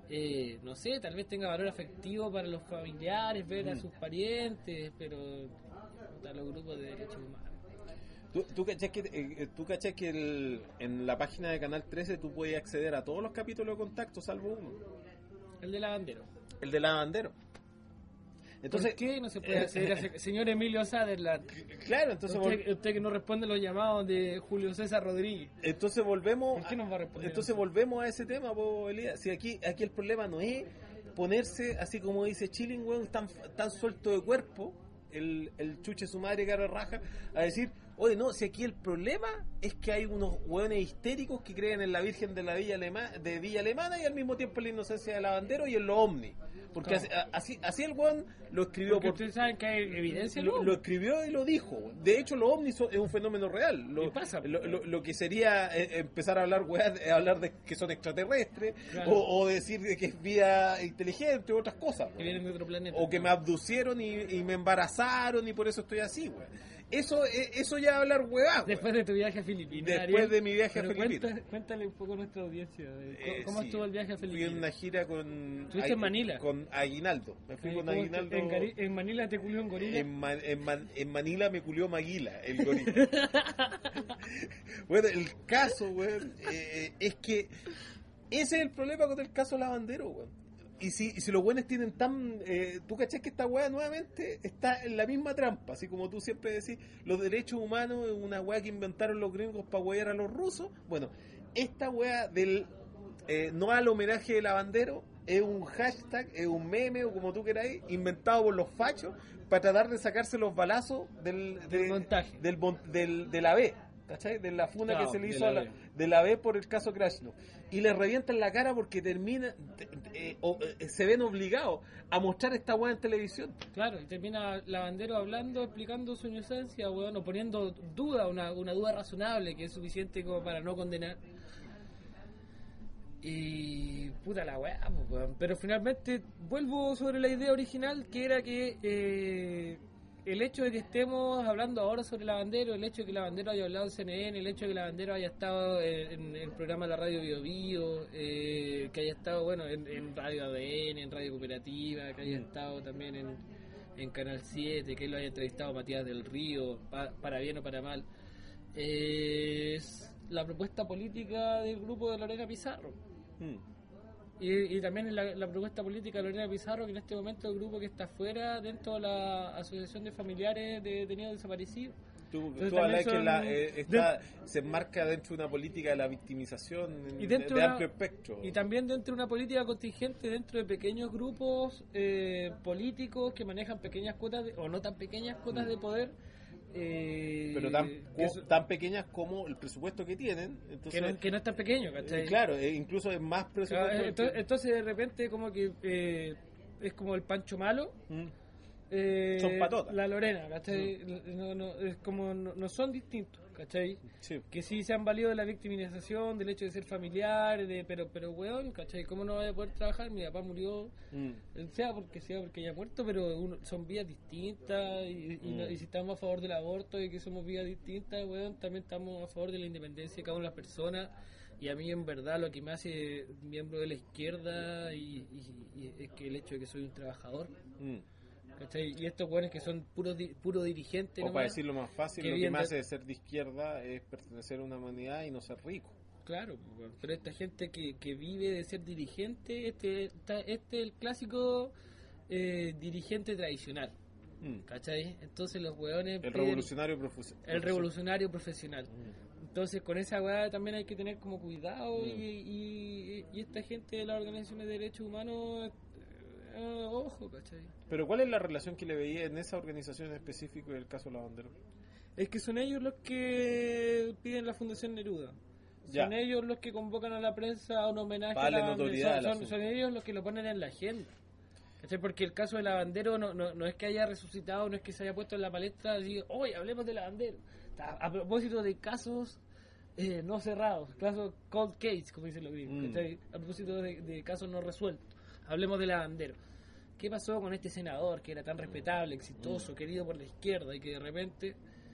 S1: Eh, no sé, tal vez tenga valor afectivo para los familiares, ver mm. a sus parientes, pero para los grupos de derechos humanos.
S4: ¿Tú, tú cachás que, eh, tú cachás que el, en la página de Canal trece tú puedes acceder a todos los capítulos de Contacto, salvo uno?
S1: El de Lavandero.
S4: El de Lavandero. Entonces,
S1: ¿por qué no se puede acceder a señor Emilio Sutherland?
S4: Claro, entonces
S1: usted, vol- usted que no responde los llamados de Julio César Rodríguez.
S4: Entonces volvemos.
S1: ¿Por qué nos va a responder?
S4: Entonces volvemos a ese tema, po, Elías. Si aquí, aquí el problema no es ponerse así como dice Chilling, weón, tan, tan suelto de cuerpo, el, el chuche su madre cara raja, a decir, oye, no, si aquí el problema es que hay unos hueones histéricos que creen en la Virgen de la Villa Alemana, de Villa Alemana y al mismo tiempo en la inocencia de Lavandero y en lo ovni. Porque
S1: Claro.
S4: así, así, así el hueón lo escribió
S1: Porque
S4: por...
S1: ustedes saben que hay evidencia,
S4: Lo,
S1: ¿no?
S4: lo escribió y lo dijo. De hecho, los ovnis son- es un fenómeno real. Lo,
S1: Y pasa,
S4: lo, lo- lo que sería eh, empezar a hablar weas, eh, hablar de que son extraterrestres,
S1: Claro.
S4: o, o decir de que es vida inteligente, o otras cosas.
S1: Que vienen de otro planeta.
S4: O que me abducieron y, y me embarazaron y por eso estoy así, weón. Eso, eh, eso ya es hablar weá, weón.
S1: Después de tu viaje a Filipinas.
S4: Después
S1: Ariel.
S4: de mi viaje a
S1: Pero
S4: Filipinas.
S1: cuenta- cuéntale un poco a nuestra audiencia. de ¿Cómo,
S4: Eh,
S1: cómo
S4: sí.
S1: estuvo el viaje a
S4: Fui
S1: Filipinas?
S4: en una gira con...
S1: ¿Estuviste en Manila?
S4: Con Aguinaldo. Me fui
S1: Eh,
S4: con
S1: ¿cómo
S4: Aguinaldo...
S1: te- En, Gari- en Manila te culió un gorila.
S4: En, Man- en, Man- en Manila me culió Maguila, el gorila. Bueno, el caso, weón, eh, es que ese es el problema con el caso Lavandero, weón. Y si, y si los buenos tienen tan... Eh, ¿Tú cachás que esta weá nuevamente está en la misma trampa? Así como tú siempre decís, los derechos humanos es una weá que inventaron los gringos para wear a los rusos. Bueno, esta weá del eh, no al homenaje de Lavandero es un hashtag, es un meme o como tú queráis, inventado por los fachos para tratar de sacarse los balazos del, de-
S1: Del montaje.
S4: del, mon- del, de la B, ¿cachai? De la funa
S1: Claro,
S4: que se le
S1: de
S4: hizo
S1: la
S4: a la,
S1: B.
S4: de la B por el caso Krasnov. Y le revientan la cara porque termina te- te- eh, o, eh, se ven obligados a mostrar esta weá en televisión.
S1: Claro, y termina Lavandero hablando, explicando su inocencia, weón, o poniendo duda, una, una duda razonable que es suficiente como para no condenar. Y puta la weá, pues, weón. Pero finalmente vuelvo sobre la idea original, que era que eh, el hecho de que estemos hablando ahora sobre Lavandero, el hecho de que Lavandero haya hablado en C N N, el hecho de que Lavandero haya estado en, en el programa de la radio Bio Bio, eh, que haya estado bueno en, en Radio A D N, en Radio Cooperativa, que haya estado también en, en Canal siete, que él lo haya entrevistado a Matías del Río, pa- para bien o para mal, es la propuesta política del grupo de Lorena Pizarro.
S4: Mm.
S1: Y, y también la, la propuesta política de Lorena Pizarro, que en este momento es el grupo que está fuera dentro de la Asociación de Familiares de Detenidos Desaparecidos.
S4: Tú,
S1: Entonces
S4: tú hablas
S1: también
S4: que la,
S1: son-
S4: eh, está, se enmarca dentro de una política de la victimización
S1: Y
S4: de,
S1: dentro
S4: de
S1: de una-
S4: amplio espectro.
S1: Y también dentro de una política contingente, dentro de pequeños grupos eh, políticos que manejan pequeñas cuotas, de- o no tan pequeñas cuotas
S4: Mm.
S1: de poder. eh,
S4: Pero tan,
S1: que,
S4: co- tan pequeñas como el presupuesto que tienen. Entonces,
S1: que no, que no es tan pequeño, ¿cachai?
S4: eh, claro, eh, incluso es más presupuesto.
S1: Claro,
S4: del
S1: entonces,
S4: que-
S1: entonces de repente como que eh, es como el Pancho Malo.
S4: Mm.
S1: Eh,
S4: Son patotas.
S1: La Lorena, ¿cachai? No, no, es como no, no son distintos, ¿cachai?
S4: Sí.
S1: Que sí se han valido de la victimización, del hecho de ser familiar, de, pero, pero weón, ¿cachai? ¿Cómo no voy a poder trabajar? Mi papá murió,
S4: Mm.
S1: sea porque sea porque haya muerto, pero uno- son vidas distintas y, y, no-
S4: Mm.
S1: y si estamos a favor del aborto y que somos vidas distintas, weón, también estamos a favor de la independencia de cada una de las personas. Y a mí en verdad lo que me hace miembro de la izquierda y, y- y es que el hecho de que soy un trabajador.
S4: Mm.
S1: ¿Cachai? Y estos buenos que son puros di- puro dirigentes.
S4: O
S1: nomás.
S4: para decirlo más fácil,
S1: que
S4: lo que
S1: viven
S4: me
S1: de-
S4: hace ser de izquierda es pertenecer a una humanidad y no ser rico.
S1: Claro, pues, weón. Pero esta gente que, que vive de ser dirigente, este está- este es el clásico eh, dirigente tradicional.
S4: Mm.
S1: ¿Cachai? Entonces los hueones.
S4: El
S1: piden-
S4: revolucionario profesional.
S1: El revolucionario profesional.
S4: Mm.
S1: Entonces con esa weá también hay que tener como cuidado
S4: Mm.
S1: y, y, y esta gente de las organizaciones de derechos humanos, eh, ojo, ¿cachai?
S4: Pero ¿cuál es la relación que le veía en esa organización en específico del caso Lavandero?
S1: Es que son ellos los que piden la Fundación Neruda.
S4: Ya.
S1: Son ellos los que convocan a la prensa a un homenaje
S4: Vale
S1: a la
S4: notoriedad al
S1: son, son,
S4: asunto.
S1: son ellos los que lo ponen en la agenda. ¿Cachai? Porque el caso de Lavandero no, no, no es que haya resucitado, no es que se haya puesto en la palestra así, hoy hablemos de Lavandero. A, a propósito de casos eh, no cerrados, casos cold case, como dicen los gringos,
S4: Mm.
S1: ¿cachai? A propósito de, de casos no resueltos, hablemos de Lavandero. ¿Qué pasó con este senador que era tan respetable, exitoso,
S4: Mm.
S1: querido por la izquierda y que de repente...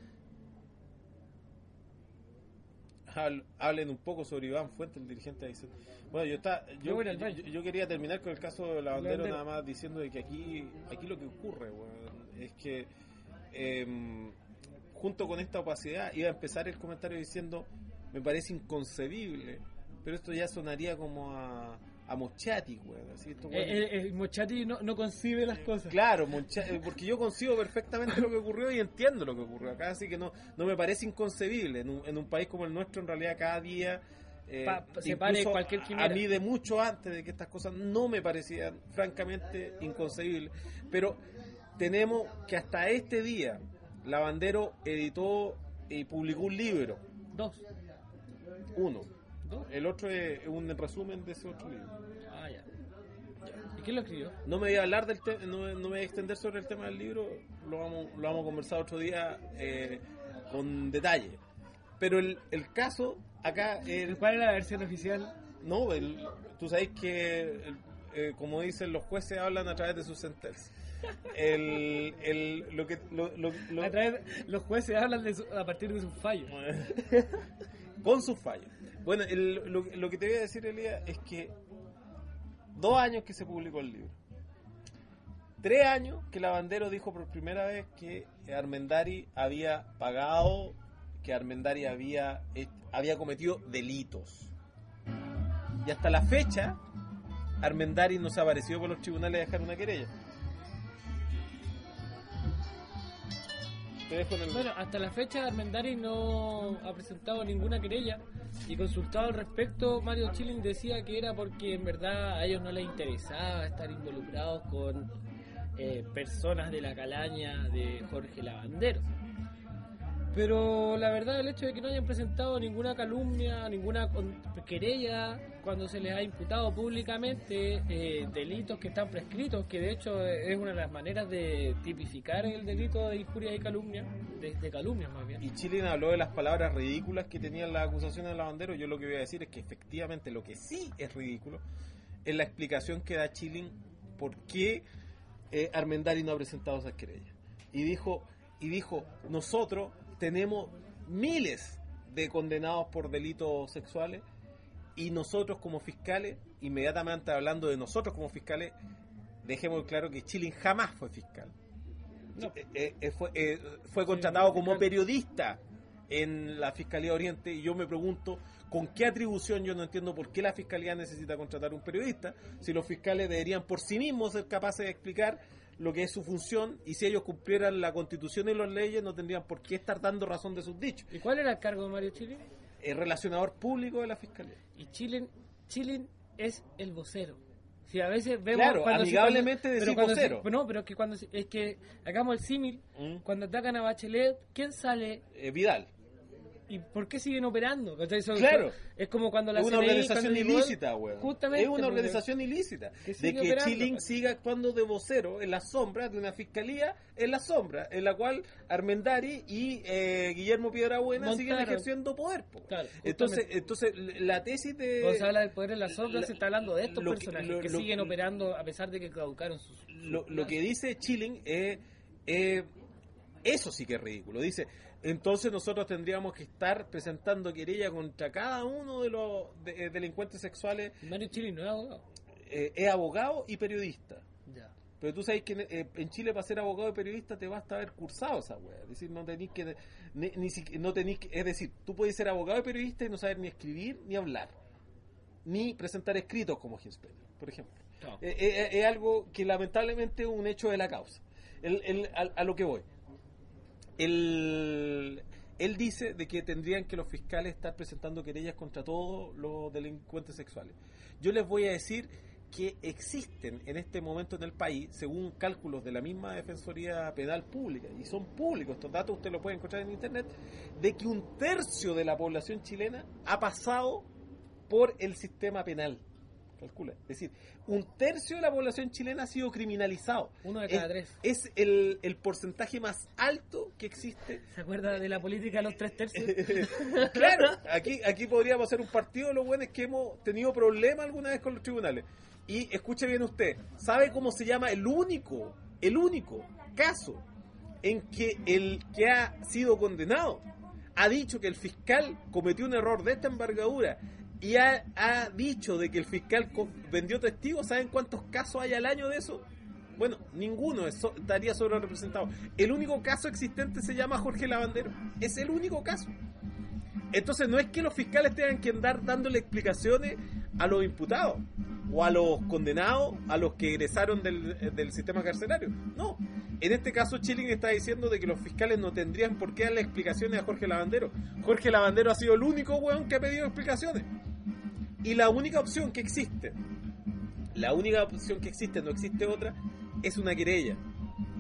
S4: Hab- Hablen un poco sobre Iván Fuentes, el dirigente de Aysén. Bueno, yo, está,
S1: Yo
S4: yo,
S1: voy al
S4: yo,
S1: baño.
S4: yo quería terminar con el caso de Lavandero,
S1: Lavandero.
S4: nada más diciendo de que aquí, aquí lo que ocurre, weón, es que em, junto con esta opacidad iba a empezar el comentario diciendo, me parece inconcebible, pero esto ya sonaría como a, a Moschati, weón. Así, estos weones-
S1: Eh, eh, eh, Moschati no, no concibe las cosas.
S4: Claro, Moncha- eh, porque yo concibo perfectamente lo que ocurrió y entiendo lo que ocurrió acá, así que no, no me parece inconcebible. En un, en un país como el nuestro, en realidad, cada día eh,
S1: Pa- pa- se pare
S4: incluso
S1: cualquier
S4: a,
S1: quimera.
S4: a mí de mucho antes de que estas cosas no me parecían francamente inconcebibles. Pero tenemos que hasta este día, Lavandero editó y publicó un libro.
S1: Dos.
S4: Uno.
S1: ¿Dos?
S4: El otro es un resumen de ese otro libro.
S1: Ah, ya. ¿Y quién lo escribió?
S4: No me voy a hablar del tema, no, no me voy a extender sobre el tema del libro, lo vamos, lo vamos a conversar otro día eh, con detalle. Pero el, el caso acá... El,
S1: ¿Cuál es la versión oficial?
S4: No, el, tú sabes que, el, eh, como dicen los jueces, hablan a través de sus sentencias. El, el, lo que, lo, lo, lo,
S1: a través de, los jueces hablan de su, a partir de sus fallos.
S4: Con sus fallos. Bueno, el, lo, lo que te voy a decir, Elías, es que dos años que se publicó el libro. Tres años que Lavandero dijo por primera vez que Armendari había pagado, que Armendari había, había cometido delitos. Y hasta la fecha, Armendari no se ha aparecido por los tribunales a dejar una querella. Te dejo en el...
S1: Bueno, hasta la fecha Armendari no ha presentado ninguna querella, y consultado al respecto, Mario Chilling decía que era porque en verdad a ellos no les interesaba estar involucrados con eh, personas de la calaña de Jorge Lavandero. Pero la verdad, el hecho de que no hayan presentado ninguna calumnia, ninguna querella, cuando se les ha imputado públicamente eh, delitos que están prescritos, que de hecho es una de las maneras de tipificar el delito de injuria y calumnia, de, de calumnia más bien.
S4: Y Chilling habló de las palabras ridículas que tenían las acusaciones de Lavandero. Yo lo que voy a decir es que efectivamente lo que sí es ridículo es la explicación que da Chilling por qué eh, Armendari no ha presentado esas querellas. Y dijo, y dijo, nosotros tenemos miles de condenados por delitos sexuales y nosotros como fiscales, inmediatamente hablando de nosotros como fiscales, dejemos claro que Chilling jamás fue fiscal. No, eh, eh, fue, eh, fue contratado como periodista en la Fiscalía Oriente, y yo me pregunto con qué atribución. Yo no entiendo por qué la Fiscalía necesita contratar un periodista si los fiscales deberían por sí mismos ser capaces de explicar lo que es su función, y si ellos cumplieran la Constitución y las leyes no tendrían por qué estar dando razón de sus dichos.
S1: ¿Y cuál era el cargo de Mario Chilling?
S4: El relacionador público de la Fiscalía.
S1: Y Chilling, Chilling es el vocero. Si a veces vemos
S4: claro,
S1: cuando
S4: amigablemente
S1: se,
S4: decir
S1: cuando,
S4: vocero.
S1: Se, no, pero es que cuando se, es que hagamos el símil,
S4: ¿Mm?
S1: Cuando atacan a Bachelet, ¿quién sale?
S4: Eh, Vidal.
S1: ¿Y por qué siguen operando? Eso,
S4: claro.
S1: Es como cuando la
S4: es una
S1: C N I,
S4: organización ilícita, güey.
S1: Justamente.
S4: Es una organización ilícita.
S1: Que
S4: de que
S1: operando,
S4: Chilling
S1: pues.
S4: siga actuando de vocero en la sombra de una fiscalía, en la sombra, en la cual Armendari y eh, Guillermo Piedrabuena
S1: Montaron.
S4: siguen ejerciendo poder. Po.
S1: Claro,
S4: entonces, entonces, la tesis de...
S1: Cuando se habla del poder en la sombra, la, se está hablando de estos
S4: lo
S1: personajes
S4: que, lo,
S1: que
S4: lo,
S1: siguen
S4: lo,
S1: operando a pesar de que caducaron sus... sus
S4: lo, lo que dice Chilling es... Eh, eso sí que es ridículo. Dice... Entonces nosotros tendríamos que estar presentando querella contra cada uno de los de, de delincuentes sexuales.
S1: Mario Chilling no es abogado.
S4: Eh, es abogado y periodista.
S1: Ya.
S4: Pero tú sabes que eh, en Chile para ser abogado y periodista te basta haber cursado esa wea. Es decir, no tenés que... Ni, ni, no tenés que, es decir, tú puedes ser abogado y periodista y no saber ni escribir ni hablar. Ni presentar escritos como Ginsberg, por ejemplo.
S1: No.
S4: Eh, eh, es algo que lamentablemente es un hecho de la causa. El, el, a, a lo que voy. Él, él dice de que tendrían que los fiscales estar presentando querellas contra todos los delincuentes sexuales. Yo les voy a decir que existen en este momento en el país, según cálculos de la misma Defensoría Penal Pública, y son públicos, estos datos usted los puede encontrar en internet, de que un tercio de la población chilena ha pasado por el sistema penal. Calcula. Es decir, un tercio de la población chilena ha sido criminalizado.
S1: Uno de cada
S4: es,
S1: tres.
S4: Es el, el porcentaje más alto que existe.
S1: ¿Se acuerda de la política de los tres tercios?
S4: Claro, aquí, aquí podríamos hacer un partido de los buenos que hemos tenido problemas alguna vez con los tribunales. Y escuche bien usted, ¿sabe cómo se llama el único, el único caso en que el que ha sido condenado ha dicho que el fiscal cometió un error de esta envergadura y ha, ha dicho de que el fiscal vendió testigos? ¿Saben cuántos casos hay al año de eso? Bueno, ninguno es, so, estaría sobre representado. El único caso existente se llama Jorge Lavandero. Es el único caso. Entonces no es que los fiscales tengan que andar dándole explicaciones a los imputados o a los condenados, a los que egresaron del, del sistema carcelario. No. En este caso Chilling está diciendo de que los fiscales no tendrían por qué darle explicaciones a Jorge Lavandero. Jorge Lavandero ha sido el único weón que ha pedido explicaciones. Y la única opción que existe, la única opción que existe, no existe otra, es una querella.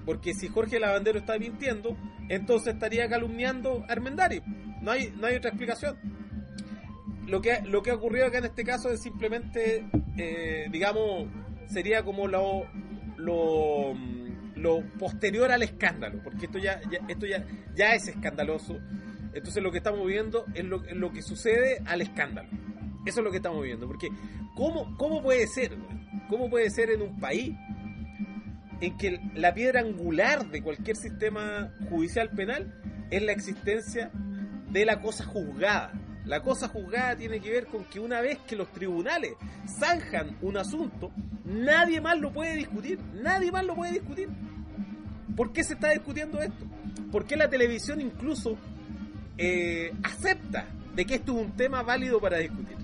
S2: Porque si Jorge Lavandero está mintiendo, entonces estaría calumniando a Armendáriz. No hay, no hay otra explicación. Lo que, lo que ha ocurrido acá en este caso es simplemente, eh, digamos, sería como lo, lo, lo posterior al escándalo, porque esto ya, ya esto ya, ya es escandaloso. Entonces lo que estamos viendo es lo, es lo que sucede al escándalo. Eso es lo que estamos viendo, porque ¿cómo, cómo puede ser? ¿Cómo puede ser en un país en que la piedra angular de cualquier sistema judicial penal es la existencia de la cosa juzgada? La cosa juzgada tiene que ver con que una vez que los tribunales zanjan un asunto, nadie más lo puede discutir, nadie más lo puede discutir. ¿Por qué se está discutiendo esto? ¿Por qué la televisión incluso eh, acepta de que esto es un tema válido para discutir?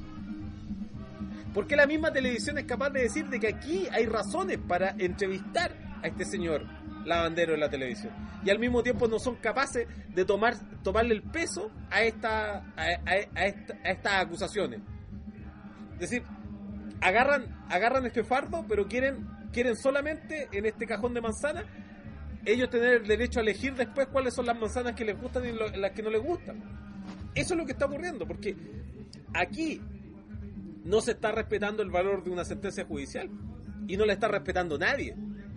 S2: ¿Por qué la misma televisión es capaz de decir de que aquí hay razones para entrevistar a este señor Lavandero en la televisión? Y al mismo tiempo no son capaces de tomar tomarle el peso a esta a, a, a, esta, a estas acusaciones. Es decir, agarran agarran este fardo, pero quieren quieren solamente en este cajón de manzanas ellos tener el derecho a elegir después cuáles son las manzanas que les gustan y lo, las que no les gustan. Eso es lo que está ocurriendo, porque aquí no se está respetando el valor de una sentencia judicial y no la está respetando nadie.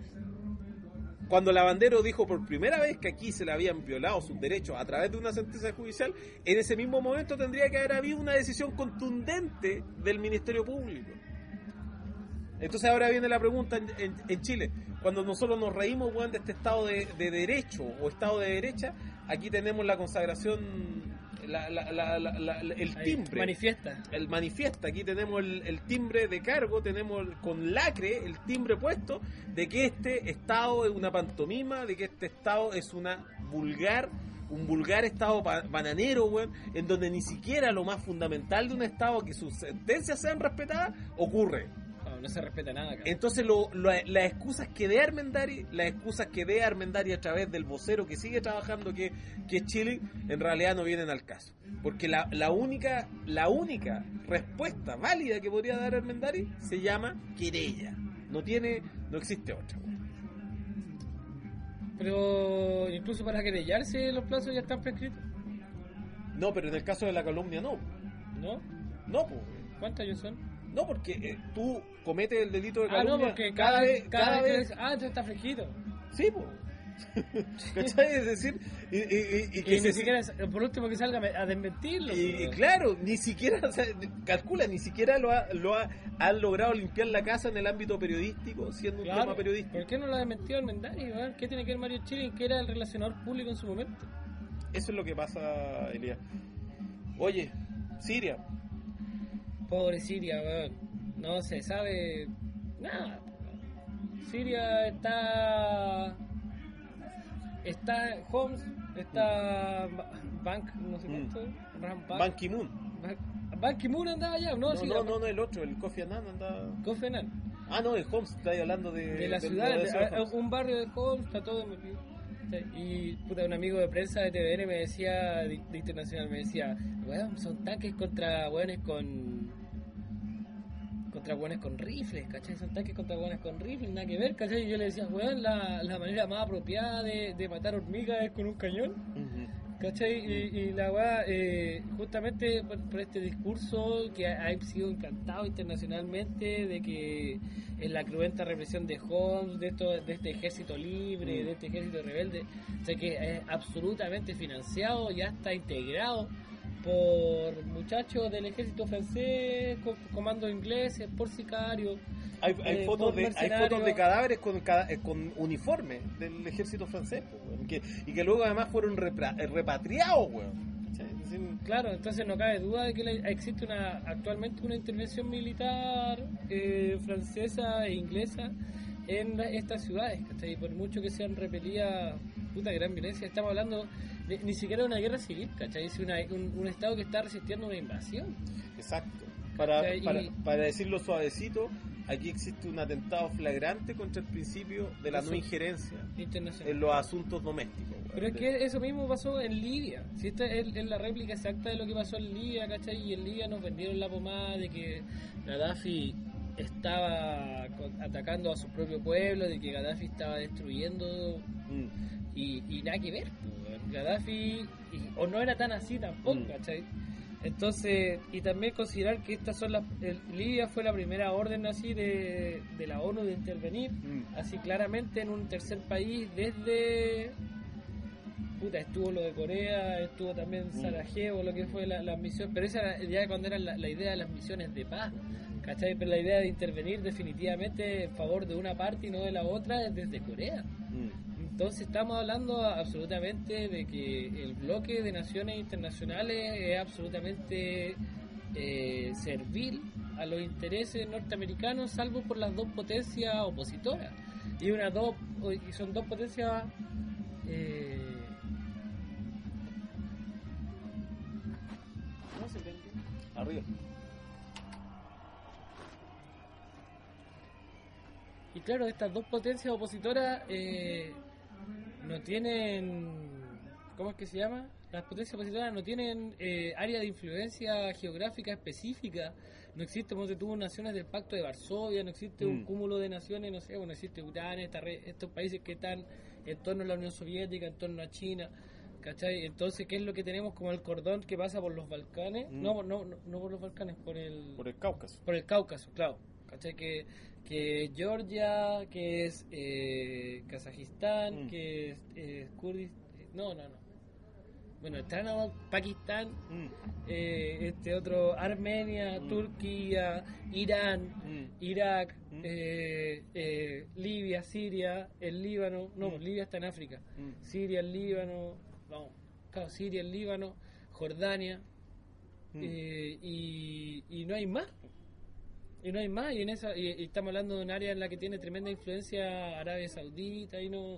S2: Cuando Lavandero dijo por primera vez que aquí se le habían violado sus derechos a través de una sentencia judicial, en ese mismo momento tendría que haber habido una decisión contundente del Ministerio Público. Entonces ahora viene la pregunta en, en, en Chile, cuando nosotros nos reímos, bueno, de este Estado de, de derecho o Estado de derecha, aquí tenemos la consagración, la, la, la, la, la, el timbre.
S1: Manifiesta.
S2: El manifiesta, aquí tenemos el, el timbre de cargo, tenemos con lacre el timbre puesto de que este Estado es una pantomima, de que este Estado es una vulgar, un vulgar Estado bananero, bueno, en donde ni siquiera lo más fundamental de un Estado, que sus sentencias sean respetadas, ocurre.
S1: No se respeta nada acá.
S2: Entonces lo, lo, las excusas que dé Armendáriz, las excusas que dé Armendáriz a través del vocero que sigue trabajando, que, que es Chile, en realidad no vienen al caso. Porque la, la única la única respuesta válida que podría dar Armendáriz se llama querella. No tiene, no existe otra.
S1: Pero incluso para querellarse los plazos ya están prescritos.
S2: No, pero en el caso de la calumnia no.
S1: ¿No?
S2: No, pues.
S1: ¿Cuántos años son?
S2: No, porque eh, tú cometes el delito de calumnia.
S1: Ah, no, porque cada, cada vez... Cada vez que... Ah, entonces está fresquito.
S2: Sí, pues. ¿Cachai? Es decir, y, y, y, y que
S1: y
S2: se...
S1: ni siquiera, por último, que salga a desmentirlo.
S2: Y, y claro, ni siquiera, o sea, calcula, ni siquiera lo ha, lo ha, han logrado limpiar la casa en el ámbito periodístico, siendo un
S1: claro,
S2: tema periodístico.
S1: ¿Por qué no lo ha desmentido Armendáriz? ¿Qué tiene que ver Mario Chile, que era el relacionador público en su momento?
S2: Eso es lo que pasa, Elías. Oye, Siria.
S1: Pobre Siria, weón. No se sabe nada. Siria está... Está Homs, está Bank, no sé cuánto.
S2: Mm. Ban Ki-moon.
S1: Ban Ki-moon andaba allá, ¿no?
S2: No,
S1: sí,
S2: no, no, no, el otro, el Kofi Annan andaba...
S1: Kofi Annan.
S2: Ah, no, de Homs, está ahí hablando de...
S1: De la
S2: de,
S1: ciudad,
S2: de, de, de,
S1: de un barrio de Homs, está todo metido. Y puta, un amigo de prensa de T V N me decía, de, de Internacional, me decía, weón, son tanques contra weones con... contra hueones con rifles, ¿cachai? Son tanques contra hueones con rifles, nada que ver, ¿cachai? Y yo le decía, weón, la, la manera más apropiada de, de matar hormigas es con un cañón, uh-huh. ¿cachai? Y, y la weá, eh, justamente por, por este discurso que ha, ha sido implantado internacionalmente, de que en la cruenta represión de Homs, de, esto, de este ejército libre, uh-huh. de este ejército rebelde, o sea que es absolutamente financiado, ya está integrado por muchachos del ejército francés, con comandos ingleses, por sicarios.
S2: Hay, hay, eh, fotos, de, hay fotos de cadáveres con, con uniforme del ejército francés, pues, que, y que luego además fueron repra, repatriados, weón.
S1: Claro, entonces no cabe duda de que la, existe una actualmente una intervención militar eh, francesa e inglesa en estas ciudades, ¿cachai? Por mucho que sean repelidas, puta gran violencia, estamos hablando de, ni siquiera de una guerra civil, ¿cachai? Es una, un, un estado que está resistiendo una invasión.
S2: Exacto. Para, para, para decirlo suavecito, aquí existe un atentado flagrante contra el principio de la no injerencia en los asuntos domésticos. Bueno.
S1: Pero es que eso mismo pasó en Libia. Si esta es, es la réplica exacta de lo que pasó en Libia, ¿cachai? Y en Libia nos vendieron la pomada de que Gaddafi estaba con, atacando a su propio pueblo, de que Gaddafi estaba destruyendo mm. y, y nada que ver, pues, Gaddafi y, o no era tan así tampoco, mm. ¿cachai? Entonces, y también considerar que estas son las el, Libia fue la primera orden así de, de la ONU de intervenir mm. así claramente en un tercer país desde puta, estuvo lo de Corea, estuvo también Sarajevo, lo que fue la, la misión, pero esa era ya cuando era la, la idea de las misiones de paz, ¿cachai? Pero la idea de intervenir definitivamente en favor de una parte y no de la otra es desde Corea. Mm. Entonces estamos hablando absolutamente de que el bloque de naciones internacionales es absolutamente eh, servil a los intereses norteamericanos, salvo por las dos potencias opositoras. Y una dos y son dos potencias eh, ¿cómo se prende?
S4: Arriba.
S1: Y claro, estas dos potencias opositoras eh, no tienen, ¿cómo es que se llama? Las potencias opositoras no tienen eh, área de influencia geográfica específica. No existe, como se tuvo naciones del Pacto de Varsovia, no existe mm. un cúmulo de naciones, no sé, bueno, existe Ucrania, esta red, estos países que están en torno a la Unión Soviética, en torno a China, ¿cachai? Entonces, ¿qué es lo que tenemos como el cordón que pasa por los Balcanes? Mm. No, no, no, no por los Balcanes, por el...
S4: Por el Cáucaso.
S1: Por el Cáucaso, claro. ¿Cachai? Que, que Georgia, que es eh, Kazajistán, mm. que es eh, Kurdistán, no, no, no. Bueno, están Pakistán, mm. eh, este otro, Armenia, mm. Turquía, Irán, mm. Irak, mm. Eh, eh, Libia, Siria, el Líbano, no, mm. Libia está en África, mm. Siria, el Líbano, no, claro, Siria, el Líbano, Jordania, mm. eh, y, y no hay más. Y no hay más, y en esa y, y estamos hablando de un área en la que tiene tremenda influencia Arabia Saudita y no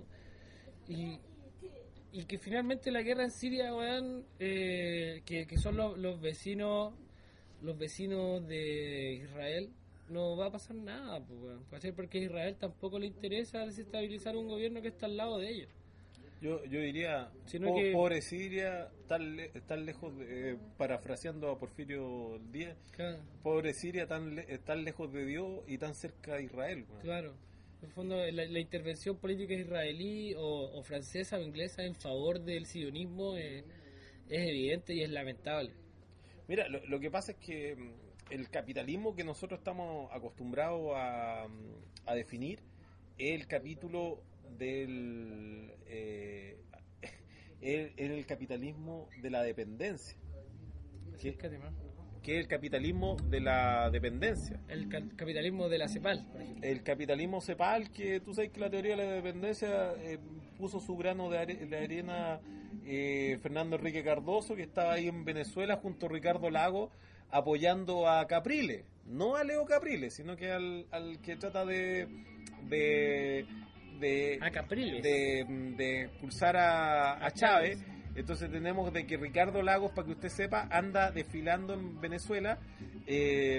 S1: y, y que finalmente la guerra en Siria, weón, eh, que, que son los, los vecinos los vecinos de Israel, no va a pasar nada, pues, weón, porque a Israel tampoco le interesa desestabilizar un gobierno que está al lado de ellos.
S4: Yo, yo diría, po, que... pobre Siria, tan, le, tan lejos, de, eh, parafraseando a Porfirio Díaz, claro. Pobre Siria, tan, le, tan lejos de Dios y tan cerca de Israel. Bueno.
S1: Claro, en el fondo la, la intervención política israelí o, o francesa o inglesa en favor del sionismo es, es evidente y es lamentable.
S4: Mira, lo, lo que pasa es que el capitalismo que nosotros estamos acostumbrados a, a definir es el capítulo del eh, el, el capitalismo de la dependencia, que, que es el capitalismo de la dependencia,
S1: el ca- capitalismo de la CEPAL, por ejemplo.
S4: El capitalismo CEPAL, que tú sabes que la teoría de la dependencia eh, puso su grano de, are- de arena eh, Fernando Enrique Cardoso, que estaba ahí en Venezuela junto a Ricardo Lagos apoyando a Capriles, no a Leo Capriles, sino que al, al que trata de de de,
S1: a Capriles.
S4: de, de expulsar a, a Chávez. Entonces tenemos de que Ricardo Lagos, para que usted sepa, anda desfilando en Venezuela eh,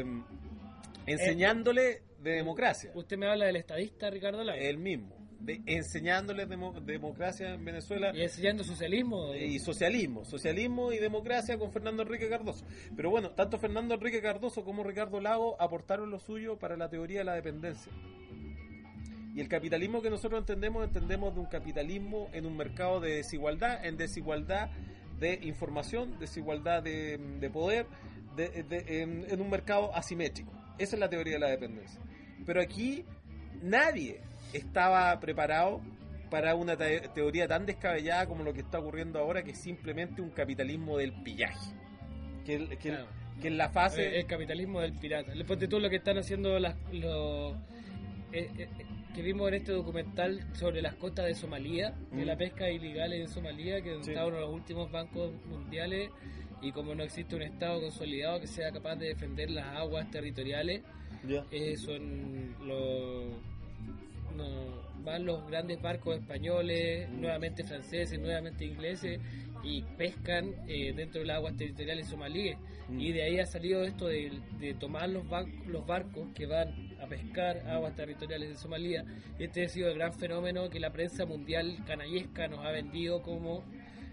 S4: enseñándole eh, de democracia.
S1: Usted me habla del estadista Ricardo Lagos.
S4: El mismo, de, enseñándole demo, democracia en Venezuela.
S1: Y enseñando socialismo.
S4: Y socialismo, socialismo y democracia con Fernando Enrique Cardoso. Pero bueno, tanto Fernando Enrique Cardoso como Ricardo Lagos aportaron lo suyo para la teoría de la dependencia. Y el capitalismo que nosotros entendemos, entendemos de un capitalismo en un mercado de desigualdad, en desigualdad de información, desigualdad de, de poder, de, de, en, en un mercado asimétrico. Esa es la teoría de la dependencia. Pero aquí nadie estaba preparado para una te- teoría tan descabellada como lo que está ocurriendo ahora, que es simplemente un capitalismo del pillaje. Que, que, claro. que en la fase...
S1: El, el capitalismo del pirata. Le ponte tú lo que están haciendo las... Los, eh, eh, que vimos en este documental sobre las costas de Somalia, mm. de la pesca ilegal en Somalia, que sí. está uno de los últimos bancos mundiales, y como no existe un Estado consolidado que sea capaz de defender las aguas territoriales, yeah. eh, son los no, van los grandes barcos españoles, mm. nuevamente franceses, nuevamente ingleses, y pescan eh, dentro de las aguas territoriales somalíes, mm. y de ahí ha salido esto de, de tomar los, ban- los barcos que van a pescar aguas territoriales de Somalia. Este ha sido el gran fenómeno que la prensa mundial canallesca nos ha vendido como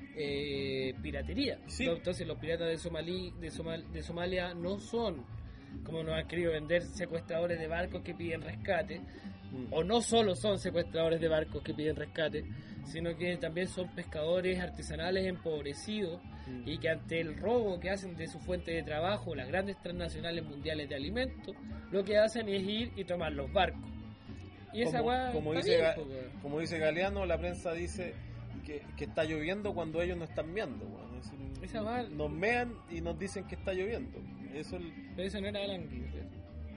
S1: eh, piratería.
S4: Sí.
S1: Entonces los piratas de Somalí, de, Somal, de Somalia no son como nos han querido vender secuestradores de barcos que piden rescate,
S4: Mm.
S1: o no solo son secuestradores de barcos que piden rescate, sino que también son pescadores artesanales empobrecidos
S4: Mm.
S1: y que ante el robo que hacen de su fuente de trabajo, las grandes transnacionales mundiales de alimentos, lo que hacen es ir y tomar los barcos. Y esa
S4: como,
S1: weá
S4: como
S1: está
S4: dice
S1: bien,
S4: Ga-
S1: po, weón.
S4: como dice Galeano, la prensa dice que, que está lloviendo cuando ellos no están viendo, weón. Es decir,
S1: Esa weá-
S4: nos mean y nos dicen que está lloviendo. Eso el-
S1: Pero eso no era Alan Greenberg.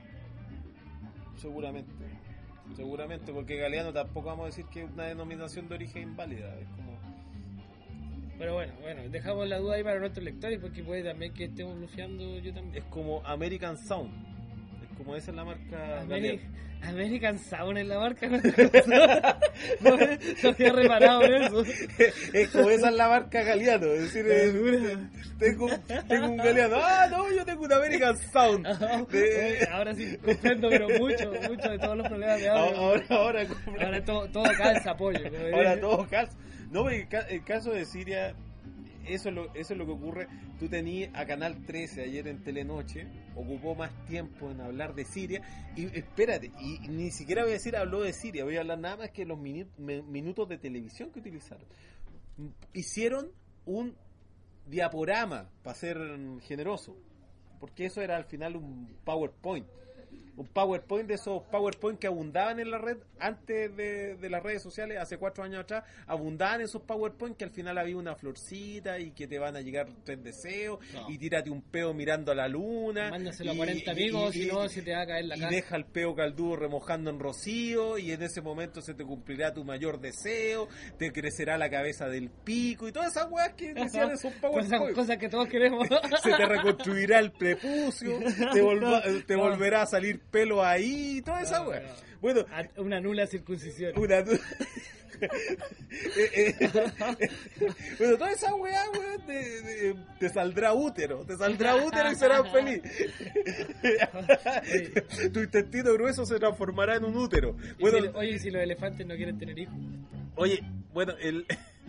S4: seguramente. Seguramente, porque Galeano tampoco vamos a decir que es una denominación de origen inválida. Es como
S1: Pero bueno, bueno, dejamos la duda ahí para nuestros lectores porque puede también que estemos luciando yo también.
S4: es como American Sound. Es como esa es la marca
S1: Ameri-
S4: Galeano.
S1: American Sound es la marca. No, no, no había reparado en eso.
S4: Es como esa es la marca Galeano. Es decir,
S1: La
S4: eh,
S1: dura.
S4: tengo, tengo un Galeano. Ah, no, yo tengo un American Sound. De-
S1: Ahora sí, comprendo, pero mucho, mucho de todos los problemas de audio.
S4: ahora, ahora, ahora,
S1: Ahora todo, todo calza apoyo. como
S4: ahora
S1: diría.
S4: todo caso. No, el, ca- el caso de Siria, eso es lo, eso es lo que ocurre. Tú tenías a Canal trece ayer en Telenoche, ocupó más tiempo en hablar de Siria. Y espérate, y ni siquiera voy a decir habló de Siria, voy a hablar nada más que los minu- me- minutos de televisión que utilizaron. Hicieron un diaporama, para ser generoso, porque eso era al final un PowerPoint. Un PowerPoint de esos PowerPoint que abundaban en la red antes de, de las redes sociales, hace cuatro años atrás, abundaban esos PowerPoint que al final había una florcita y que te van a llegar tres deseos
S1: No.
S4: y tírate un peo mirando a la luna.
S1: Mándaselo a
S4: y-
S1: cuarenta
S4: y-
S1: amigos,
S4: y-
S1: si no,
S4: y-
S1: se te va a caer la
S4: y
S1: casa.
S4: deja el peo caldudo remojando en rocío y en ese momento se te cumplirá tu mayor deseo, te crecerá la cabeza del pico y todas esas weas que decían esos
S1: Cosas,
S4: PowerPoint.
S1: cosas que todos queremos.
S4: Se te reconstruirá el prepucio, te, volva- te
S1: No.
S4: volverá a salir pelo ahí, toda esa
S1: No,
S4: wea.
S1: no.
S4: Bueno,
S1: A- Una nula circuncisión.
S4: una du- Eh, eh, bueno, toda esa weá, weón, te, te- te saldrá útero, te saldrá útero y serás feliz. Tu intestino grueso se transformará en un útero.
S1: Y
S4: Bueno,
S1: si- oye, ¿y si los elefantes no quieren tener hijos?
S4: oye, bueno, el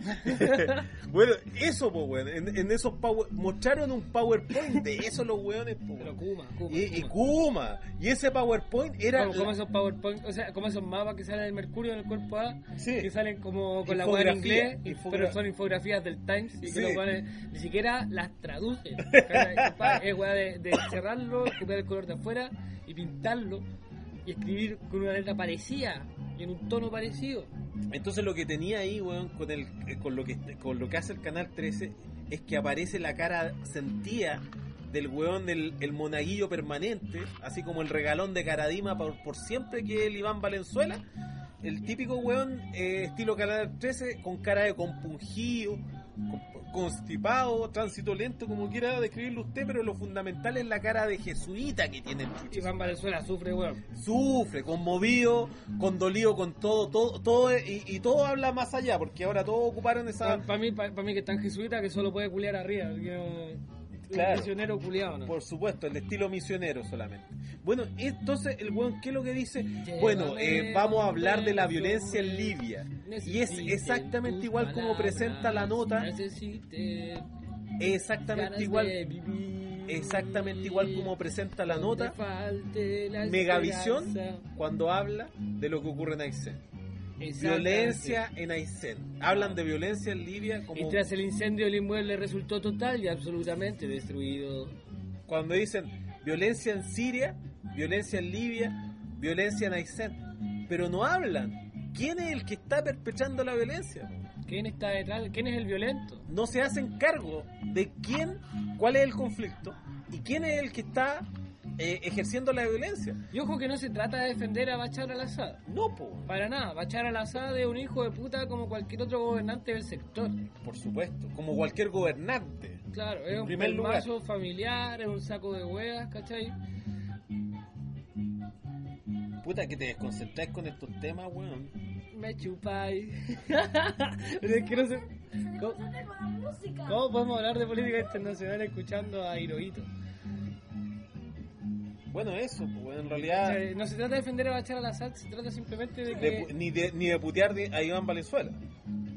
S4: bueno, eso, po, weón, en, en esos power, mostraron un PowerPoint de eso los weones, po,
S1: Pero
S4: weón.
S1: Kuma, Kuma.
S4: Y, y
S1: Kuma.
S4: Kuma, y ese PowerPoint era
S1: Como, como
S4: la-
S1: esos PowerPoint, o sea, como esos mapas que salen del Mercurio en el cuerpo A,
S4: Sí.
S1: que salen como con la web en
S4: Infografía,
S1: inglés,
S4: infogra-
S1: pero son infografías del Times y que
S4: Sí.
S1: los weones ni siquiera las traducen. ¿Cachai? Compadre, es weá de, de cerrarlo, copiar el color de afuera y pintarlo y escribir con una letra parecida y en un tono parecido.
S4: Entonces lo que tenía ahí, weón, con el eh, con lo que con lo que hace el Canal trece es que aparece la cara sentía del weón del el monaguillo permanente, así como el regalón de Caradima por, por siempre, que es el Iván Valenzuela, el típico weón eh, estilo Canal trece con cara de compungido, con- constipado, tránsito lento, como quiera describirlo usted, pero lo fundamental es la cara de jesuita que tiene el chucho.
S1: Iván Valenzuela sufre, weón.
S4: Sufre, conmovido, condolido con todo, todo, todo y, y todo habla más allá, porque ahora todos ocuparon esa...
S1: Para mí, para mí que es tan jesuita que solo puede culiar arriba. Que no,
S4: Claro.
S1: Un misionero culiado, ¿no?
S4: Por supuesto, el estilo misionero solamente. Bueno, entonces el weón, ¿qué es lo que dice?
S1: Llévame
S4: Bueno, eh, vamos a hablar de la
S1: donde
S4: violencia en Libia. Y es
S1: necesite
S4: exactamente
S1: tus
S4: igual como
S1: palabras,
S4: presenta la nota,
S1: necesite
S4: exactamente
S1: ganas
S4: igual,
S1: de vivir,
S4: exactamente igual como presenta la
S1: donde
S4: nota
S1: falte la
S4: Megavisión
S1: esperanza.
S4: cuando habla de lo que ocurre en Aysén.
S1: Exactamente.
S4: Violencia en Aysén. Hablan de violencia en Libia como
S1: Y tras el incendio el inmueble resultó total y absolutamente destruido.
S4: cuando dicen violencia en Siria, violencia en Libia, violencia en Aysén, pero no hablan quién es el que está perpetrando la violencia.
S1: ¿Quién está detrás? ¿Quién es el violento?
S4: No se hacen cargo de quién, cuál es el conflicto y quién es el que está eh, ejerciendo la violencia.
S1: Y ojo que no se trata de defender a Bachar al-Assad.
S4: No, po,
S1: Para nada, Bachar al-Assad es un hijo de puta como cualquier otro gobernante del sector.
S4: por supuesto, como cualquier gobernante.
S1: Claro, es
S4: En
S1: un
S4: primer lugar.
S1: pelmazo familiar, es un saco de huevas, ¿cachai?
S4: Puta, que te desconcentráis con estos temas, weón.
S1: Me chupáis. Pero es que no sé... ¿Cómo,
S5: Concentre con la música.
S1: cómo podemos hablar de política internacional escuchando a Hirohito?
S4: Bueno, eso, pues, en
S1: O
S4: realidad,
S1: sea, no se trata de defender a Bachar al-Assad, se trata simplemente de
S4: de
S1: que...
S4: pu- ni, de, ni de putear de- a Iván Valenzuela.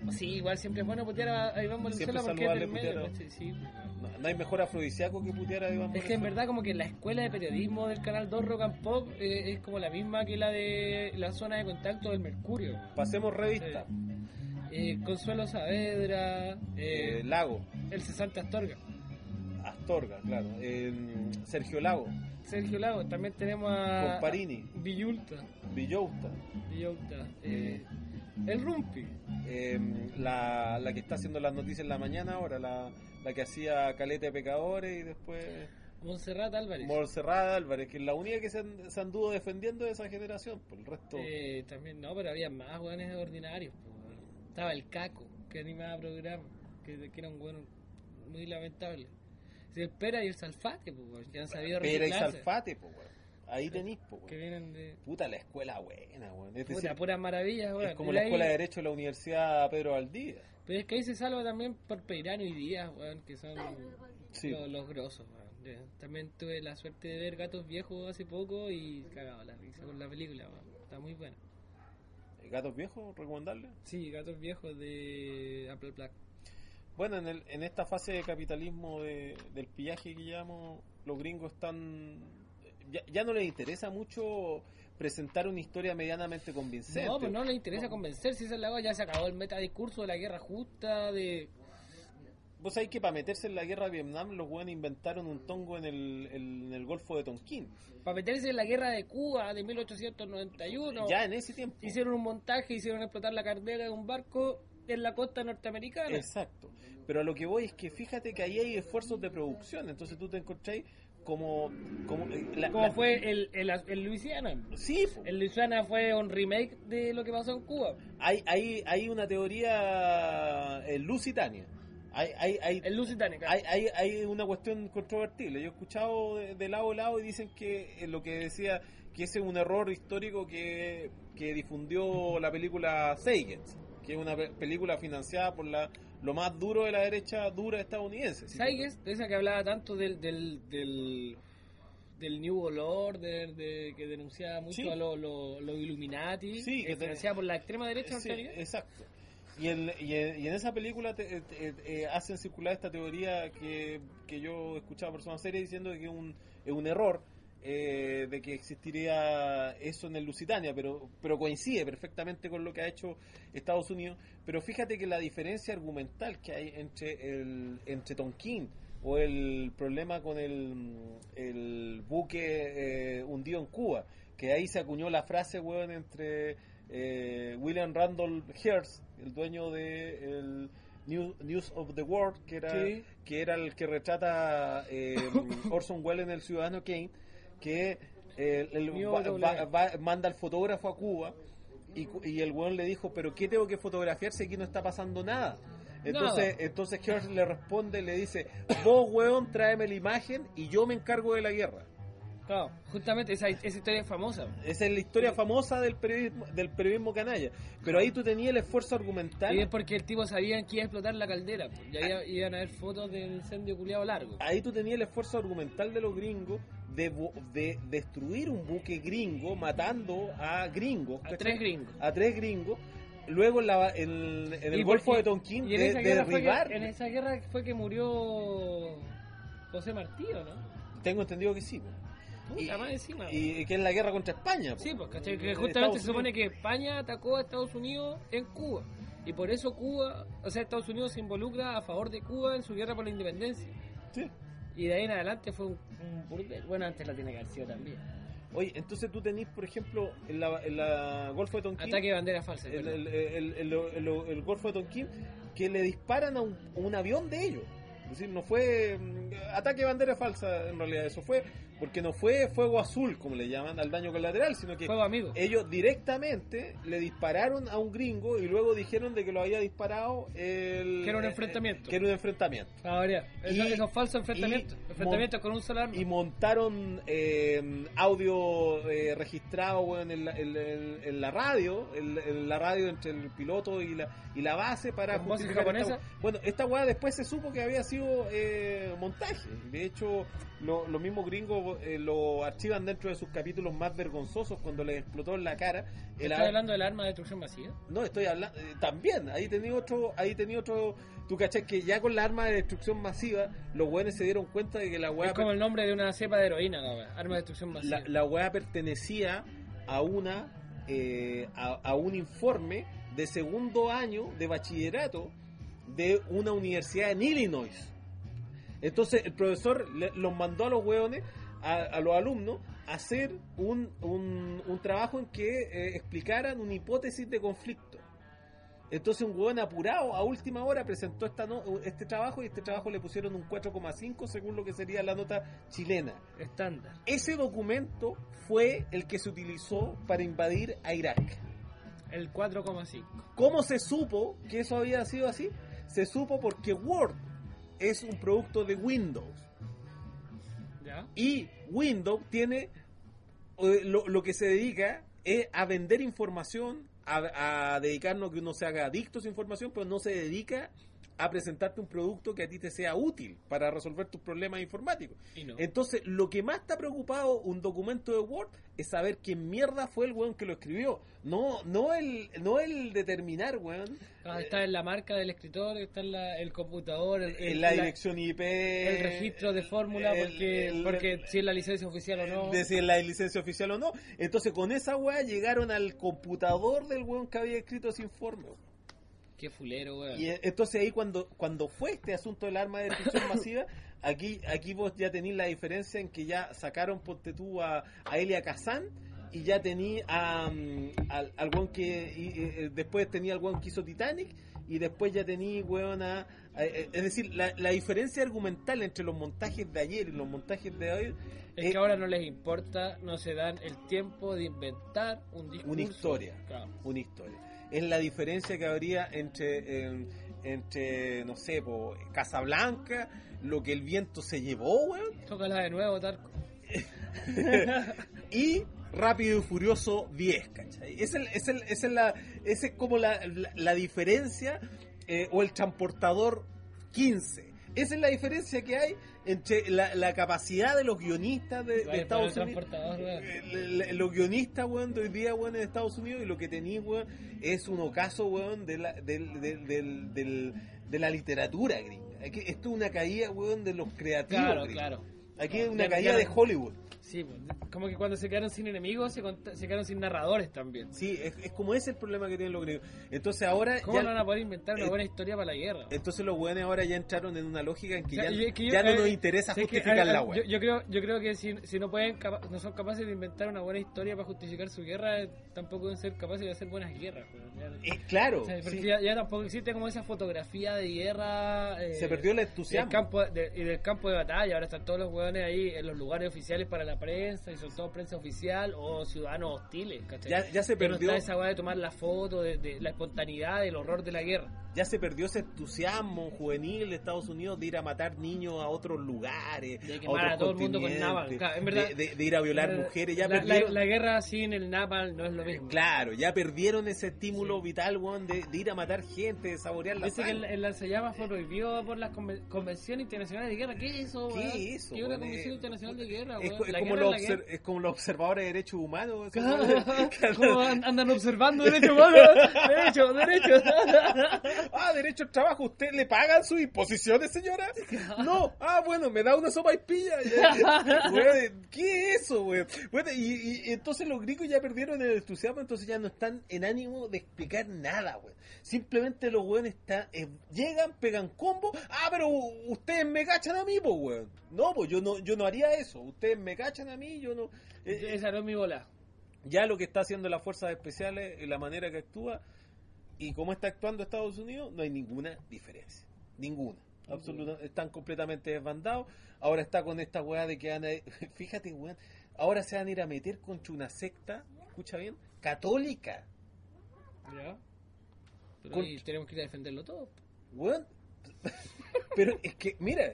S1: Sí, igual siempre es bueno putear a, a Iván Valenzuela porque es del medio.
S4: A...
S1: Sí, sí.
S4: No, no hay mejor afrodisíaco que putear a Iván Valenzuela.
S1: Es que en verdad como que la escuela de periodismo del Canal dos Rock and Pop eh, es como la misma que la de la zona de contacto del Mercurio.
S4: Pasemos revista.
S1: Eh, eh, Consuelo Saavedra, eh,
S4: eh, Lago.
S1: El Cesante Astorga.
S4: Astorga, claro. Eh, Sergio Lago.
S1: Sergio Lago. También tenemos a...
S4: Comparini.
S1: Villulta.
S4: Villolta.
S1: Villolta. Eh, el Rumpi.
S4: Eh, la, la que está haciendo las noticias en la mañana ahora, la, la que hacía Caleta de Pecadores y después...
S1: Montserrat Álvarez.
S4: Montserrat Álvarez, que es la única que se, se anduvo defendiendo de esa generación. Por el resto...
S1: Eh, también, no, pero había más hueones ordinarios. Pues. Estaba el Caco, que animaba programas, que, que era un hueón muy lamentable. Sí, el Pera y el Salfate, pues, que han sabido
S4: Pera y
S1: reciclarse.
S4: Salfate, pues, ahí tenéis, pues,
S1: que vienen de...
S4: Puta, la escuela buena, weón. Es
S1: Puta,
S4: decir,
S1: puras maravillas, weón.
S4: es como
S1: Y
S4: la
S1: ahí-
S4: escuela de Derecho de la Universidad Pedro Valdivia.
S1: Pero es que ahí se salva también por Peirano y Díaz, weón, que son
S4: Sí.
S1: los, los grosos, weón. Ya. También tuve la suerte de ver Gatos Viejos hace poco y cagaba la risa con la película, weón. Está muy buena.
S4: ¿Gatos viejos? ¿Recomendarle?
S1: Sí, Gatos Viejos de Apple Black.
S4: Bueno, en, el, en esta fase de capitalismo de, del pillaje que llamamos, los gringos están... Ya, ya no les interesa mucho presentar una historia medianamente convincente.
S1: No, pues no le interesa
S4: No.
S1: convencer, si esa es la cosa, ya se acabó el metadiscurso de la guerra justa, de...
S4: Vos sabés que para meterse en la guerra de Vietnam los buenos inventaron un tongo en el, el- en el Golfo de Tonquín.
S1: Para meterse en la guerra de Cuba de mil ochocientos noventa y uno,
S4: Ya en ese tiempo.
S1: hicieron un montaje, hicieron explotar la caldera de un barco en la costa norteamericana.
S4: Exacto. Pero a lo que voy es que fíjate que ahí hay esfuerzos de producción. Entonces tú te encontráis como... como, eh, la-
S1: Como
S4: la-
S1: fue el, el, el Luisiana.
S4: Sí, po.
S1: El Luisiana fue un remake de lo que pasó en Cuba.
S4: hay, hay, hay una teoría eh, lusitania. Hay, hay, hay,
S1: El Lusitania.
S4: hay, hay, hay una cuestión controvertible. Yo he escuchado de, de lado a lado y dicen que eh, lo que decía que ese es un error histórico que, que difundió la película Seigens, que es una pe- película financiada por la lo más duro de la derecha dura estadounidense. ¿sí?
S1: Saiges, de esa que hablaba tanto del del, del, del New World Order, de, que denunciaba mucho
S4: Sí.
S1: a los lo, lo Illuminati,
S4: Sí, que
S1: eh,
S4: te-
S1: financiada por la extrema derecha
S4: Sí,
S1: norteamericana.
S4: exacto. Y en, y, en, y en esa película te- te- te- hacen circular esta teoría que, que yo he escuchado a personas serias diciendo que es un, es un error eh, de que existiría eso en el Lusitania, pero, pero coincide perfectamente con lo que ha hecho Estados Unidos. Pero fíjate que la diferencia argumental que hay entre, el, entre Tonquín o el problema con el, el buque eh, hundido en Cuba, que ahí se acuñó la frase, weón, entre... Eh, William Randolph Hearst, el dueño de el News, News of the World, que era
S1: Sí.
S4: que era el que retrata eh, Orson Welles en El Ciudadano Kane, que eh, el-
S1: Mío,
S4: va-
S1: doble.
S4: va- va- manda al fotógrafo a Cuba y, cu- y el weón le dijo, pero ¿qué tengo que fotografiar si aquí no está pasando nada? Entonces,
S1: Nada.
S4: entonces Hearst le responde, le dice, vos weón tráeme la imagen y yo me encargo de la guerra.
S1: Claro, justamente esa, esa historia es famosa.
S4: Esa es la historia famosa del periodismo, del periodismo canalla. Pero ahí tú tenías el esfuerzo argumental.
S1: Y es porque el tipo sabía que iba a explotar la caldera. Pues. Ya iba- iban a haber fotos del incendio culiado largo.
S4: Ahí tú tenías el esfuerzo argumental de los gringos de, bo- de destruir un buque gringo matando a gringos.
S1: A
S4: ¿cachai?
S1: tres gringos.
S4: A tres gringos. Luego en, la- en- en el
S1: Y
S4: Golfo
S1: por-
S4: de Tonquín
S1: y en
S4: de,
S1: esa
S4: de
S1: guerra fue
S4: derribar.
S1: que, en esa guerra fue que murió José Martí, ¿o no?
S4: Tengo entendido que sí. po.
S1: Puta, más encima.
S4: y que es la guerra contra España. po.
S1: Sí, pues, ¿cachai?
S4: Eh,
S1: Que
S4: Estados
S1: justamente se supone
S4: Unidos.
S1: que España atacó a Estados Unidos en Cuba. Y por eso Cuba, o sea, Estados Unidos se involucra a favor de Cuba en su guerra por la independencia.
S4: Sí.
S1: Y de ahí en adelante fue un, un burdel. Bueno, antes la tiene que haber sido también.
S4: Oye, entonces tú tenés, por ejemplo, en la, en la Golfo de Tonquín.
S1: Ataque de bandera falsa.
S4: el,
S1: perdón.
S4: el, el, el, el- el Golfo de Tonquín, que le disparan a un, un avión de ellos. Es decir, no fue mm, ataque de bandera falsa en realidad, eso fue, porque no fue fuego azul, como le llaman, al daño colateral, sino que
S1: Fuego amigo.
S4: ellos directamente le dispararon a un gringo y luego dijeron de que lo había disparado el...
S1: Que era un
S4: eh,
S1: enfrentamiento.
S4: que era un enfrentamiento.
S1: Ahora,
S4: Y-
S1: esos, esos falsos enfrentamientos.
S4: y
S1: Enfrentamientos con un solo arma.
S4: Y montaron eh, audio eh, registrado weón, en, la, en, en- en la radio, en, en la radio entre el piloto y la, y la base para
S1: ¿Con voces
S4: justificar esta
S1: japonesas?
S4: weá. Bueno, esta weá después se supo que había sido sido eh, montaje. De hecho, lo- los mismos gringos eh, lo archivan dentro de sus capítulos más vergonzosos cuando les explotó en la cara. El
S1: ¿Estás
S4: ar-
S1: hablando del arma de destrucción masiva?
S4: No, estoy hablando... eh, también, ahí tenía otro... Ahí tenía otro... Tú cachás que ya con la arma de destrucción masiva, los weones se dieron cuenta de que la weá...
S1: Es como el nombre de una cepa de heroína, la weá. Arma de destrucción masiva.
S4: la, la weá pertenecía a una eh, a, a un informe de segundo año de bachillerato de una universidad en Illinois. Entonces el profesor le- los mandó a los hueones, a, a los alumnos, a hacer un, un, un trabajo en que eh, explicaran una hipótesis de conflicto. Entonces un hueón apurado a última hora presentó esta no- este trabajo, y este trabajo le pusieron un cuatro coma cinco según lo que sería la nota chilena.
S1: Estándar.
S4: Ese documento fue el que se utilizó para invadir a Irak.
S1: El cuatro coma cinco.
S4: ¿Cómo se supo que eso había sido así? Se supo porque Word es un producto de Windows.
S1: ¿Ya?
S4: Y Windows tiene, eh, lo, lo que se dedica es a vender información, a, a dedicarnos a que uno se haga adicto a esa información, pero no se dedica a presentarte un producto que a ti te sea útil para resolver tus problemas informáticos.
S1: Y no.
S4: Entonces, lo que más está preocupado un documento de Word es saber quién mierda fue el weón que lo escribió. No, no el, no el determinar, weón.
S1: Ah, está en la marca del escritor, está en la, el computador, el,
S4: En
S1: el-
S4: la dirección I P,
S1: el registro de fórmula,
S4: el-
S1: porque,
S4: el-
S1: porque si es la licencia oficial o no.
S4: de si es la licencia oficial o no. Entonces, con esa weá llegaron al computador del weón que había escrito ese informe.
S1: Qué fulero, weón.
S4: Y eh, entonces ahí cuando cuando fue este asunto del arma de destrucción masiva, aquí aquí vos ya tenéis la diferencia en que ya sacaron, ponte tú, a, a Elia Kazan, y ya tenía a, mm, al, al weón que y, eh, después tenía al weón que hizo Titanic, y después ya tenía weón a, a- eh, es decir, la, la diferencia argumental entre los montajes de ayer y los montajes de hoy
S1: Es
S4: eh,
S1: que ahora no les importa, no se dan el tiempo de inventar un discurso.
S4: una historia,
S1: Claro.
S4: una historia. Es la diferencia que habría entre, eh, entre no sé, po, Casablanca, lo que el viento se llevó, weón,
S1: Tócala de nuevo, Tarco.
S4: y Rápido y Furioso diez, ¿cachai? Es, el, es, el, es, el la, es como la, la, la diferencia, eh, o el Transportador quince. Esa es la diferencia que hay entre la, la capacidad de los guionistas de, de
S1: Vaya,
S4: Estados
S1: pero el
S4: Unidos.
S1: transportador, weón.
S4: Eh, le- le- Los guionistas, weón, de hoy día, weón, en Estados Unidos, y lo que tenéis, weón, es un ocaso, weón, de la, del, del, del, del- de la literatura gringa. Aquí, esto es una caída, weón, de los creativos
S1: Claro,
S4: gringos.
S1: claro.
S4: Aquí es
S1: Ya-
S4: una
S1: ya
S4: caída
S1: no-
S4: de Hollywood.
S1: Sí, pues, como que cuando se quedaron sin enemigos, se, cont- se quedaron sin narradores también.
S4: Sí, es, es como ese el problema que tienen los gringos. Entonces ahora
S1: ¿Cómo
S4: ya,
S1: no van a poder inventar una
S4: eh,
S1: buena historia para la guerra?
S4: entonces los weones ahora ya entraron en una lógica en que
S1: O sea,
S4: ya,
S1: yo- es que yo-
S4: ya no
S1: eh,
S4: nos interesa
S1: sé que,
S4: justificar
S1: eh,
S4: la
S1: eh,
S4: weá.
S1: yo, yo creo, yo creo que si, si no pueden capa- no son capaces de inventar una buena historia para justificar su guerra, eh, tampoco deben ser capaces de hacer buenas guerras. pues, ya-
S4: Eh, claro,
S1: o sea, porque
S4: sí,
S1: ya, ya tampoco existe como esa fotografía de guerra. eh,
S4: se perdió el
S1: del
S4: entusiasmo.
S1: campo de- y del campo de batalla. Ahora están todos los hueones ahí en los lugares oficiales para la prensa, y son todos prensa oficial o ciudadanos hostiles, ¿cachai?
S4: Ya- ya se
S1: no
S4: perdió.
S1: está esa hueá de tomar la foto, de, de la espontaneidad, del horror de la guerra.
S4: Ya se perdió ese entusiasmo juvenil de Estados Unidos de ir a matar niños a otros lugares,
S1: De
S4: a
S1: quemar
S4: otros
S1: a todo el mundo con
S4: continentes,
S1: napalm. Claro, en verdad,
S4: de, de- de ir a violar
S1: la-
S4: mujeres. Ya
S1: la,
S4: perdieron,
S1: la- la guerra sin el napalm no es lo mismo.
S4: claro, ya perdieron ese estímulo
S1: Sí.
S4: vital, weón, de, de ir a matar gente, de saborear la
S1: Dice que el,
S4: sangre.
S1: el lanzallamas fue prohibido por la conven- Convención Internacional de Guerra. ¿Qué es eso,
S4: ¿Qué
S1: weón?
S4: es eso,
S1: ¿Qué es una
S4: weón?
S1: Convención
S4: Eh,
S1: Internacional de Guerra,
S4: Es,
S1: weón?
S4: co- es
S1: La
S4: como
S1: guerra
S4: los
S1: es la
S4: obser- es como los observadores de derechos humanos. esos
S1: guerra.
S4: weones que andan-
S1: ¿Cómo an- andan observando derechos humanos? Derecho, derecho.
S4: Ah, derecho al trabajo. ¿Usted le pagan sus imposiciones, señora? No. Ah, bueno, me da una sopa y pilla. Weón, ¿qué es eso, güey? Bueno, y, y- y entonces los gringos ya perdieron el entusiasmo, entonces ya no están en ánimo de explicar nada, güey. Simplemente los güeyes están, eh, llegan, pegan combo. Ah, pero ustedes me cachan a mí, pues, güey. No, pues yo no, yo no haría eso. Ustedes me cachan a mí, yo no. eh,
S1: Esa no es mi bola.
S4: ya lo que está haciendo las fuerzas especiales, la manera que actúa y cómo está actuando Estados Unidos, no hay ninguna diferencia. Ninguna. Absolutamente. Están completamente desbandados. Ahora está con esta weá de que van a... Fíjate, weón. Ahora se van a ir a meter contra una secta, escucha bien, católica.
S1: ¿Ya? Pero
S4: Con-
S1: ahí tenemos que ir a defenderlo todo.
S4: Weón. Pero es que, mira,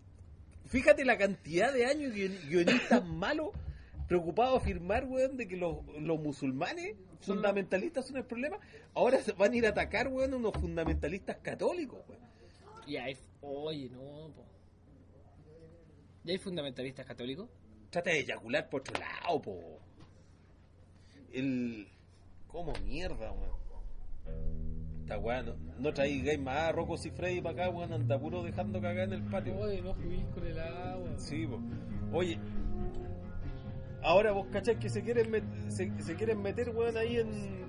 S4: fíjate la cantidad de años guion- guionistas malos preocupados a afirmar, weón, de que los, los musulmanes
S1: Son
S4: fundamentalistas son el problema. Ahora se van a ir a atacar, weón, a unos fundamentalistas católicos, weón.
S1: Y hay, oye, no, po. ¿Y hay fundamentalistas católicos?
S4: Trata de eyacular por otro lado, po. El... ¿Cómo mierda, weón? Esta weá, no, no traí gay más Rocco y Freddy para acá, weón, anda puro dejando cagar en el patio.
S1: Oye, no juguís con el agua.
S4: Sí, po. Oye, ahora vos cachás que se quieren, met- se, se quieren meter, weón, ahí en...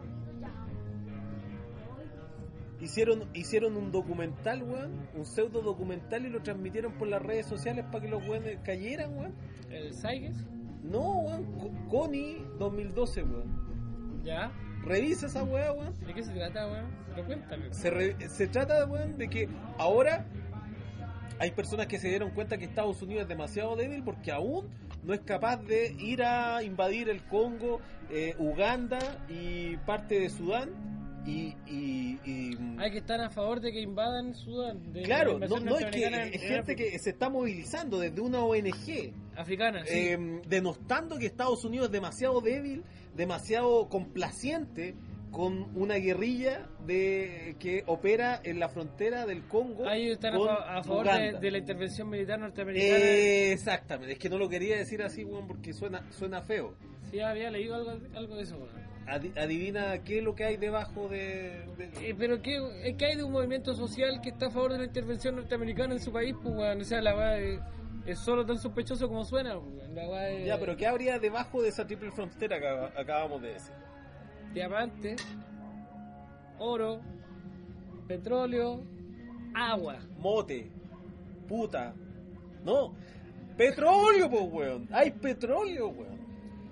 S4: Hicieron, hicieron un documental, weón, un pseudo documental y lo transmitieron por las redes sociales para que los weones cayeran, weón.
S1: ¿El Saiges?
S4: No, weón, Co- Connie dos mil doce, weón.
S1: ¿Ya?
S4: Revisa esa weá, weón.
S1: ¿De qué se trata, weón? Pero cuéntame.
S4: Se, re- se trata, weón, de que ahora hay personas que se dieron cuenta que Estados Unidos es demasiado débil porque aún no es capaz de ir a invadir el Congo, eh, Uganda y parte de Sudán. Y, y, y
S1: Hay que estar a favor de que invadan Sudán. De
S4: claro,
S1: la
S4: no,
S1: invasión
S4: no es que
S1: norteamericana en-
S4: es
S1: en
S4: gente
S1: África.
S4: que se está movilizando desde una O N G,
S1: Africana, sí.
S4: eh, denostando que Estados Unidos es demasiado débil, demasiado complaciente con una guerrilla de que opera en la frontera del Congo.
S1: Ah, ellos están a,
S4: con
S1: fa- a favor de,
S4: Uganda.
S1: de la intervención militar norteamericana.
S4: Eh, exactamente, es que no lo quería decir así, weón, porque suena suena feo.
S1: Sí, había leído algo, algo de eso, weón.
S4: Adi- adivina qué es lo que hay debajo de... de-
S1: Eh, pero ¿qué, eh, ¿qué hay de un movimiento social que está a favor de la intervención norteamericana en su país? Pues, weón, o sea, la weá es, es solo tan sospechoso como suena, pues, weón. La weá es
S4: Ya, pero ¿qué habría debajo de esa triple frontera que acab- acabamos de decir?
S1: diamante, oro, petróleo, agua.
S4: Mote, puta, no, petróleo, pues, weón, hay petróleo, weón.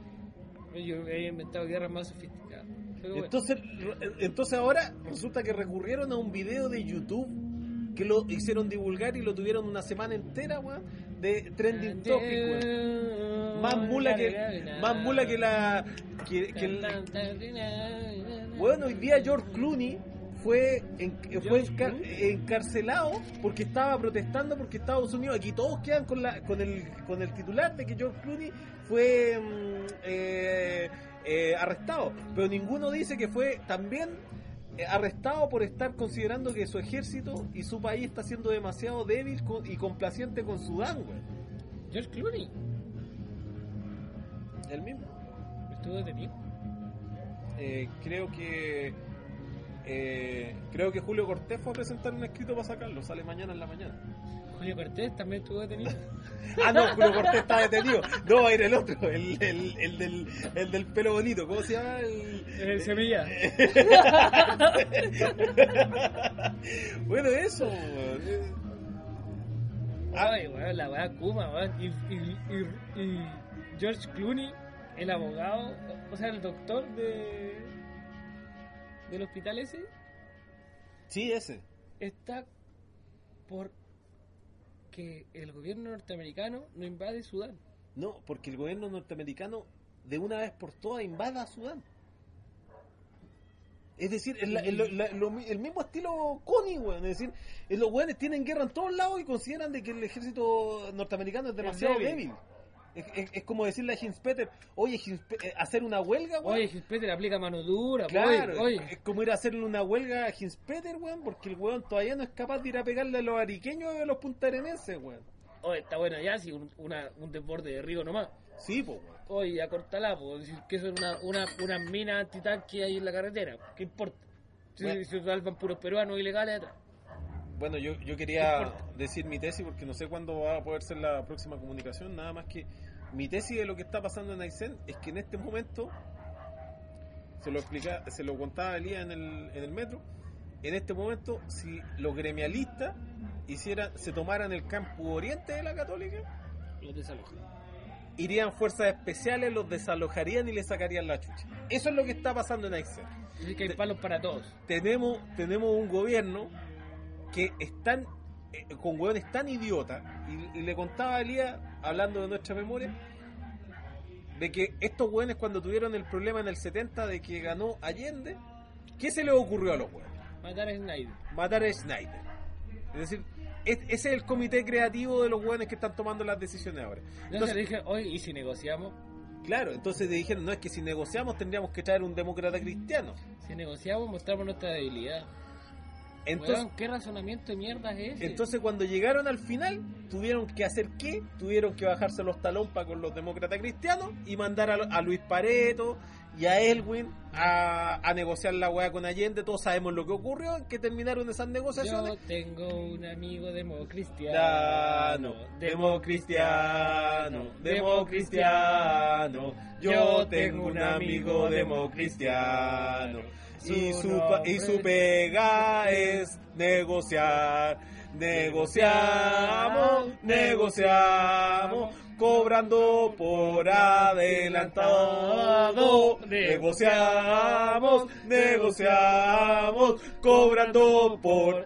S1: Yo he inventado guerras más sofisticadas. Pero bueno.
S4: Entonces, re- entonces ahora resulta que recurrieron a un video de YouTube que lo hicieron divulgar y lo tuvieron una semana entera, weón, de trending topic, weón. Más mula que, más mula que la, que, que el- bueno, hoy día George Clooney fue, en- fue encar- encarcelado porque estaba protestando porque Estados Unidos, aquí todos quedan con la con el con el titular de que George Clooney fue mm, eh, eh, arrestado, pero ninguno dice que fue también eh, arrestado por estar considerando que su ejército y su país está siendo demasiado débil con- y complaciente con Sudán, güey.
S1: George Clooney
S4: El mismo.
S1: estuvo detenido.
S4: Eh, creo que eh, creo que Julio Cortés fue a presentar un escrito para sacarlo, sale mañana en la mañana.
S1: Julio Cortés también estuvo detenido.
S4: Ah, no, Julio Cortés está detenido. No, era el otro, el, el, el, del, el del pelo bonito. ¿Cómo se llama? El,
S1: El Semilla.
S4: Bueno, eso. eh,
S1: Ay, weón, la weá Kuma, weón. Y, y, y, y George Clooney, el abogado, o sea, el doctor de del hospital ese,
S4: Sí, ese.
S1: está por que el gobierno norteamericano no invade Sudán.
S4: No, porque el gobierno norteamericano de una vez por todas invada a Sudán. Es decir, el, el, la- lo- el mismo estilo Connie, weón. Es decir, eh, los weones tienen guerra en todos lados y consideran de que el ejército norteamericano es demasiado
S1: débil.
S4: débil. Es, es- es como decirle a Hinspeter, oye, Hinspe- eh, hacer una huelga, weón.
S1: Oye, Gispeter aplica mano dura, po,
S4: Claro,
S1: oye, oye.
S4: es como ir a hacerle una huelga a Hinspeter, weón, porque el weón todavía no es capaz de ir a pegarle a los ariqueños y a los puntarenenses, weón.
S1: Oye, está bueno ya, si un, una, un desborde de río nomás.
S4: Sí, pues, weón.
S1: Oye, acórtala, po, decir que eso es una, una, una mina antitanque ahí en la carretera. ¿Qué importa? Si,
S4: Bueno.
S1: si salvan puros peruanos ilegales atrás.
S4: Bueno, yo, yo
S1: ¿Qué
S4: quería
S1: importa?
S4: decir mi tesis porque no sé cuándo va a poder ser la próxima comunicación, nada más que mi tesis de lo que está pasando en Aysén es que en este momento, se lo explica, se lo contaba Elías en el, en el metro, en este momento, si los gremialistas hicieran, se tomaran el campus oriente de la Católica,
S1: Los desalojan.
S4: irían fuerzas especiales, los desalojarían y les sacarían la chucha. Eso es lo que está pasando en Aysén.
S1: Dice que hay palos para todos.
S4: Tenemos, tenemos un gobierno que están eh, con hueones tan idiotas, y, y le contaba a Elías, hablando de nuestra memoria, de que estos hueones cuando tuvieron el problema en el setenta de que ganó Allende, ¿qué se les ocurrió a los hueones?
S1: Matar a Snyder.
S4: Matar a Schneider. Es decir, es- ese es el comité creativo de los hueones que están tomando las decisiones ahora.
S1: Entonces
S4: Entonces,
S1: le dije, oye, ¿y si negociamos?
S4: claro, entonces le dijeron, no, es que si negociamos tendríamos que traer un demócrata cristiano.
S1: Si negociamos, mostramos nuestra debilidad.
S4: Entonces,
S1: Weón, ¿qué razonamiento de mierda es ese?
S4: entonces cuando llegaron al final, tuvieron que hacer ¿qué? Tuvieron que bajarse los talompas con los demócratas cristianos y mandar a, a Luis Pareto y a Elwin a, a negociar la weá con Allende. Todos sabemos lo que ocurrió, en que terminaron esas negociaciones.
S1: Yo tengo un amigo
S4: Democristiano,
S1: democristiano,
S4: democristiano, democristiano. Yo tengo un amigo democristiano. Y su, pa- y su pega es negociar. Negociamos, negociamos, cobrando por adelantado. Negociamos, negociamos, cobrando por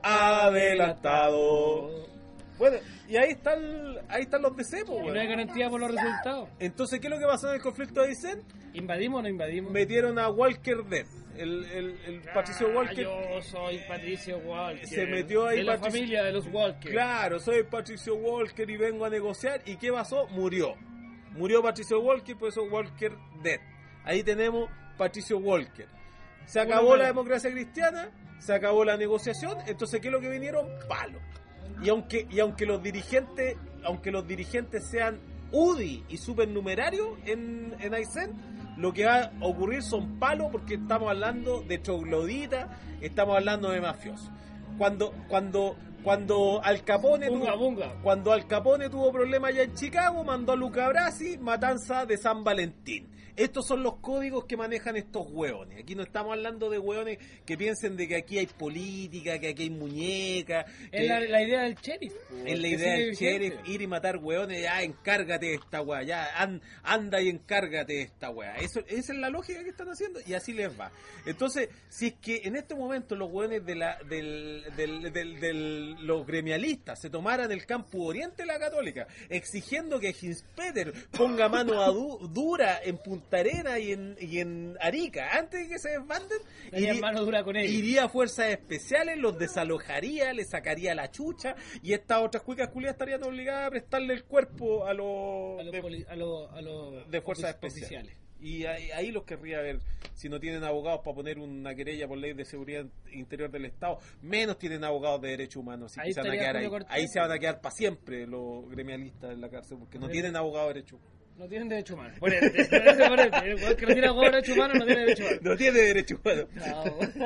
S4: adelantado. Bueno, y ahí están, ahí están los D C, po,
S1: Y no hay
S4: weón.
S1: garantía por los resultados.
S4: Entonces, ¿qué es lo que pasó en el conflicto de Aysén?
S1: ¿Invadimos o no invadimos?
S4: Metieron a Walker Dead, el, el, el Patricio
S1: Ah,
S4: Walker.
S1: Yo soy Patricio Walker.
S4: Se metió ahí
S1: de la
S4: Patricio-
S1: familia de los Walker.
S4: Claro, soy Patricio Walker y vengo a negociar. ¿Y qué pasó? Murió. Murió Patricio Walker, por eso Walker Dead. Ahí tenemos Patricio Walker. Se acabó
S1: Bueno,
S4: la
S1: bueno.
S4: democracia cristiana, se acabó la negociación, entonces ¿qué es lo que vinieron? Palo. Y aunque, y aunque los dirigentes, aunque los dirigentes sean U D I y supernumerarios en, en Aysén, lo que va a ocurrir son palos, porque estamos hablando de trogloditas, estamos hablando de mafiosos. Cuando, cuando, cuando Al Capone
S1: Bunga,
S4: tuvo,
S1: bunga.
S4: cuando Al Capone tuvo problemas allá en Chicago, mandó a Luca Brasi, matanza de San Valentín. Estos son los códigos que manejan estos hueones. Aquí no estamos hablando de hueones que piensen de que aquí hay política, que aquí hay muñeca.
S1: Es
S4: que-
S1: la, la idea del sheriff.
S4: es la
S1: que
S4: idea
S1: sigue
S4: del sheriff,
S1: vigente.
S4: ir y matar hueones, ya encárgate de esta weá, ya an- anda y encárgate de esta weá. Eso, esa es la lógica que están haciendo y así les va. Entonces, si es que en este momento los hueones de la, del, del, del, del- los gremialistas se tomaran el campo oriente de la Católica, exigiendo que Hinspeter ponga mano a du- dura en Punta Arenas y en, y en Arica, antes de que se desbanden,
S1: Tenía
S4: iría-
S1: mano dura con ellos.
S4: iría a fuerzas especiales, los desalojaría, les sacaría la chucha y estas otras cuicas culiadas estarían obligadas a prestarle el cuerpo a los
S1: A los,
S4: de,
S1: poli- a los, a los
S4: de fuerzas
S1: ofici-
S4: especiales. Y ahí, ahí los querría ver, si no tienen abogados para poner una querella por ley de seguridad interior del Estado, menos tienen abogados de derechos humanos, así
S1: Ahí
S4: que se van a
S1: estaría
S4: quedar ahí.
S1: Julio Cortés.
S4: Ahí se van a quedar para siempre los gremialistas en la cárcel, porque no tienen abogados de derechos humanos.
S1: No tienen derecho humano. Ponete, ponete, ponete. El weón que no tiene abogado de derecho humano no tiene derecho humano.
S4: No tiene derechos humanos.
S1: No.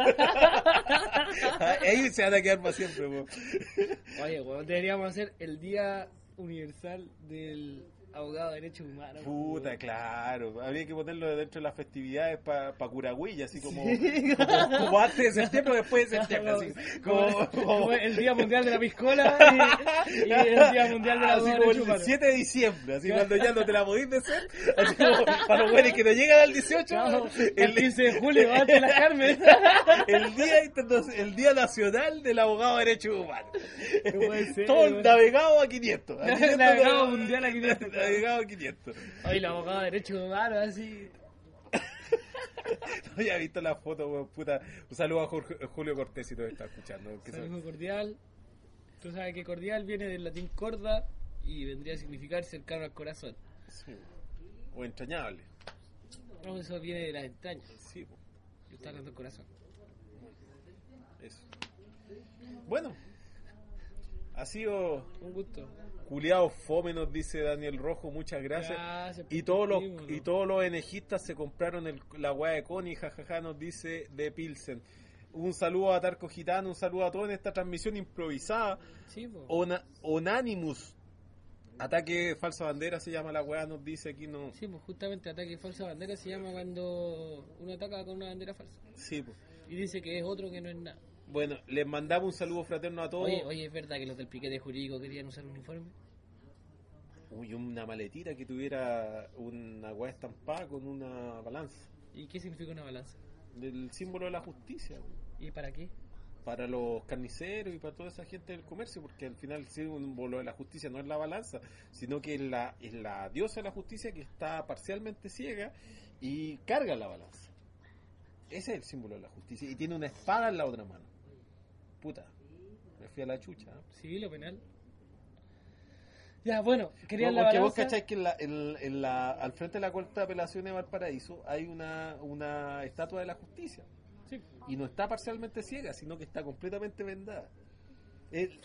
S4: Ahí se van a quedar para siempre, po.
S1: Oye, weón, deberíamos hacer el Día Universal del Abogado de Derechos Humanos.
S4: Puta,
S1: weón.
S4: claro. Habría que ponerlo dentro de las festividades para pa Curagüilla, así como,
S1: Sí.
S4: como, como antes de septiembre o después de septiembre. Así,
S1: Como,
S4: como,
S1: como el Día Mundial de la Piscola y, y el Día Mundial de la
S4: así
S1: Abogado de
S4: como
S1: Derechos
S4: el
S1: Humanos.
S4: siete de diciembre, así cuando ya no te la podís de ser, así como para los güeyes que no llegan al dieciocho,
S1: Chao,
S4: el,
S1: el quince de julio, antes de la Carmen.
S4: el día interna- el día nacional del abogado de derechos humanos.
S1: No puede ser,
S4: Todo
S1: weón.
S4: navegado a quinientos. A quinientos
S1: Navegado mundial a quinientos.
S4: Navegado a quinientos.
S1: Oye, el abogado de derechos humanos, así.
S4: No había visto la foto, weón, puta. Un saludo a Jorge- Julio Cortés si todo está escuchando. que
S1: Saludo cordial. Tú sabes que cordial viene del latín corda y vendría a significar cercano al corazón.
S4: sí, o entrañable.
S1: No, eso viene de las entrañas.
S4: Sí, po,
S1: Yo estaba hablando del corazón.
S4: eso. Bueno, ha sido
S1: Un gusto.
S4: culiado fome, nos dice Daniel Rojo, muchas gracias.
S1: Gracias por
S4: Y todos los
S1: escribirnos.
S4: y todos los enejistas se compraron el, la weá de Connie, jajaja, nos dice de Pilsen. Un saludo a Tarco Gitano, un saludo a todos en esta transmisión improvisada.
S1: Sí, po.
S4: Ona, Onanimus. Ataque falsa bandera se llama la weá, nos dice aquí no.
S1: Sí, pues justamente ataque falsa bandera se llama cuando uno ataca con una bandera falsa.
S4: Sí, po.
S1: Y dice que es otro que no es nada.
S4: Bueno, les mandamos un saludo fraterno a todos.
S1: Oye, oye, ¿es verdad que los del piquete jurídico querían usar uniforme?
S4: Uy, una maletita que tuviera una weá estampada con una balanza.
S1: ¿Y qué significa una balanza?
S4: Del símbolo de la justicia.
S1: ¿Y para qué?
S4: Para los carniceros y para toda esa gente del comercio, porque al final el símbolo de la justicia no es la balanza, sino que es la, es la diosa de la justicia que está parcialmente ciega y carga la balanza. Ese es el símbolo de la justicia y tiene una espada en la otra mano. Puta, me fui a la chucha. ¿eh?
S1: ¿Civil o penal? Ya, bueno, querían
S4: No,
S1: la
S4: porque vos
S1: balanza.
S4: cacháis que en la, en, en la, al frente de la Corte de Apelaciones de Valparaíso hay una, una estatua de la justicia.
S1: Sí.
S4: Y no está parcialmente ciega, sino que está completamente vendada. El...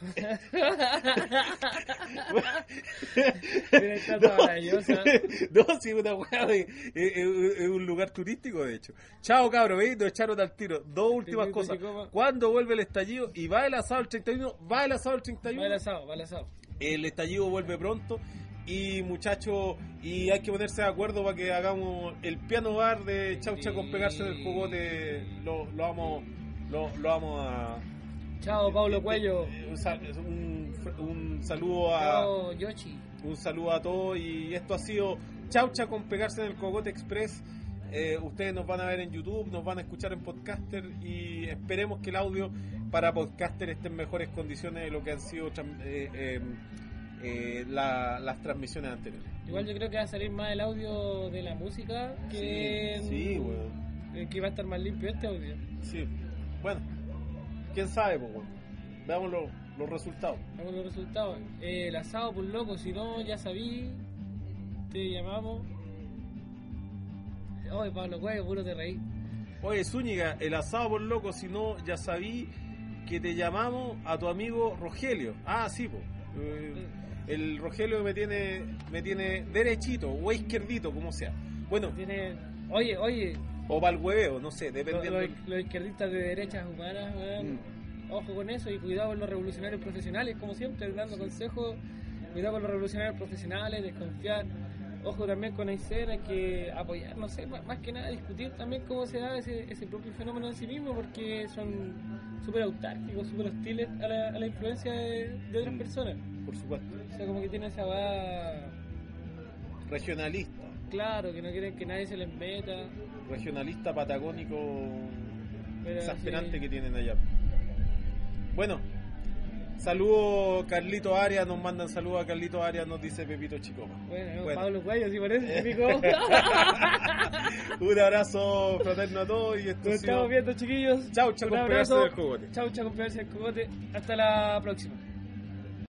S1: Está toda maravillosa.
S4: No, sí, una weá de, es, es un lugar turístico, de hecho. Chao, cabro, ¿veis? Nos echaron al tiro. Dos últimas
S1: Sí,
S4: cosas.
S1: sí, coma.
S4: ¿Cuándo vuelve el estallido? ¿Y va el asado el treinta y uno? ¿Va el asado el treinta y uno?
S1: Va el asado, va el asado.
S4: El estallido vuelve pronto. Y muchachos, y hay que ponerse de acuerdo para que hagamos el piano bar de Chaucha
S1: Sí.
S4: con pegarse en el cogote. Lo, lo vamos lo, lo vamos a...
S1: Chao, Pablo Cuello.
S4: Un, sal- un, un saludo a...
S1: Chao, Yoshi.
S4: Un saludo a todos y esto ha sido Chaucha con pegarse en el Cogote Express. Eh, ustedes nos van a ver en YouTube, nos van a escuchar en Podcaster y esperemos que el audio para Podcaster esté en mejores condiciones de lo que han sido tran- eh, eh, eh, la- las transmisiones anteriores.
S1: Igual yo creo que va a salir más el audio de la música que,
S4: Sí, sí, weón.
S1: eh, que va a estar más limpio este audio.
S4: Sí, bueno, quién sabe, pues, weón. Veamos lo- los resultados.
S1: Vamos los resultados. Eh, el asado, por loco, si no, ya sabí. Te llamamos. Oye, Pablo Cuello, puro te reí.
S4: Oye, Zúñiga, el asado por loco, si no, ya sabí que te llamamos a tu amigo Rogelio. Ah, sí, pues. El Rogelio me tiene me tiene derechito o izquierdito, como sea. Bueno,
S1: Tiene... Oye, oye,
S4: o para el hueveo, no sé,
S1: los,
S4: dependiendo.
S1: los, los izquierdistas de derechas humanas, weón,
S4: Mm.
S1: ojo con eso y cuidado con los revolucionarios profesionales, como siempre, dando consejos. Cuidado con los revolucionarios profesionales, desconfiar. Ojo también con Aysén, hay que apoyar, no sé, más, más que nada discutir también cómo se da ese, ese propio fenómeno en sí mismo, porque son súper autárquicos, súper hostiles a la, a la influencia de, de otras
S4: Mm.
S1: personas.
S4: Por supuesto.
S1: O sea, como que tiene esa va
S4: Regionalista.
S1: claro, que no quieren que nadie se les meta.
S4: Regionalista patagónico
S1: Pero
S4: exasperante
S1: sí.
S4: que tienen allá. Bueno, saludos Carlito Arias, nos mandan saludos a Carlito Arias, nos dice Pepito Chicoma.
S1: Bueno,
S4: Bueno.
S1: Pablo Cuello, sí parece, típico.
S4: Un abrazo fraterno a todos y esto
S1: Nos
S4: ha sido-
S1: estamos viendo, chiquillos.
S4: Chau, chau,
S1: Un
S4: con pegarse
S1: abrazo.
S4: del cogote.
S1: Chau, chau, con pegarse del cogote. Hasta la próxima.